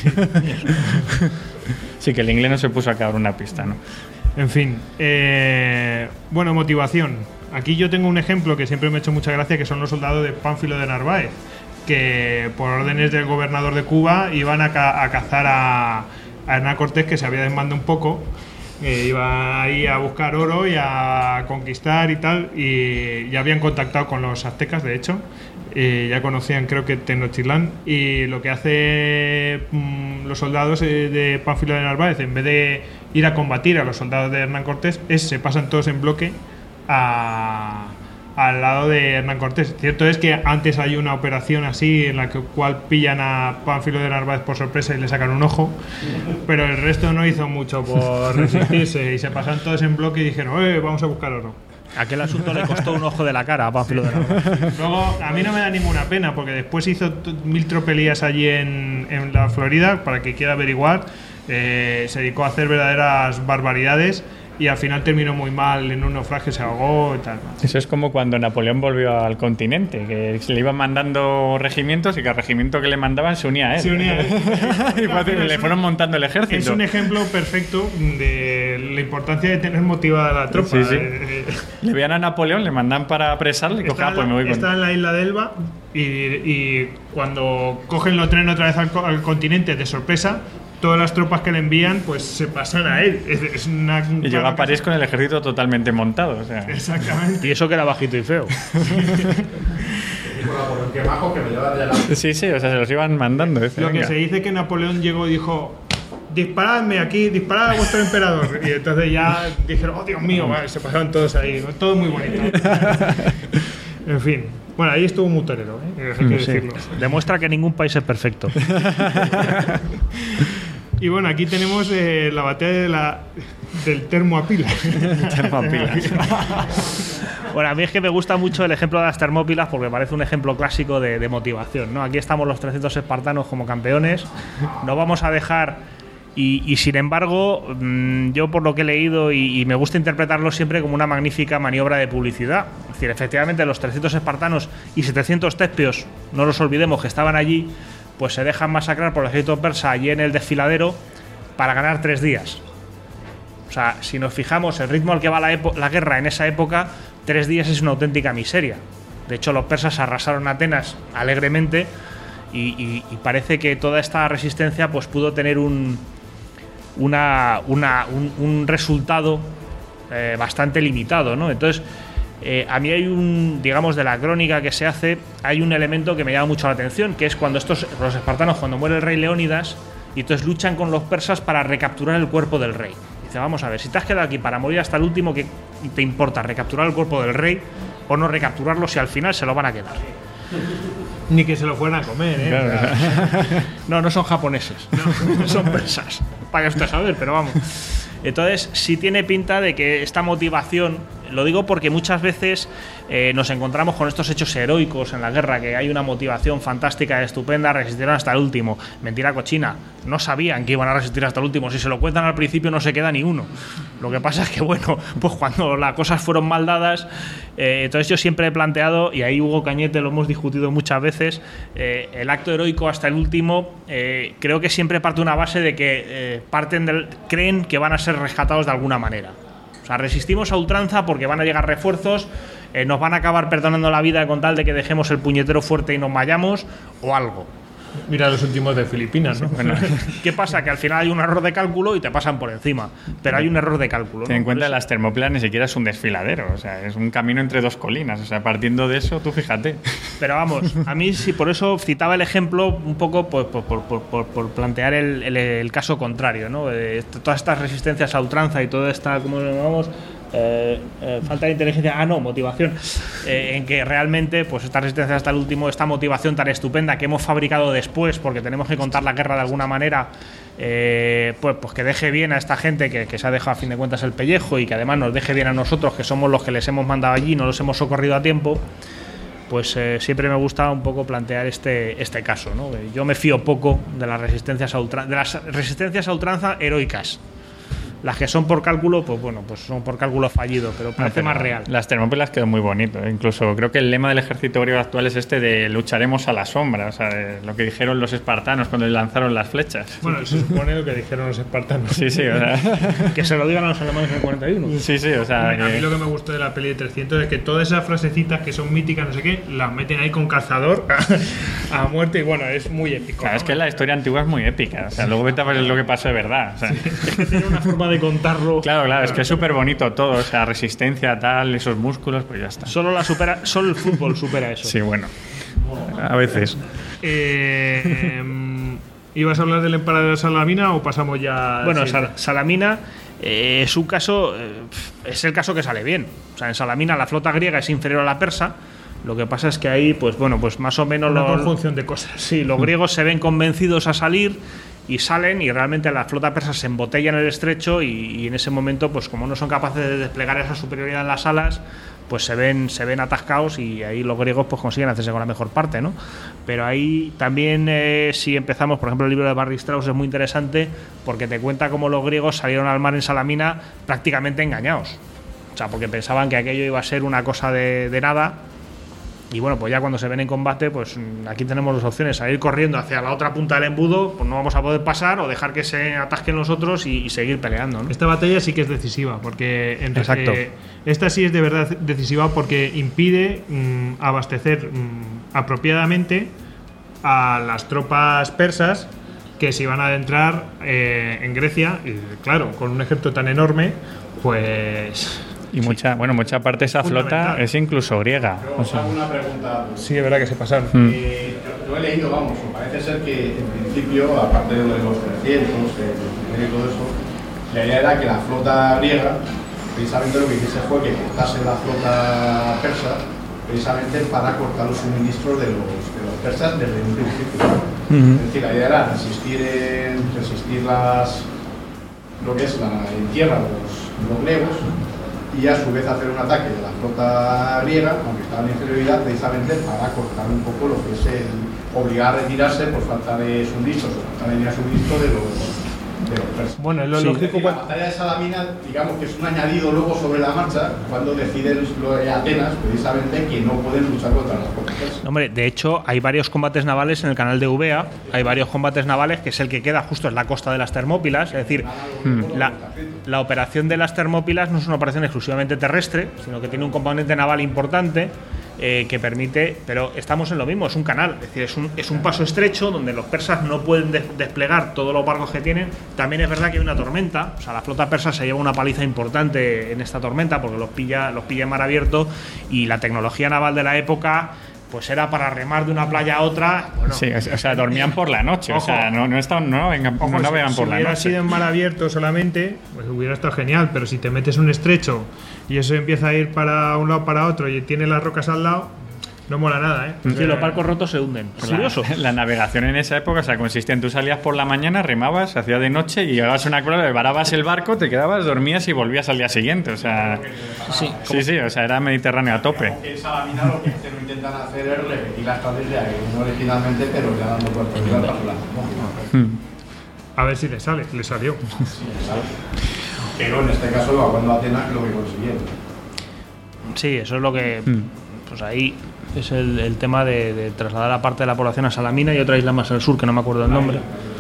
Sí, que el inglés no se puso a acabar una pista, ¿no? En fin, bueno, motivación. Aquí yo tengo un ejemplo que siempre me ha hecho mucha gracia, que son los soldados de Pánfilo de Narváez, que por órdenes del gobernador de Cuba iban a cazar a Hernán Cortés, que se había desmandado un poco. Iba ahí a buscar oro y a conquistar y tal, y ya habían contactado con los aztecas, de hecho. Ya conocían, creo que Tenochtitlán, y lo que hace los soldados de Pánfilo de Narváez, en vez de ir a combatir a los soldados de Hernán Cortés, se pasan todos en bloque al lado de Hernán Cortés. Cierto es que antes hay una operación así en la cual pillan a Pánfilo de Narváez por sorpresa y le sacan un ojo, pero el resto no hizo mucho por resistirse y se pasan todos en bloque y dijeron, vamos a buscar oro. Aquel asunto le costó un ojo de la cara a Pánfilo de Narváez. Luego, a mí no me da ninguna pena, porque después hizo 1000 tropelías allí en la Florida, para que quiera averiguar. Se dedicó a hacer verdaderas barbaridades y al final terminó muy mal, en un naufragio se ahogó y tal. Eso es como cuando Napoleón volvió al continente, que se le iban mandando regimientos y cada regimiento que le mandaban se unía a él. Se unía a él. Y le fueron montando el ejército. Es un ejemplo perfecto de la importancia de tener motivada a la tropa. Sí, sí. Le veían a Napoleón, le mandan para apresarle y coja, pues me voy con... Está en la isla de Elba y cuando cogen los trenes otra vez al continente de sorpresa, todas las tropas que le envían pues se pasan a él. Y llega a París con el ejército totalmente montado. O sea. Exactamente. Y eso que era bajito y feo. Sí, o sea, se los iban mandando. Lo que se dice que Napoleón llegó y dijo: disparadme aquí, disparad a vuestro emperador. Y entonces ya dijeron: oh Dios mío, vale, se pasaron todos ahí, ¿no? Todo muy bonito. En fin. Bueno, ahí estuvo muy torero, hay que decirlo. Demuestra que ningún país es perfecto. Y bueno, aquí tenemos la batalla del Termopilas. Bueno, a mí es que me gusta mucho el ejemplo de las Termópilas porque parece un ejemplo clásico de motivación, ¿no? Aquí estamos los 300 espartanos como campeones. No vamos a dejar... Y sin embargo, yo por lo que he leído y me gusta interpretarlo siempre como una magnífica maniobra de publicidad. Es decir, efectivamente los 300 espartanos y 700 tespios, no los olvidemos que estaban allí, pues se dejan masacrar por el ejército persa allí en el desfiladero para ganar 3 días. O sea, si nos fijamos el ritmo al que va la guerra en esa época, 3 días es una auténtica miseria. De hecho, los persas arrasaron Atenas alegremente y parece que toda esta resistencia pues pudo tener un resultado bastante limitado, ¿no? Entonces, a mí hay digamos, de la crónica que se hace, hay un elemento que me llama mucho la atención, que es cuando los espartanos, cuando muere el rey Leónidas, y entonces luchan con los persas para recapturar el cuerpo del rey. Dice, vamos a ver, si te has quedado aquí para morir hasta el último, ¿qué te importa recapturar el cuerpo del rey o no recapturarlo si al final se lo van a quedar? Ni que se lo fueran a comer, ¿eh? Claro. No son japoneses, no son persas. Para usted saber, pero vamos. Entonces, sí tiene pinta de que esta motivación, lo digo porque muchas veces nos encontramos con estos hechos heroicos en la guerra, que hay una motivación fantástica, estupenda, resistieron hasta el último. Mentira cochina, no sabían que iban a resistir hasta el último. Si se lo cuentan al principio no se queda ni uno. Lo que pasa es que, bueno, pues cuando las cosas fueron mal dadas, entonces yo siempre he planteado, y ahí Hugo Cañete lo hemos discutido muchas veces, el acto heroico hasta el último, creo que siempre parte de una base de que creen que van a ser rescatados de alguna manera. O sea, resistimos a ultranza porque van a llegar refuerzos, nos van a acabar perdonando la vida con tal de que dejemos el puñetero fuerte y nos vayamos, o algo. Mira los últimos de Filipinas, ¿no? Bueno, ¿qué pasa? Que al final hay un error de cálculo y te pasan por encima. Pero hay un error de cálculo, ¿no? Ten en cuenta que las Termópilas ni siquiera es un desfiladero, o sea, es un camino entre dos colinas. O sea, partiendo de eso, tú fíjate. Pero vamos, a mí sí, por eso citaba el ejemplo un poco por plantear el caso contrario, ¿no? Todas estas resistencias a ultranza y toda esta, ¿cómo lo llamamos? Falta de inteligencia, motivación, en que realmente pues esta resistencia hasta el último, esta motivación tan estupenda que hemos fabricado después porque tenemos que contar la guerra de alguna manera, pues que deje bien a esta gente que se ha dejado a fin de cuentas el pellejo y que además nos deje bien a nosotros, que somos los que les hemos mandado allí, no los hemos socorrido a tiempo. Pues siempre me gusta un poco plantear este caso, ¿no? Yo me fío poco de las resistencias a ultranza heroicas. Las que son por cálculo, pues bueno, pues son por cálculo fallido, pero parece más real. Las Termópilas quedó muy bonito. Incluso creo que el lema del ejército griego actual es este de lucharemos a la sombra, o sea, lo que dijeron los espartanos cuando lanzaron las flechas. Bueno, se supone lo que dijeron los espartanos. Sí, o sea. Que se lo digan a los alemanes en el 41. Sí, o sea. A mí lo que me gustó de la peli de 300 es que todas esas frasecitas que son míticas, no sé qué, las meten ahí con calzador a muerte y bueno, es muy épico. Claro, ¿no? Es que la historia antigua es muy épica, o sea, luego vete a ver lo que pasó de verdad. O sea. Sí. Es que tiene una forma de contarlo. Claro, es que es súper bonito todo, o sea, resistencia, tal, esos músculos, pues ya está. Solo el fútbol supera eso. Sí, bueno, a veces. ¿Ibas a hablar del emperador de Salamina o pasamos ya? Bueno, Salamina es un caso, es el caso que sale bien. O sea, en Salamina la flota griega es inferior a la persa. Lo que pasa es que ahí, pues bueno, pues más o menos una conjunción de cosas. Sí, los griegos se ven convencidos a salir y salen, y realmente la flota persa se embotella en el estrecho y en ese momento, pues como no son capaces de desplegar esa superioridad en las alas, pues se ven atascados, y ahí los griegos pues consiguen hacerse con la mejor parte, ¿no? Pero ahí también si empezamos, por ejemplo, el libro de Barry Strauss es muy interesante porque te cuenta cómo los griegos salieron al mar en Salamina prácticamente engañados, o sea, porque pensaban que aquello iba a ser una cosa de nada. Y bueno, pues ya cuando se ven en combate, pues aquí tenemos dos opciones: salir corriendo hacia la otra punta del embudo, pues no vamos a poder pasar, o dejar que se atasquen los otros y seguir peleando, ¿no? Esta batalla sí que es decisiva, porque Exacto. Esta sí es de verdad decisiva porque impide abastecer apropiadamente a las tropas persas que se iban a adentrar en Grecia, y claro, con un ejército tan enorme, pues... Y mucha parte de esa flota es incluso griega. Pero os hago una pregunta. Sí, es verdad que se pasaron. Yo he leído, vamos, parece ser que en principio, aparte de los 300, y todo eso, la idea era que la flota griega, precisamente lo que hiciese fue que cortase la flota persa, precisamente para cortar los suministros de los persas desde un principio. Es decir, la idea era resistir lo que es en tierra los griegos, y a su vez hacer un ataque de la flota griega, aunque estaba en inferioridad, precisamente para cortar un poco lo que es obligar a retirarse por falta de suministros o falta de suministro de los persas. Bueno, es lo lógico. La batalla de Salamina, digamos que es un añadido luego sobre la marcha, cuando deciden Atenas, precisamente, que no pueden luchar contra las flota persa. Hombre, de hecho, hay varios combates navales en el canal de Eubea, hay varios combates navales, que es el que queda justo en la costa de las Termópilas, es decir, la operación de las Termópilas no es una operación exclusivamente terrestre, sino que tiene un componente naval importante, que permite, pero estamos en lo mismo, es un canal, es decir, es un paso estrecho donde los persas no pueden desplegar todos los barcos que tienen. También es verdad que hay una tormenta, o sea, la flota persa se lleva una paliza importante en esta tormenta porque los pilla en mar abierto, y la tecnología naval de la época pues era para remar de una playa a otra. Bueno, sí, o sea, dormían por la noche. Ojo. O sea, no navegan por la noche. Si hubiera sido en mar abierto solamente, pues hubiera estado genial, pero si te metes un estrecho y eso empieza a ir para un lado para otro y tiene las rocas al lado, no mola nada, ¿eh? Sí, los barcos rotos se hunden. Curioso. La navegación en esa época, o sea, consistía en tú salías por la mañana, remabas, se hacía de noche y llegabas a una cola, varabas el barco, te quedabas, dormías y volvías al día siguiente. O sea, sí, o sea, era Mediterráneo a tope. En Salamina lo que no intentan hacer es repetir la estrategia que hizo originalmente, pero ya dando por la A ver si le sale, le salió. Sí, ¿sabes? Pero en este caso, cuando Atenas lo que consiguieron. Sí, eso es lo que. Pues ahí es el tema de trasladar a parte de la población a Salamina y otra isla más al sur que no me acuerdo el nombre.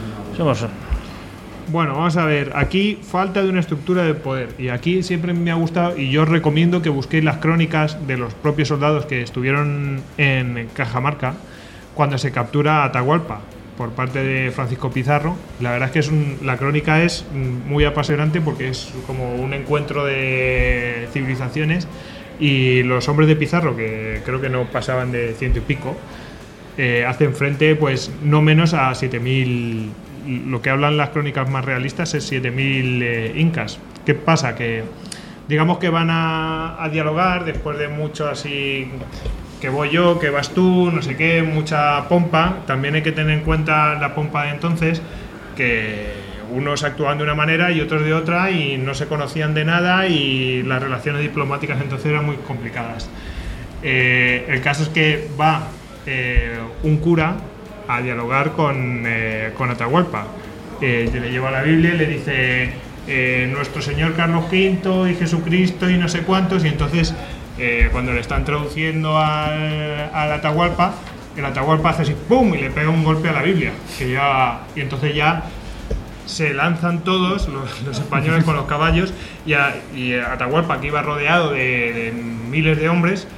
Bueno, vamos a ver, aquí falta de una estructura de poder, y aquí siempre me ha gustado, y yo os recomiendo que busquéis las crónicas de los propios soldados que estuvieron en Cajamarca cuando se captura Atahualpa por parte de Francisco Pizarro. La verdad es que la crónica es muy apasionante porque es como un encuentro de civilizaciones, y los hombres de Pizarro, que creo que no pasaban de 100 y pico, hacen frente pues no menos a 7.000. Lo que hablan las crónicas más realistas es 7.000 incas. ¿Qué pasa? Que digamos que van a dialogar después de mucho así, que voy yo, que vas tú, no sé qué, mucha pompa. También hay que tener en cuenta la pompa de entonces, que unos actuaban de una manera y otros de otra, y no se conocían de nada, y las relaciones diplomáticas entonces eran muy complicadas. El caso es que va un cura a dialogar con Atahualpa. Le lleva la Biblia y le dice nuestro señor Carlos V y Jesucristo y no sé cuántos, y entonces cuando le están traduciendo al Atahualpa, el Atahualpa hace así ¡pum! Y le pega un golpe a la Biblia, y entonces ya se lanzan todos los españoles con los caballos, y Atahualpa, que iba rodeado de miles de hombres,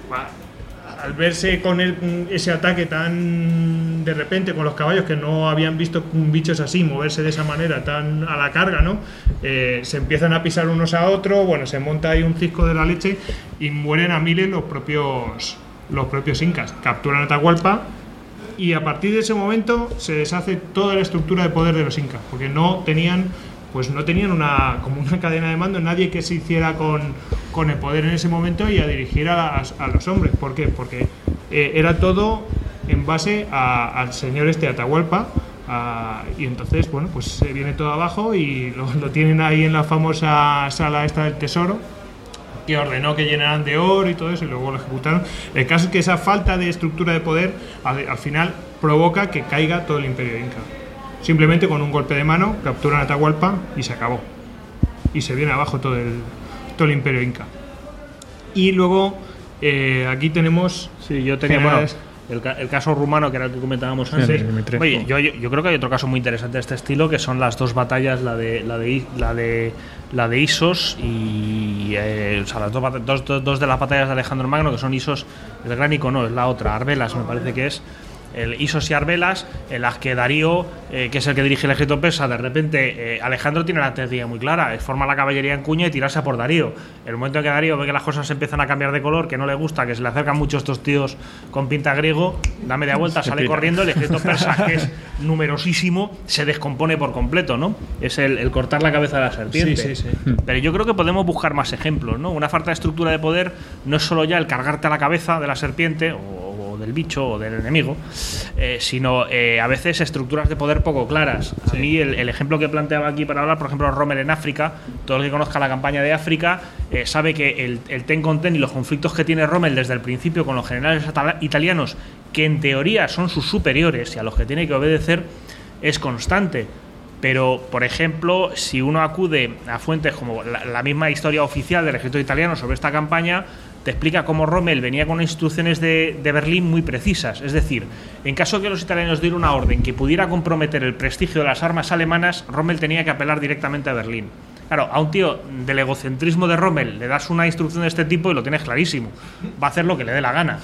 al verse con ese ataque tan de repente con los caballos, que no habían visto bichos así moverse de esa manera tan a la carga, ¿no? Se empiezan a pisar unos a otros, bueno, se monta ahí un cisco de la leche y mueren a miles los propios incas. Capturan a Atahualpa, y a partir de ese momento se deshace toda la estructura de poder de los incas, porque no tenían una cadena de mando, nadie que se hiciera con el poder en ese momento y a dirigir a los hombres. ¿Por qué? Porque era todo en base al señor Atahualpa, y entonces, bueno, pues se viene todo abajo, y lo tienen ahí en la famosa sala esta del tesoro, que ordenó que llenaran de oro y todo eso, y luego lo ejecutaron. El caso es que esa falta de estructura de poder al final provoca que caiga todo el imperio inca. Simplemente con un golpe de mano capturan a Atahualpa y se acabó. Y se viene abajo todo el imperio inca. Y luego aquí tenemos... Sí, yo tenía el caso rumano, que era el que comentábamos antes. Sí. Oye, yo creo que hay otro caso muy interesante de este estilo, que son las dos batallas, la de Isos y o sea, las dos de las batallas de Alejandro Magno, que son Isos, el Gránico no, es la otra, Arbelas me parece que es. El Isos y Arbelas, en las que Darío, que es el que dirige el ejército persa, de repente Alejandro tiene la estrategia muy clara, forma la caballería en cuña y tirarse a por Darío. El momento en que Darío ve que las cosas empiezan a cambiar de color, que no le gusta, que se le acercan mucho estos tíos con pinta griego, da media vuelta, sale corriendo, el ejército persa, que es numerosísimo, se descompone por completo, ¿no? Es el cortar la cabeza de la serpiente. Sí. Pero yo creo que podemos buscar más ejemplos, ¿no? Una falta de estructura de poder no es solo ya el cargarte a la cabeza de la serpiente o del bicho o del enemigo, sino a veces estructuras de poder poco claras. A mí el ejemplo que planteaba aquí para hablar, por ejemplo, Rommel en África. Todo el que conozca la campaña de África sabe que el ten con ten y los conflictos que tiene Rommel desde el principio con los generales italianos, que en teoría son sus superiores y a los que tiene que obedecer, es constante. Pero, por ejemplo, si uno acude a fuentes como la misma historia oficial del ejército italiano sobre esta campaña, te explica cómo Rommel venía con instrucciones de Berlín muy precisas. Es decir, en caso de que los italianos dieran una orden que pudiera comprometer el prestigio de las armas alemanas, Rommel tenía que apelar directamente a Berlín. Claro, a un tío del egocentrismo de Rommel le das una instrucción de este tipo y lo tienes clarísimo. Va a hacer lo que le dé la gana.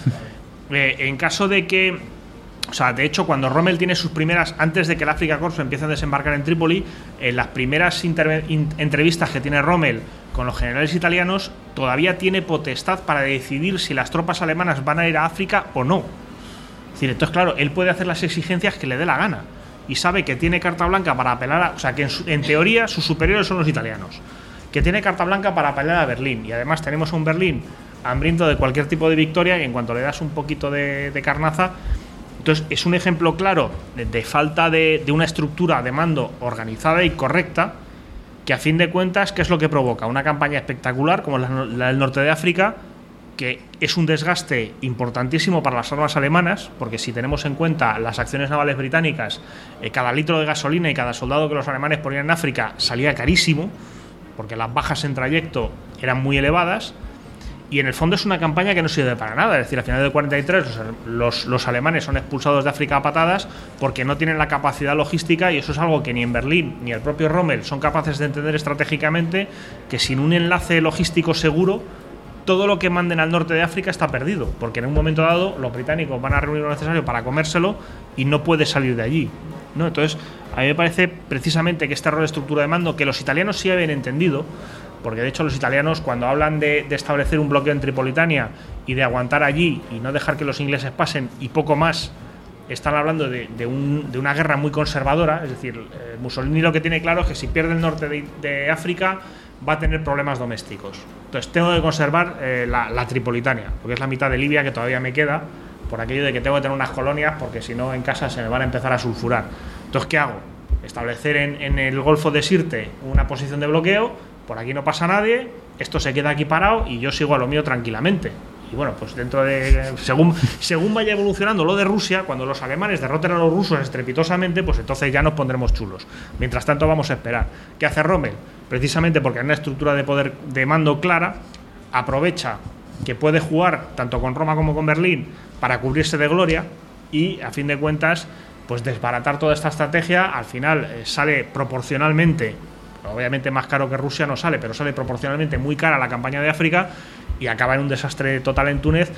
En caso de que... O sea, de hecho, cuando Rommel tiene sus primeras... Antes de que el Afrika Korps empiece a desembarcar en Trípoli, en las primeras entrevistas que tiene Rommel con los generales italianos, todavía tiene potestad para decidir si las tropas alemanas van a ir a África o no. Es decir, entonces, claro, él puede hacer las exigencias que le dé la gana. Y sabe que tiene carta blanca para apelar a... O sea, que en teoría sus superiores son los italianos. Que tiene carta blanca para apelar a Berlín. Y además tenemos a un Berlín hambriento de cualquier tipo de victoria, y en cuanto le das un poquito de carnaza... Entonces, es un ejemplo claro de falta de una estructura de mando organizada y correcta, que a fin de cuentas, ¿qué es lo que provoca? Una campaña espectacular como la del norte de África, que es un desgaste importantísimo para las armas alemanas, porque si tenemos en cuenta las acciones navales británicas, cada litro de gasolina y cada soldado que los alemanes ponían en África salía carísimo, porque las bajas en trayecto eran muy elevadas. Y en el fondo es una campaña que no sirve para nada. Es decir, a final del 43 los alemanes son expulsados de África a patadas porque no tienen la capacidad logística, y eso es algo que ni en Berlín ni el propio Rommel son capaces de entender estratégicamente, que sin un enlace logístico seguro, todo lo que manden al norte de África está perdido, porque en un momento dado los británicos van a reunir lo necesario para comérselo y no puede salir de allí, ¿no? Entonces, a mí me parece precisamente que este error de estructura de mando, que los italianos sí habían entendido, porque de hecho los italianos, cuando hablan de establecer un bloqueo en Tripolitania y de aguantar allí y no dejar que los ingleses pasen y poco más, están hablando de una guerra muy conservadora. Es decir, Mussolini lo que tiene claro es que si pierde el norte de África va a tener problemas domésticos. Entonces tengo que conservar la Tripolitania, porque es la mitad de Libia que todavía me queda, por aquello de que tengo que tener unas colonias, porque si no en casa se me van a empezar a sulfurar. Entonces, ¿qué hago? Establecer en el Golfo de Sirte una posición de bloqueo. Por aquí no pasa nadie, esto se queda aquí parado y yo sigo a lo mío tranquilamente. Y bueno, pues dentro de... Según vaya evolucionando lo de Rusia, cuando los alemanes derroten a los rusos estrepitosamente, pues entonces ya nos pondremos chulos. Mientras tanto vamos a esperar. ¿Qué hace Rommel? Precisamente porque hay una estructura de poder de mando clara, aprovecha que puede jugar tanto con Roma como con Berlín para cubrirse de gloria y, a fin de cuentas, pues desbaratar toda esta estrategia. Al final sale proporcionalmente... Obviamente más caro que Rusia no sale, pero sale proporcionalmente muy cara la campaña de África y acaba en un desastre total en Túnez.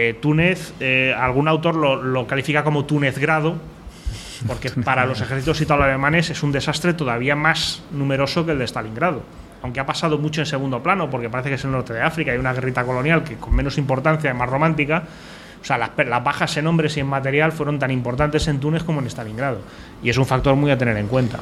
Algún autor lo califica como Túnezgrado, porque para los ejércitos italo-alemanes es un desastre todavía más numeroso que el de Stalingrado. Aunque ha pasado mucho en segundo plano, porque parece que es el norte de África, hay una guerrita colonial que con menos importancia, más romántica. O sea, las bajas en hombres y en material fueron tan importantes en Túnez como en Stalingrado. Y es un factor muy a tener en cuenta.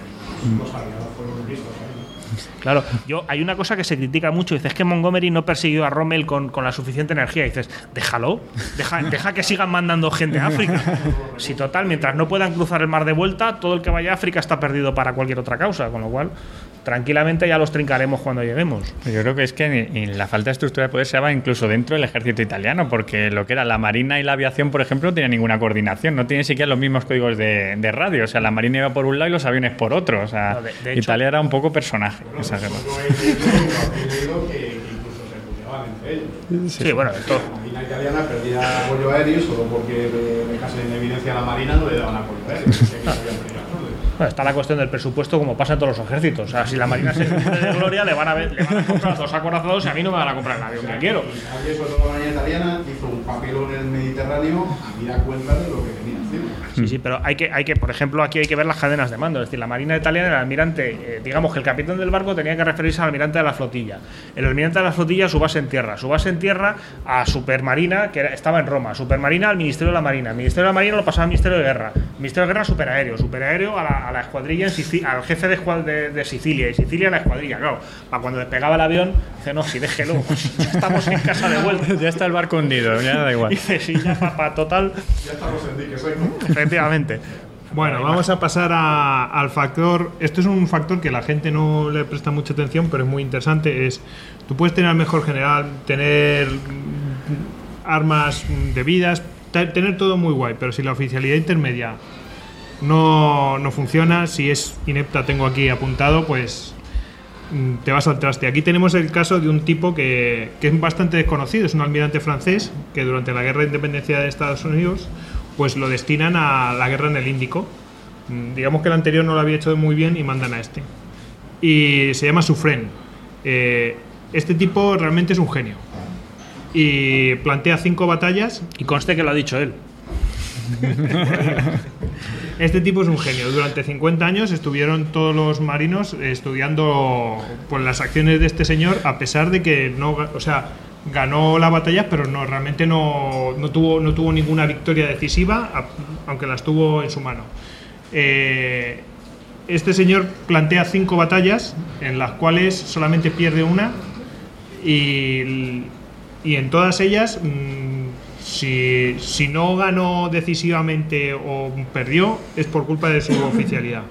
Claro, hay una cosa que se critica mucho, dices que Montgomery no persiguió a Rommel con la suficiente energía, y dices, déjalo, deja que sigan mandando gente a África. Si total, mientras no puedan cruzar el mar de vuelta, todo el que vaya a África está perdido para cualquier otra causa, con lo cual tranquilamente ya los trincaremos cuando lleguemos. Yo creo que es que la falta de estructura de poder se daba incluso dentro del ejército italiano, porque lo que era la marina y la aviación, por ejemplo, no tenía ninguna coordinación, no tienen siquiera los mismos códigos de radio. O sea, la marina iba por un lado y los aviones por otro. O sea, no, de hecho, Italia era un poco personaje. Bueno, esa guerra. He leído que incluso se puteaban entre ellos. Sí, bueno, todo. La marina italiana perdía apoyo aéreo solo porque me casé en evidencia a la marina, no le daban apoyo aéreo. Bueno, está la cuestión del presupuesto, como pasa en todos los ejércitos. O sea, si la marina se cumple de gloria, le van a comprar 2 acorazados y a mí no me van a comprar el avión que quiero. Alguien, sobre todo la marina italiana, hizo un papelón en el Mediterráneo a dar cuenta de lo que venía haciendo. Sí, pero hay que, por ejemplo, aquí hay que ver las cadenas de mando. Es decir, la marina italiana, el almirante, digamos que el capitán del barco tenía que referirse al almirante de la flotilla. El almirante de la flotilla, su base en tierra. Su base en tierra a Supermarina, que estaba en Roma. Supermarina al Ministerio de la Marina. El Ministerio de la Marina lo pasaba al Ministerio de Guerra. El Ministerio de Guerra superaéreo. Superaéreo a la escuadrilla en Sicilia, al jefe de Sicilia. Y Sicilia a la escuadrilla. Claro, para cuando despegaba el avión, dice, no, sí, déjelo. Ya estamos en casa de vuelta. Ya está el barco hundido, ya da igual. Dice, sí, ya para total. Ya estamos en dique seco. Efectivamente. Bueno, vamos a pasar al factor. Esto es un factor que la gente no le presta mucha atención, pero es muy interesante. Tú puedes tener al mejor general, tener armas debidas, tener todo muy guay, pero si la oficialidad intermedia no funciona, si es inepta, tengo aquí apuntado, pues te vas al traste. Aquí tenemos el caso de un tipo que es bastante desconocido, es un almirante francés que durante la guerra de independencia de Estados Unidos pues lo destinan a la guerra en el Índico. Digamos que el anterior no lo había hecho muy bien y mandan a este. y se llama Suffren. Este tipo realmente es un genio y plantea 5 batallas. Y conste que lo ha dicho él. Este tipo es un genio. Durante 50 años estuvieron todos los marinos estudiando pues, las acciones de este señor, a pesar de que no, o sea, ganó la batalla, pero realmente no tuvo ninguna victoria decisiva, aunque las tuvo en su mano. Este señor plantea 5 batallas, en las cuales solamente pierde una, y en todas ellas, si no ganó decisivamente o perdió, es por culpa de su oficialidad.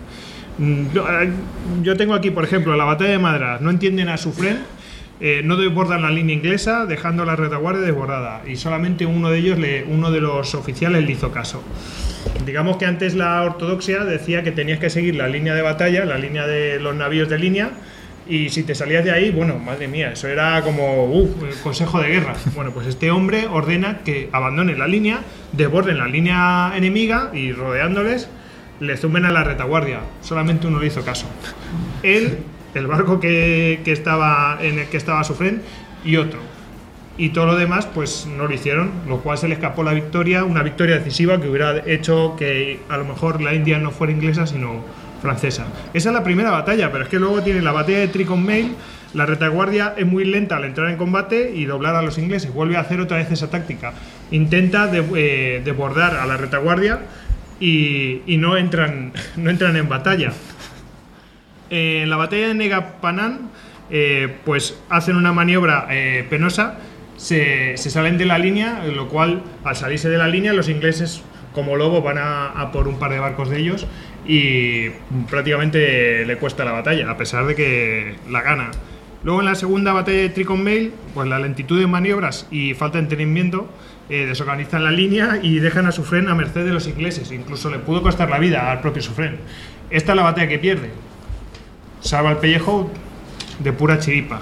Yo tengo aquí, por ejemplo, la batalla de Madras. No entienden a Suffren, no desbordan la línea inglesa, dejando la retaguardia desbordada, y solamente uno de los oficiales le hizo caso. Digamos que antes la ortodoxia decía que tenías que seguir la línea de batalla, la línea de los navíos de línea, y si te salías de ahí, bueno, madre mía, eso era como consejo de guerra. Bueno, pues este hombre ordena que abandonen la línea, desborden la línea enemiga y rodeándoles le zumben a la retaguardia. Solamente uno le hizo caso. Él, el barco en el que estaba Suffren, y otro. Y todo lo demás, pues no lo hicieron, lo cual se le escapó la victoria, una victoria decisiva que hubiera hecho que a lo mejor la India no fuera inglesa, sino francesa. Esa es la primera batalla, pero es que luego tiene la batalla de Trincomalee. La retaguardia es muy lenta al entrar en combate y doblar a los ingleses. Vuelve a hacer otra vez esa táctica. Intenta desbordar a la retaguardia y no entran en batalla. En la batalla de Negapanán, pues hacen una maniobra penosa. Se salen de la línea, lo cual, al salirse de la línea, los ingleses, como lobo, van a por un par de barcos de ellos y prácticamente le cuesta la batalla, a pesar de que la gana. Luego, en la segunda batalla de Trincomalee, pues la lentitud de maniobras y falta de entendimiento desorganizan la línea y dejan a Suffren a merced de los ingleses. Incluso le pudo costar la vida al propio Suffren. Esta es la batalla que pierde. Salva el pellejo de pura chiripa.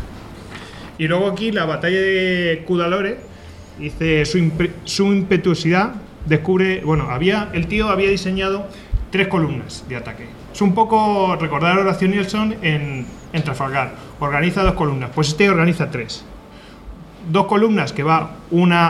Y luego aquí la batalla de Cuddalore, dice su impetuosidad, descubre, bueno, el tío había diseñado 3 columnas de ataque. Es un poco recordar a Horatio Nelson en Trafalgar. Organiza 2 columnas, pues este organiza 3. 2 columnas que va una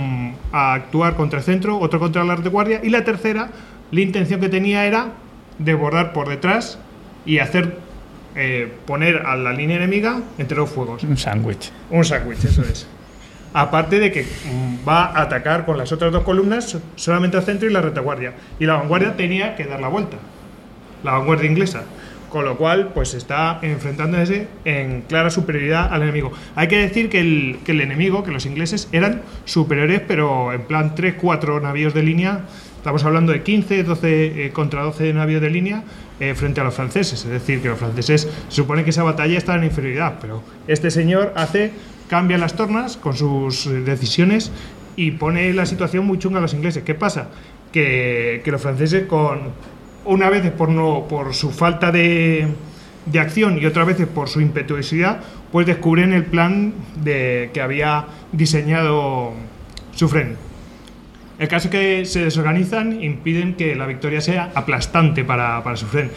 a actuar contra el centro, otro contra la retaguardia, y la tercera, la intención que tenía era desbordar por detrás y hacer poner a la línea enemiga entre 2 fuegos. Un sándwich. Un sándwich, eso es. Aparte de que va a atacar con las otras 2 columnas solamente al centro y la retaguardia. Y la vanguardia tenía que dar la vuelta. La vanguardia inglesa. Con lo cual, pues está enfrentándose en clara superioridad al enemigo. Hay que decir que el enemigo, que los ingleses, eran superiores, pero en plan 3-4 navíos de línea. Estamos hablando de 15, 12 contra 12 navíos de línea frente a los franceses. Es decir, que los franceses se supone que esa batalla está en inferioridad, pero este señor cambia las tornas con sus decisiones y pone la situación muy chunga a los ingleses. ¿Qué pasa? Que los franceses, una vez por su falta de acción y otras veces por su impetuosidad, pues descubren el plan que había diseñado Suffren. El caso es que se desorganizan, impiden que la victoria sea aplastante para Suffren.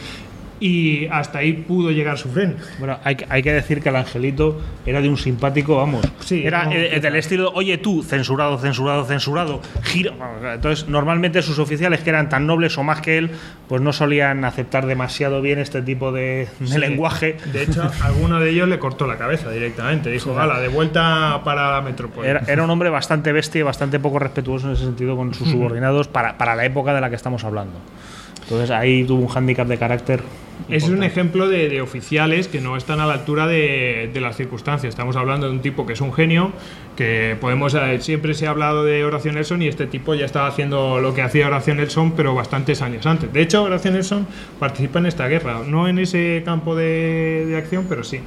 Y hasta ahí pudo llegar Suffren. Bueno, hay que decir que el angelito era de un simpático, vamos. Sí, era del estilo, oye tú, censurado, giro. Entonces, normalmente sus oficiales, que eran tan nobles o más que él, pues no solían aceptar demasiado bien este tipo de lenguaje. De hecho, alguno de ellos le cortó la cabeza directamente. Dijo, hala, de vuelta para la metrópoli. Era un hombre bastante bestia y bastante poco respetuoso en ese sentido con sus subordinados para la época de la que estamos hablando. Entonces ahí tuvo un hándicap de carácter importante. Es un ejemplo de oficiales que no están a la altura de las circunstancias. Estamos hablando de un tipo que es un genio, que siempre se ha hablado de Horatio Nelson y este tipo ya estaba haciendo lo que hacía Horatio Nelson, pero bastantes años antes. De hecho, Horatio Nelson participa en esta guerra, no en ese campo de acción, pero sí.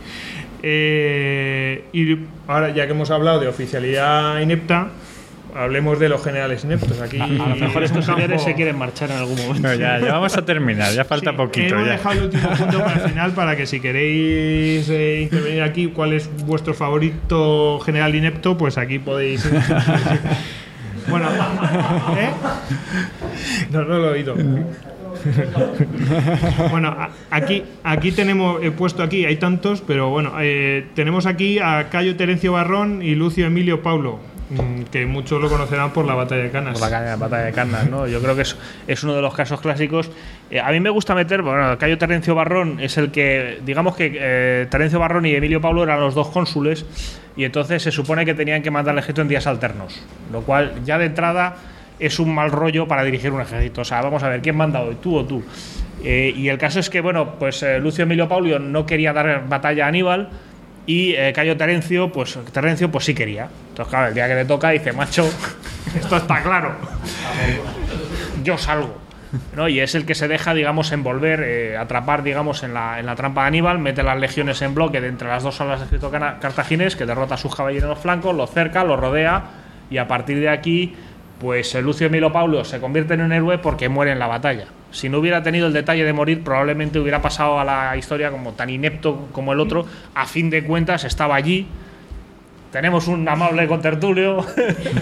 Y ahora, ya que hemos hablado de oficialidad inepta, hablemos de los generales ineptos. Aquí a lo mejor estos señores se quieren marchar en algún momento. No, ya vamos a terminar, ya falta poquito. Hemos dejado el último punto para el final, para que si queréis intervenir aquí, cuál es vuestro favorito general inepto, pues aquí podéis. Bueno, no lo he oído. Bueno, aquí tenemos, he puesto aquí, hay tantos, pero bueno, tenemos aquí a Cayo Terencio Varrón y Lucio Emilio Paulo, que muchos lo conocerán por la batalla de Cannas. Por la batalla de Cannas, ¿no? Yo creo que es uno de los casos clásicos. A mí me gusta meter, bueno, Cayo Terencio Varrón es el que, digamos que Terencio Varrón y Emilio Paulo eran los dos cónsules, y entonces se supone que tenían que mandar el ejército en días alternos, lo cual ya de entrada es un mal rollo para dirigir un ejército. O sea, vamos a ver, ¿quién manda hoy, tú o tú? Y el caso es que, bueno, pues Lucio Emilio Paulo no quería dar batalla a Aníbal, y Cayo Terencio pues sí quería. Entonces, claro, el día que le toca dice, macho, esto está claro, yo salgo, ¿no? Y es el que se deja, digamos, envolver, atrapar, digamos, en la trampa de Aníbal, mete las legiones en bloque de entre las dos salas de ejército cartaginés, que derrota a sus caballeros en los flancos, los cerca, los rodea, y a partir de aquí, pues Lucio Emilio Paulo se convierte en un héroe porque muere en la batalla. Si no hubiera tenido el detalle de morir, probablemente hubiera pasado a la historia como tan inepto como el otro. A fin de cuentas, estaba allí. Tenemos un amable contertulio. No,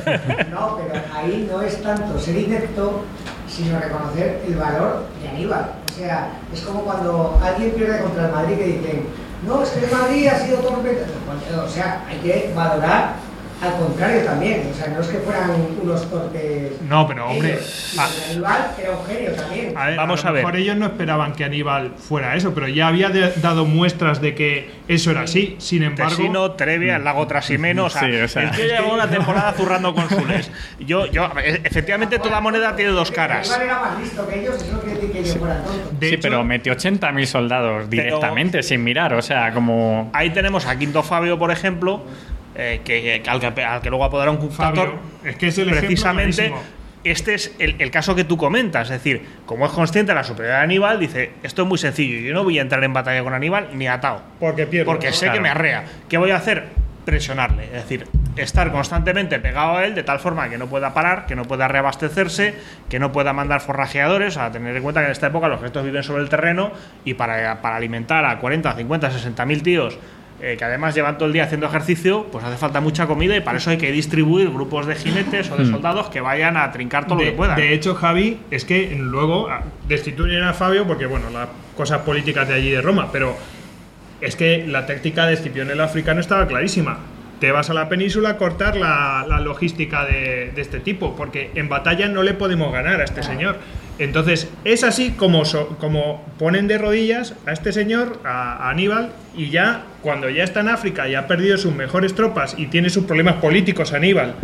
pero ahí no es tanto ser inepto, sino reconocer el valor de Aníbal. O sea, es como cuando alguien pierde contra el Madrid que dicen, no, es que el Madrid ha sido torpe. O sea, hay que valorar al contrario también. O sea, no es que fueran unos torpes. No, pero hombre, Aníbal era un genio también. Vamos a ver. A lo mejor ellos no esperaban que Aníbal fuera eso, pero ya había dado muestras de que eso era así. Sin embargo, Tesino, Trevia, el lago Trasimeno, o sea, el tío llevó una temporada zurrando cónsules. Efectivamente, toda moneda tiene dos caras. Aníbal era más listo que ellos, eso no quiere decir que ellos fueran tontos. Sí, pero metió 80.000 soldados directamente, sin mirar, o sea, como... Ahí tenemos a Quinto Fabio, por ejemplo, al que luego apodaron Cunctator. Fabio, es que es el precisamente ejemplo clarísimo. Este es el caso que tú comentas, es decir, como es consciente de la superioridad de Aníbal, dice, esto es muy sencillo, yo no voy a entrar en batalla con Aníbal ni atado, porque sé que me arrea. ¿Qué voy a hacer? Presionarle, es decir, estar constantemente pegado a él de tal forma que no pueda parar, que no pueda reabastecerse, que no pueda mandar forrajeadores. A tener en cuenta que en esta época los ejércitos viven sobre el terreno, y para alimentar a 40, 50, 60.000 tíos, que además llevan todo el día haciendo ejercicio, pues hace falta mucha comida, y para eso hay que distribuir grupos de jinetes o de soldados que vayan a trincar todo lo que puedan. De hecho, Javi, es que luego destituyen a Fabio porque, bueno, las cosas políticas de allí de Roma, pero es que la táctica de Escipión el africano estaba clarísima. Te vas a la península a cortar la logística de este tipo, porque en batalla no le podemos ganar a este señor. Entonces, es así como ponen de rodillas a este señor, a Aníbal, y ya, cuando ya está en África y ha perdido sus mejores tropas y tiene sus problemas políticos Aníbal.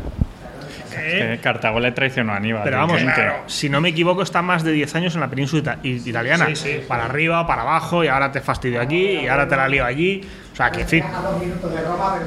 Cartago le traicionó a Aníbal. Pero vamos, claro, si no me equivoco, está más de 10 años en la península italiana. Sí. Para arriba, para abajo, y ahora te fastidio aquí, y ahora te la lío allí. O sea, que en fin. A 2 minutos de Roma,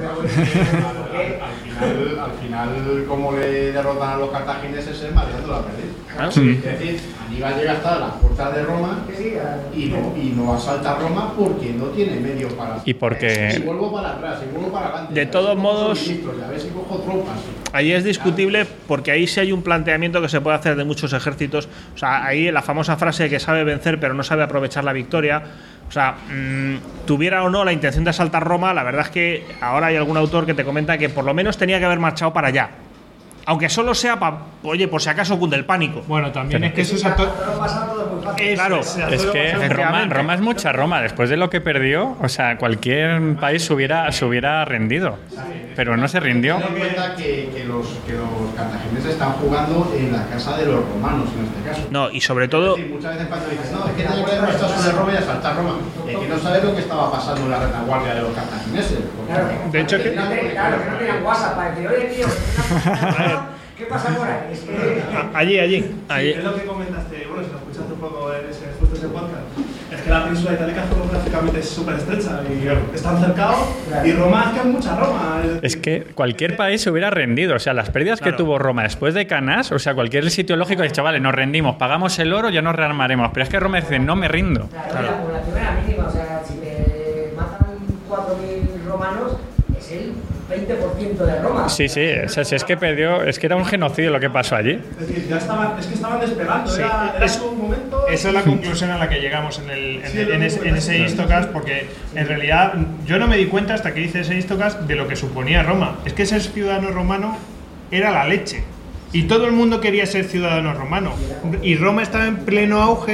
Al final, como le derrotan a los cartagineses, es marchando la perdiz. Sí. Es decir, Aníbal llega hasta las puertas de Roma y no asalta Roma porque no tiene medios para. Y porque. Si vuelvo para atrás, si vuelvo para adelante. De todos modos, a ver si cojo tropas. Ahí es discutible, porque ahí sí hay un planteamiento que se puede hacer de muchos ejércitos. O sea, ahí la famosa frase de que sabe vencer pero no sabe aprovechar la victoria. O sea, tuviera o no la intención de asaltar Roma, la verdad es que ahora hay algún autor que te comenta que por lo menos tenía que haber marchado para allá. Aunque solo sea por si acaso cunde el pánico. Bueno, también es que eso es Claro, Es que Roma es mucha Roma. Después de lo que perdió, o sea, cualquier país se hubiera rendido. Pero no se rindió. Ten en cuenta que los cartagineses están jugando en la casa de los romanos, en este caso. No, y sobre todo. Es decir, muchas veces cuando dices, no, es que tenía que haber estado sobre Roma y asaltar Roma. Es que no sabes lo que estaba pasando en la retaguardia de los cartagineses. Claro, de hecho, que no tenían WhatsApp para decir, oye, tío, ¿qué pasa por ahí? Es que... allí. Es lo que comentaste, bueno, si lo escuchaste un poco justo ese podcast, es que la península itálica geográficamente es súper estrecha y están cercados, y Roma es que hay mucha Roma. Es que cualquier país se hubiera rendido. O sea, las pérdidas que tuvo Roma después de Cannas, o sea, cualquier sitio lógico dice, vale, nos rendimos, pagamos el oro, ya nos rearmaremos. Pero es que Roma dice, no me rindo. Claro, la población era mínima, o sea, si te matan 4.000 romanos, es el 20% de Roma. Sí, o sea, si es que perdió, es que era un genocidio lo que pasó allí. Es decir, ya estaban despegando, Sí. era su momento. Esa es la conclusión a la que llegamos en ese Histocast, porque en realidad yo no me di cuenta hasta que hice ese Histocast de lo que suponía Roma. Es que ser ciudadano romano era la leche. Y todo el mundo quería ser ciudadano romano. Y Roma estaba en pleno auge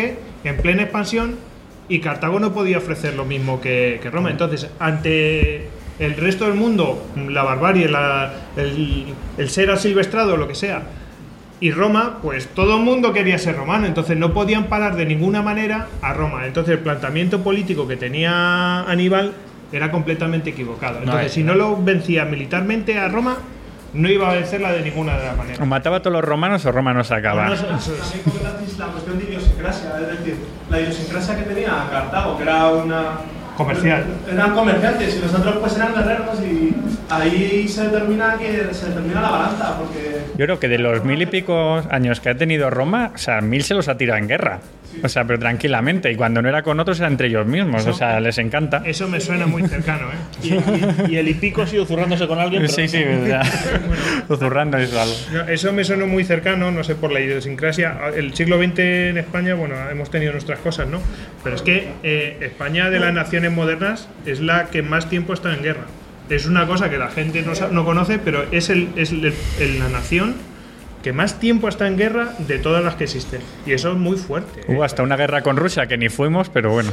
en plena expansión y Cartago no podía ofrecer lo mismo que Roma. Entonces, ante el resto del mundo, la barbarie, el ser asilvestrado, lo que sea, y Roma, pues todo el mundo quería ser romano, entonces no podían parar de ninguna manera a Roma. Entonces el planteamiento político que tenía Aníbal era completamente equivocado. Entonces, si no lo vencía militarmente a Roma, no iba a vencerla de ninguna de las maneras. O mataba a todos los romanos o Roma no se acaba. También comentasteis la cuestión de idiosincrasia, es decir, la idiosincrasia que tenía Cartago, que era una... Comercial. Eran comerciantes y los otros pues eran guerreros, y ahí se determina la balanza, porque... Yo creo que de los 1000 y pico años que ha tenido Roma, o sea, 1000 se los ha tirado en guerra. O sea, pero tranquilamente. Y cuando no era con otros, era entre ellos mismos. O sea, les encanta. Eso me suena muy cercano, ¿eh? Y el hipico sigue zurrándose con alguien. Pero... Sí, o sea, zurrando eso algo. Eso me suena muy cercano, no sé, por la idiosincrasia. El siglo XX en España, bueno, hemos tenido nuestras cosas, ¿no? Pero es que España, de las naciones modernas, es la que más tiempo está en guerra. Es una cosa que la gente no conoce, pero es la nación que más tiempo está en guerra de todas las que existen. Y eso es muy fuerte. Hubo hasta una guerra con Rusia que ni fuimos, pero bueno.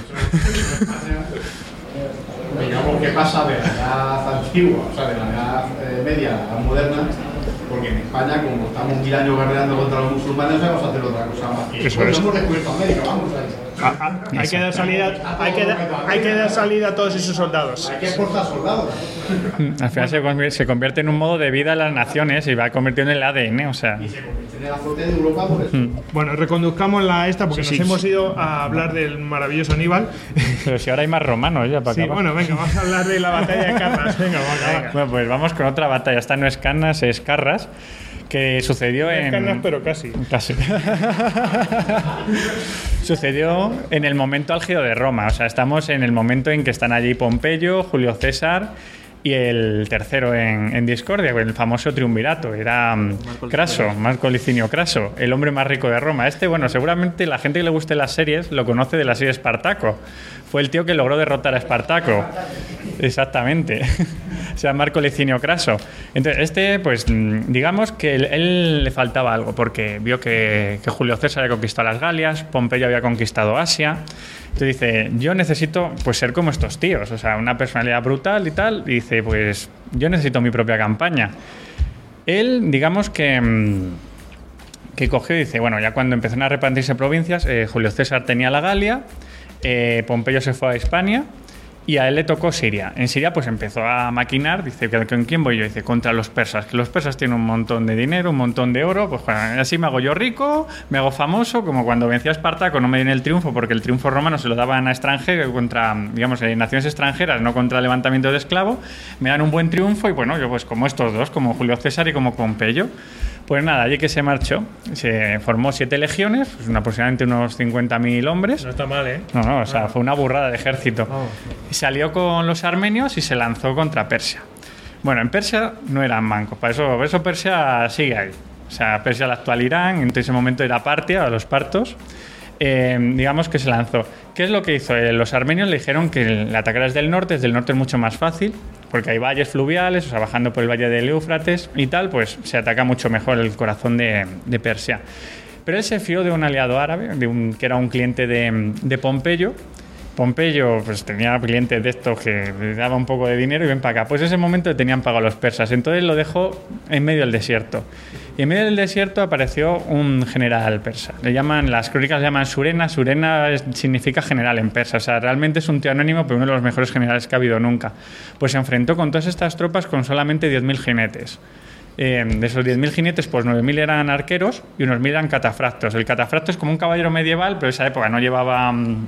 Digamos que pasa de la edad antigua, o sea, de la edad media a la edad moderna, porque en España, como estamos 1000 años guerreando contra los musulmanes, vamos a hacer otra cosa más. Eso pues es. hemos descubierto América, vamos ahí. Hay que dar salida a todos esos soldados. Hay que exportar soldados. Al final se convierte en un modo de vida de las naciones y va convirtiendo en el ADN, o sea. Y se convierte en el azote de Europa por eso. Bueno, reconduzcamos esta porque nos hemos ido a hablar del maravilloso Aníbal. Pero si ahora hay más romanos ya para acabar. Bueno, venga, vamos a hablar de la batalla de Carras. Venga. Bueno, pues vamos con otra batalla. Esta no es Cannas, es Carras, que sucedió en... Carras, pero casi. Sucedió en el momento álgido de Roma. O sea, estamos en el momento en que están allí Pompeyo, Julio César y el tercero en discordia, el famoso triunvirato. Era Craso, Marco Licinio Craso, el hombre más rico de Roma. Bueno, seguramente la gente que le guste las series lo conoce de la serie Espartaco. Fue el tío que logró derrotar a Espartaco. Exactamente. O sea, Marco Licinio Craso. Entonces, pues digamos que él le faltaba algo, porque vio que Julio César había conquistado las Galias, Pompeyo había conquistado Asia. Entonces dice, yo necesito pues ser como estos tíos, o sea, una personalidad brutal y tal. Y dice, pues yo necesito mi propia campaña. Él, digamos que cogió y dice, bueno, ya cuando empezaron a repartirse provincias, Julio César tenía la Galia, Pompeyo se fue a Hispania y a él le tocó Siria. En Siria pues empezó a maquinar, dice, ¿con quién voy yo? Dice, contra los persas, que los persas tienen un montón de dinero, un montón de oro, pues bueno, así me hago yo rico, me hago famoso, como cuando vencí a Espartaco no me dieron el triunfo porque el triunfo romano se lo daban a extranjeros, contra, digamos, naciones extranjeras, no contra el levantamiento de esclavos, me dan un buen triunfo y bueno, yo pues como estos dos, como Julio César y como Pompeyo. Pues nada, allí que se marchó, se formó 7 legiones, pues aproximadamente unos 50.000 hombres. No está mal, ¿eh? No, o sea, fue una burrada de ejército. Y salió con los armenios y se lanzó contra Persia. Bueno, en Persia no eran mancos, para eso Persia sigue ahí. O sea, Persia, la actual Irán, en ese momento era Partia, los partos. Digamos que se lanzó. ¿Qué es lo que hizo? Los armenios le dijeron que el atacar desde el norte es mucho más fácil, porque hay valles fluviales, o sea, bajando por el valle del Éufrates y tal, pues se ataca mucho mejor el corazón de Persia. Pero él se fió de un aliado árabe, que era un cliente de Pompeyo. Pompeyo pues tenía clientes de estos que le daba un poco de dinero y ven para acá. Pues en ese momento le tenían pagado los persas, entonces lo dejó en medio del desierto. Y en medio del desierto apareció un general persa. Las crónicas le llaman Surena. Surena significa general en persa. O sea, realmente es un tío anónimo, pero uno de los mejores generales que ha habido nunca. Pues se enfrentó con todas estas tropas con solamente 10.000 jinetes. De esos 10.000 jinetes, pues 9.000 eran arqueros y unos 1.000 eran catafractos. El catafracto es como un caballero medieval, pero en esa época no llevaba...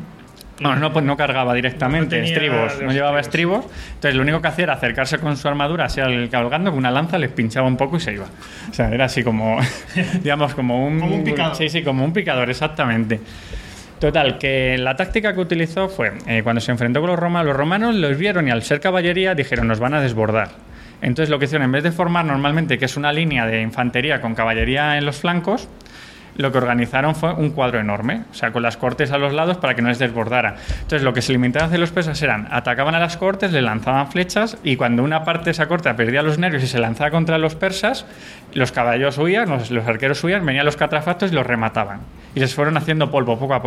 No cargaba directamente estribos, no llevaba estribos. Entonces lo único que hacía era acercarse con su armadura hacia el cabalgando con una lanza, les pinchaba un poco y se iba. O sea, era así como, digamos, como un picador. Sí, como un picador, exactamente. Total, que la táctica que utilizó fue, cuando se enfrentó con los romanos los vieron y al ser caballería dijeron, nos van a desbordar. Entonces lo que hicieron, en vez de formar normalmente, que es una línea de infantería con caballería en los flancos, lo que organizaron fue un cuadro enorme, o sea, con las cohortes a los lados para que no les desbordara. Entonces, lo que se limitaban a hacer los persas eran, atacaban a las cohortes, le lanzaban flechas, y cuando una parte de esa cohorte perdía los nervios y se lanzaba contra los persas, los caballos huían, los arqueros huían, venían los catafactos y los remataban. Y les fueron haciendo polvo poco a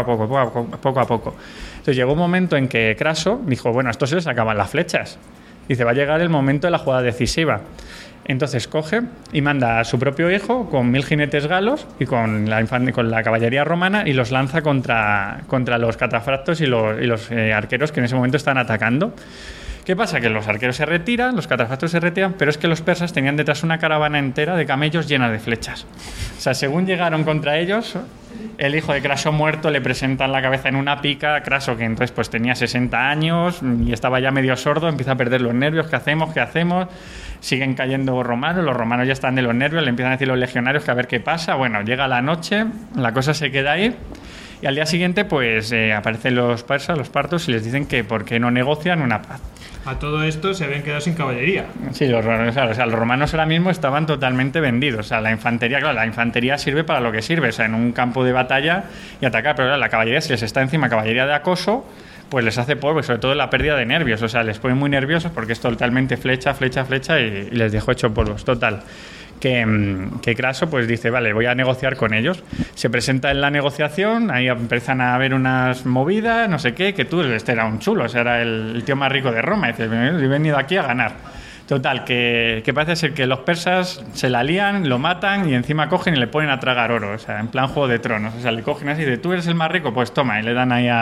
poco. Entonces, llegó un momento en que Craso dijo, bueno, a estos se les acaban las flechas. Dice, va a llegar el momento de la jugada decisiva. Entonces coge y manda a su propio hijo con 1000 jinetes galos y con la caballería romana, y los lanza contra los catafractos y los arqueros que en ese momento están atacando. ¿Qué pasa? Que los arqueros se retiran, los catafractos se retiran, pero es que los persas tenían detrás una caravana entera de camellos llena de flechas. O sea, según llegaron contra ellos, el hijo de Craso muerto le presentan la cabeza en una pica. Craso, que entonces pues tenía 60 años y estaba ya medio sordo, empieza a perder los nervios. ¿Qué hacemos? Siguen cayendo romanos, los romanos ya están de los nervios, le empiezan a decir los legionarios que a ver qué pasa. Bueno, llega la noche, la cosa se queda ahí, y al día siguiente pues aparecen los persas, los partos, y les dicen que por qué no negocian una paz. A todo esto se habían quedado sin caballería. Sí, los romanos ahora mismo estaban totalmente vendidos. O sea, la infantería, claro, la infantería sirve para lo que sirve, o sea, en un campo de batalla y atacar, pero claro, la caballería, si les está encima caballería de acoso, pues les hace polvo, y sobre todo la pérdida de nervios. O sea, les pone muy nerviosos porque es totalmente flecha y les dejó hecho polvos. Total. Que Craso pues dice, vale, voy a negociar con ellos. Se presenta en la negociación, ahí empiezan a haber unas movidas, no sé qué, que este era un chulo, o sea, era el tío más rico de Roma. Y dice, he venido aquí a ganar. Total, que parece ser que los persas se la lían, lo matan y encima cogen y le ponen a tragar oro, o sea, en plan Juego de Tronos. O sea, le cogen así de, tú eres el más rico, pues toma, y le dan ahí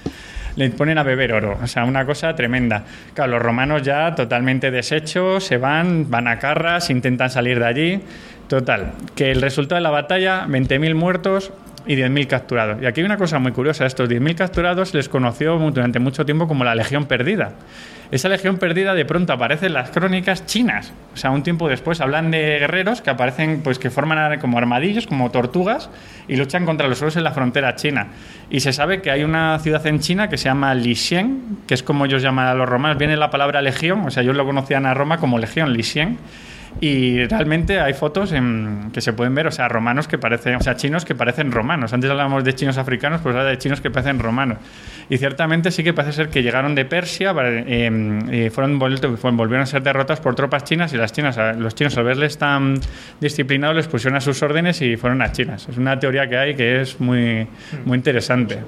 le ponen a beber oro, o sea, una cosa tremenda. Claro, los romanos ya totalmente deshechos, se van a Carras, intentan salir de allí. Total, que el resultado de la batalla, 20.000 muertos y 10.000 capturados. Y aquí hay una cosa muy curiosa, estos 10.000 capturados se les conoció durante mucho tiempo como la Legión Perdida. Esa Legión Perdida de pronto aparece en las crónicas chinas. O sea, un tiempo después hablan de guerreros que aparecen, pues que forman como armadillos, como tortugas, y luchan contra los osos en la frontera china. Y se sabe que hay una ciudad en China que se llama Lixien, que es como ellos llaman a los romanos. Viene la palabra legión, o sea, ellos lo conocían a Roma como legión, Lixien. Y realmente hay fotos que se pueden ver, o sea, romanos que parecen, o sea, chinos que parecen romanos. Antes hablábamos de chinos africanos, pues ahora de chinos que parecen romanos. Y ciertamente sí que parece ser que llegaron de Persia, volvieron a ser derrotados por tropas chinas, y los chinos, al verles tan disciplinados, les pusieron a sus órdenes y fueron a chinas. Es una teoría que hay que es muy, muy interesante.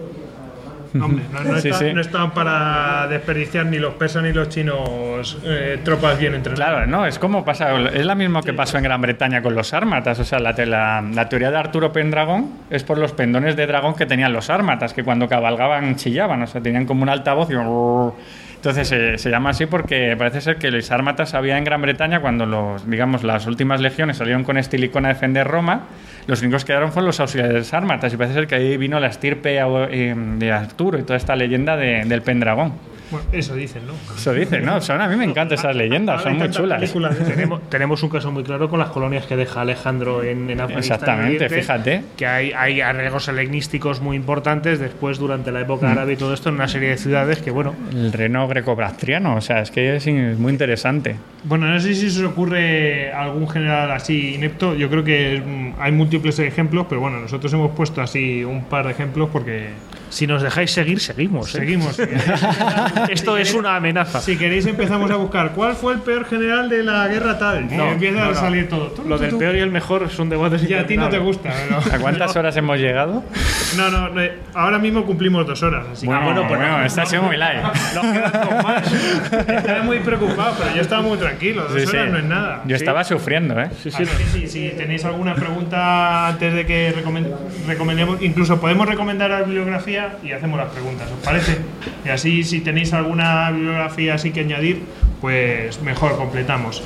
Hombre, no están para desperdiciar ni los persas ni los chinos tropas bien entrenadas. Claro, no, es como pasa, es lo mismo que pasó en Gran Bretaña con los sármatas. O sea, la teoría de Arturo Pendragón es por los pendones de dragón que tenían los sármatas, que cuando cabalgaban chillaban, o sea, tenían como un altavoz y... Entonces se llama así porque parece ser que los sármatas había en Gran Bretaña cuando las últimas legiones salieron con Estilicón a defender Roma. Los únicos que quedaron fueron los auxiliares sármatas, y parece ser que ahí vino la estirpe de Arturo y toda esta leyenda del Pendragón. Bueno, eso dicen, ¿no? Eso dicen, ¿no? A mí me encantan esas leyendas, son muy chulas. Tenemos un caso muy claro con las colonias que deja Alejandro en Afganistán. Exactamente, fíjate. Que hay arreglos helenísticos muy importantes después, durante la época árabe y todo esto, en una serie de ciudades que, bueno... El reino greco-bactriano, o sea, es que es muy interesante. Bueno, no sé si se os ocurre algún general así inepto. Yo creo que hay múltiples ejemplos, pero bueno, nosotros hemos puesto así un par de ejemplos porque... Si nos dejáis seguir, seguimos. Seguimos. Esto es una amenaza. Si queréis empezamos a buscar ¿cuál fue el peor general de la guerra tal? No, empieza a salir todo. Lo del peor y el mejor son debates. Y a ti no te gusta. ¿No? ¿A cuántas horas hemos llegado? No, ahora mismo cumplimos 2 horas. Así bueno, esta ha sido muy light. Nos quedan 2 más. Estaba muy preocupado, pero yo estaba muy tranquilo. 2 horas no es nada. Yo estaba sufriendo, ¿eh? Si tenéis alguna pregunta antes de que recomendemos, incluso podemos recomendar la bibliografía y hacemos las preguntas, ¿os parece? Y así, si tenéis alguna bibliografía así que añadir, pues mejor completamos.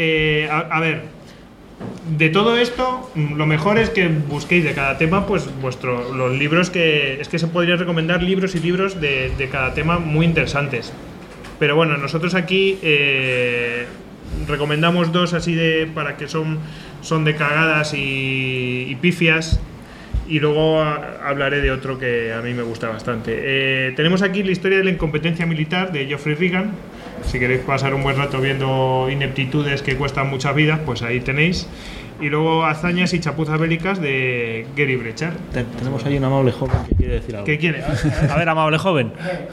A ver, de todo esto, lo mejor es que busquéis de cada tema, pues los libros que... Es que se podrían recomendar libros y libros de cada tema muy interesantes. Pero bueno, nosotros aquí recomendamos 2 así para que son de cagadas y pifias. Y luego hablaré de otro que a mí me gusta bastante. Tenemos aquí la historia de la incompetencia militar de Geoffrey Regan. Si queréis pasar un buen rato viendo ineptitudes que cuestan muchas vidas, pues ahí tenéis. y luego Hazañas y chapuzas bélicas de Gary Brechar. Tenemos ahí un amable joven que quiere decir algo. ¿Qué quiere? A ver, amable joven.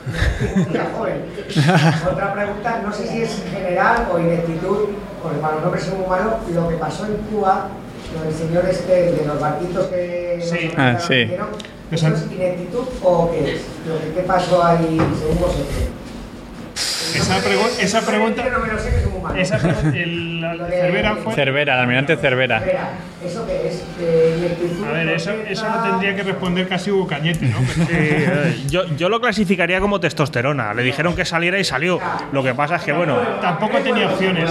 Otra pregunta, no sé si es general o ineptitud, porque para los hombres son humanos, lo que pasó en Cuba, lo del señor de los barquitos que Sí. Sí. ¿eso es ineptitud o qué es? ¿Qué pasó ahí según vosotros? Esa pregunta. No me lo sé, que es un humano. Cervera fue. Cervera, el almirante Cervera. ¿Eso qué es? A ver, eso lo tendría que responder casi Hugo Cañete, ¿no? Yo lo clasificaría como testosterona. Le dijeron que saliera y salió. Lo que pasa es que, bueno, Tampoco tenía opciones.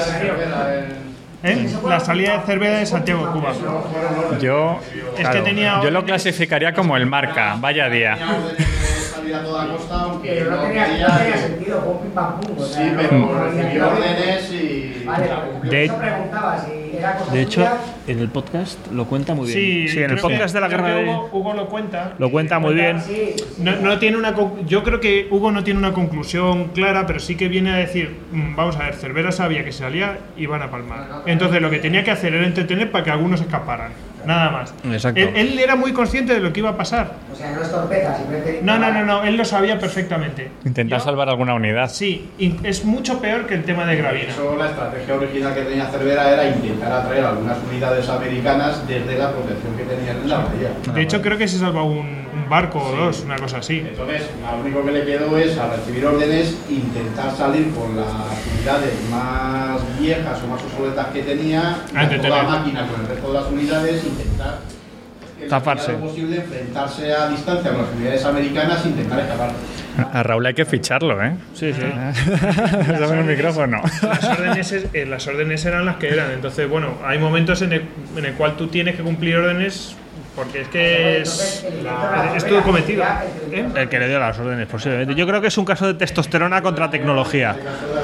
La salida de Cervera de Santiago de Cuba. Yo Tenía. lo clasificaría como el marca. Vaya día. A toda costa, aunque Pero no tenía sentido, pum, pim, pam, pum. O sea, Sí, pero recibió órdenes y... Vale, De- eso preguntaba si era cosa de hecho, suya. en el podcast lo cuenta muy bien. Sí, en el creo podcast que- de la creo guerra que de... Hugo lo cuenta. Lo cuenta muy bien. Sí, No tiene yo creo que Hugo no tiene una conclusión clara, pero sí que viene a decir, vamos a ver, Cervera sabía que se salía y van a palmar. Entonces lo que tenía que hacer era entretener para que algunos escaparan. Nada más. Exacto. Él era muy consciente de lo que iba a pasar. o sea, no es torpeza, simplemente. No, él lo sabía perfectamente. Intentar Yo- salvar alguna unidad. Sí, y es mucho peor que el tema de De Gravina. hecho, la estrategia original que tenía Cervera era intentar atraer algunas unidades americanas desde la protección que tenían en la bahía. De hecho, creo que se salva un barco o dos, una cosa así. Entonces, lo único que le quedó es, al recibir órdenes, intentar salir con las unidades más viejas o más obsoletas que tenía, y a toda la máquina con el resto de las unidades, intentar en la Zafarse. medida de lo posible enfrentarse a distancia con las unidades americanas e intentar escapar. A Raúl hay que ficharlo, ¿eh? Sí, sí. Dame el micrófono. Las órdenes eran las que eran. Entonces, bueno, hay momentos en el cual tú tienes que cumplir órdenes porque es que es tu cometido. ¿Eh? El que le dio las órdenes, posiblemente. Yo creo que es un caso de testosterona contra tecnología.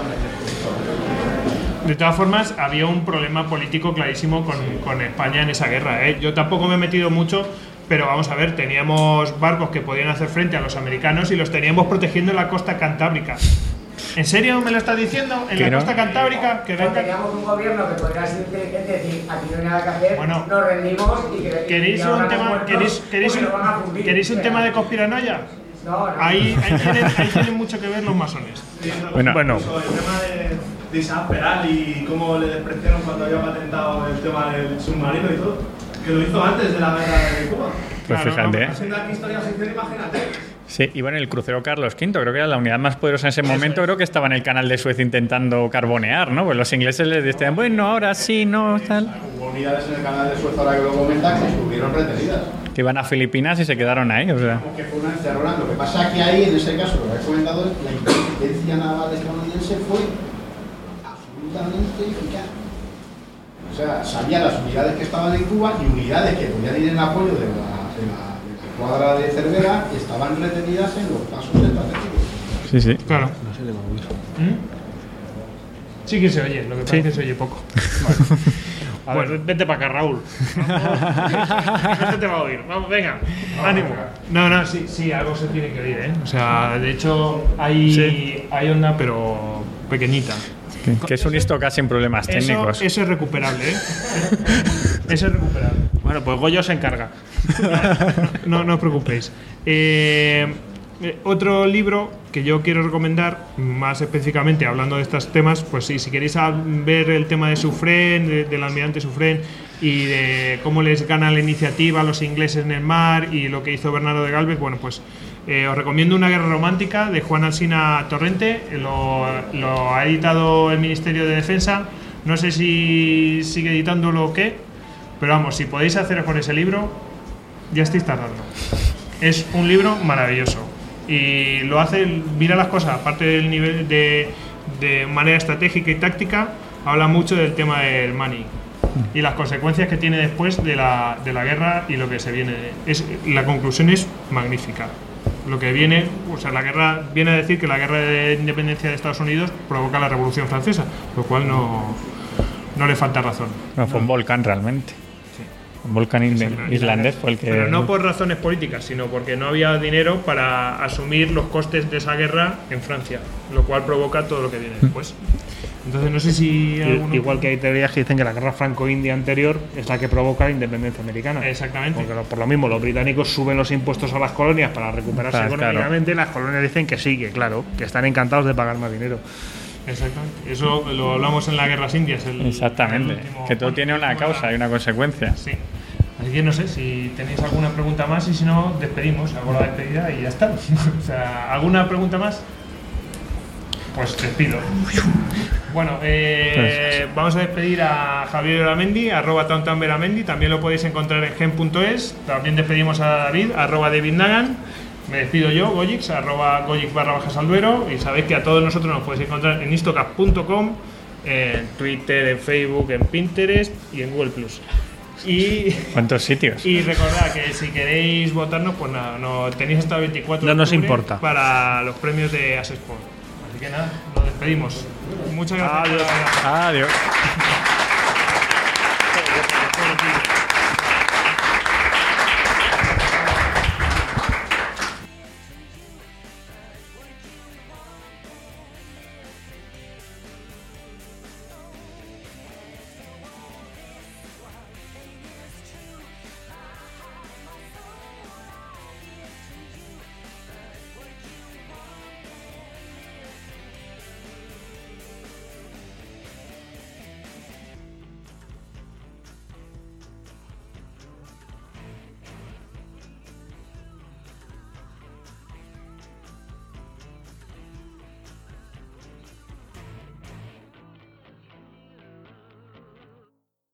De todas formas, había un problema político clarísimo con España en esa guerra, ¿eh? Yo tampoco me he metido mucho, pero vamos a ver, teníamos barcos que podían hacer frente a los americanos y los teníamos protegiendo en la costa cantábrica. ¿En serio me lo estás diciendo? ¿En ¿Que la no? costa cantábrica? Que venga. Teníamos un gobierno que podría ser inteligente y decir, aquí no hay nada que hacer, Bueno, nos rendimos y que. ¿Queréis y ahora un nos tema, muertos queréis porque nos van a fundir. ¿queréis un O sea, tema de conspiranoia? No. Ahí tienen mucho que ver los masones. Bueno. Bueno, El tema de Isaac Peral y cómo le despreciaron cuando había patentado el tema del submarino y todo, que lo hizo antes de la guerra de Cuba. Pues Claro, fíjate, ¿eh? Haciendo aquí historia ficción, imagínate. Sí, y bueno, el crucero Carlos V, creo que era la unidad más poderosa en ese momento, creo que estaba en el canal de Suez intentando carbonear, ¿no? Pues los ingleses les decían, bueno, ahora sí, no, tal. Hubo unidades en el canal de Suez, ahora que lo comentan, que estuvieron retenidas. Que iban a Filipinas y se quedaron ahí, o sea. Que fue una encerrona. Lo que pasa es que ahí, en ese caso, lo que habéis comentado, la inteligencia naval estadounidense fue absolutamente eficaz. O sea, sabían las unidades que estaban en Cuba y unidades que podían ir en apoyo de la cuadra de Cervera estaban retenidas en los pasos estratégicos. Sí, sí. Claro. Sí que se oye, lo que pasa es que se oye poco. a ver, vente para acá, Raúl. No se te va a oír. Vamos, venga, ánimo. No, sí, algo se tiene que oír, ¿eh? O sea, de hecho, hay onda, pero pequeñita. Que es un Istocast sin problemas técnicos. Eso es recuperable, ¿eh? Eso es recuperable. Bueno, pues Goyo se encarga. No os preocupéis. Otro libro que yo quiero recomendar, más específicamente hablando de estos temas, pues sí, si queréis ver el tema de Suffren, del almirante Suffren y de cómo les gana la iniciativa a los ingleses en el mar y lo que hizo Bernardo de Galvez, bueno, pues os recomiendo Una guerra romántica de Juan Alsina Torrente. Lo ha editado el Ministerio de Defensa. No sé si sigue editándolo o qué, pero vamos, si podéis haceros con ese libro, ya estáis tardando. Es un libro maravilloso y lo hace, mira las cosas, aparte del nivel de manera estratégica y táctica, habla mucho del tema del money y las consecuencias que tiene después de la guerra y lo que se viene. La conclusión es magnífica. Lo que viene, o sea, la guerra viene a decir que la guerra de independencia de Estados Unidos provoca la Revolución Francesa, lo cual no le falta razón. No, fue un volcán realmente. Un volcán islandés fue el que... Pero no por razones políticas, sino porque no había dinero para asumir los costes de esa guerra en Francia, lo cual provoca todo lo que viene después. Entonces no sé si igual que hay teorías que dicen que la guerra franco-india anterior es la que provoca la independencia americana. Exactamente. Porque por lo mismo los británicos suben los impuestos a las colonias para recuperarse económicamente, y las colonias dicen que sí, que claro, que están encantados de pagar más dinero. Exactamente. Eso lo hablamos en las guerras indias. Exactamente. Que todo tiene una causa y una consecuencia. Sí. Así que no sé si tenéis alguna pregunta más y si no, despedimos. Hago la despedida y ya está. O sea, ¿alguna pregunta más? Pues despido. Bueno, vamos a despedir a Javier Beramendi, @tauntaunberamendi. También lo podéis encontrar en gen.es. También despedimos a David, @DavidNagan. Me despido yo, Gojix, @Gojix_Alduero. Y sabéis que a todos nosotros nos podéis encontrar en istocap.com, en Twitter, en Facebook, en Pinterest y en Google+. Y ¿cuántos sitios? Y recordad que si queréis votarnos, pues nada, no tenéis hasta el 24 no de nos octubre importa para los premios de Asesport. Así que nada, nos despedimos. Muchas gracias. Adiós.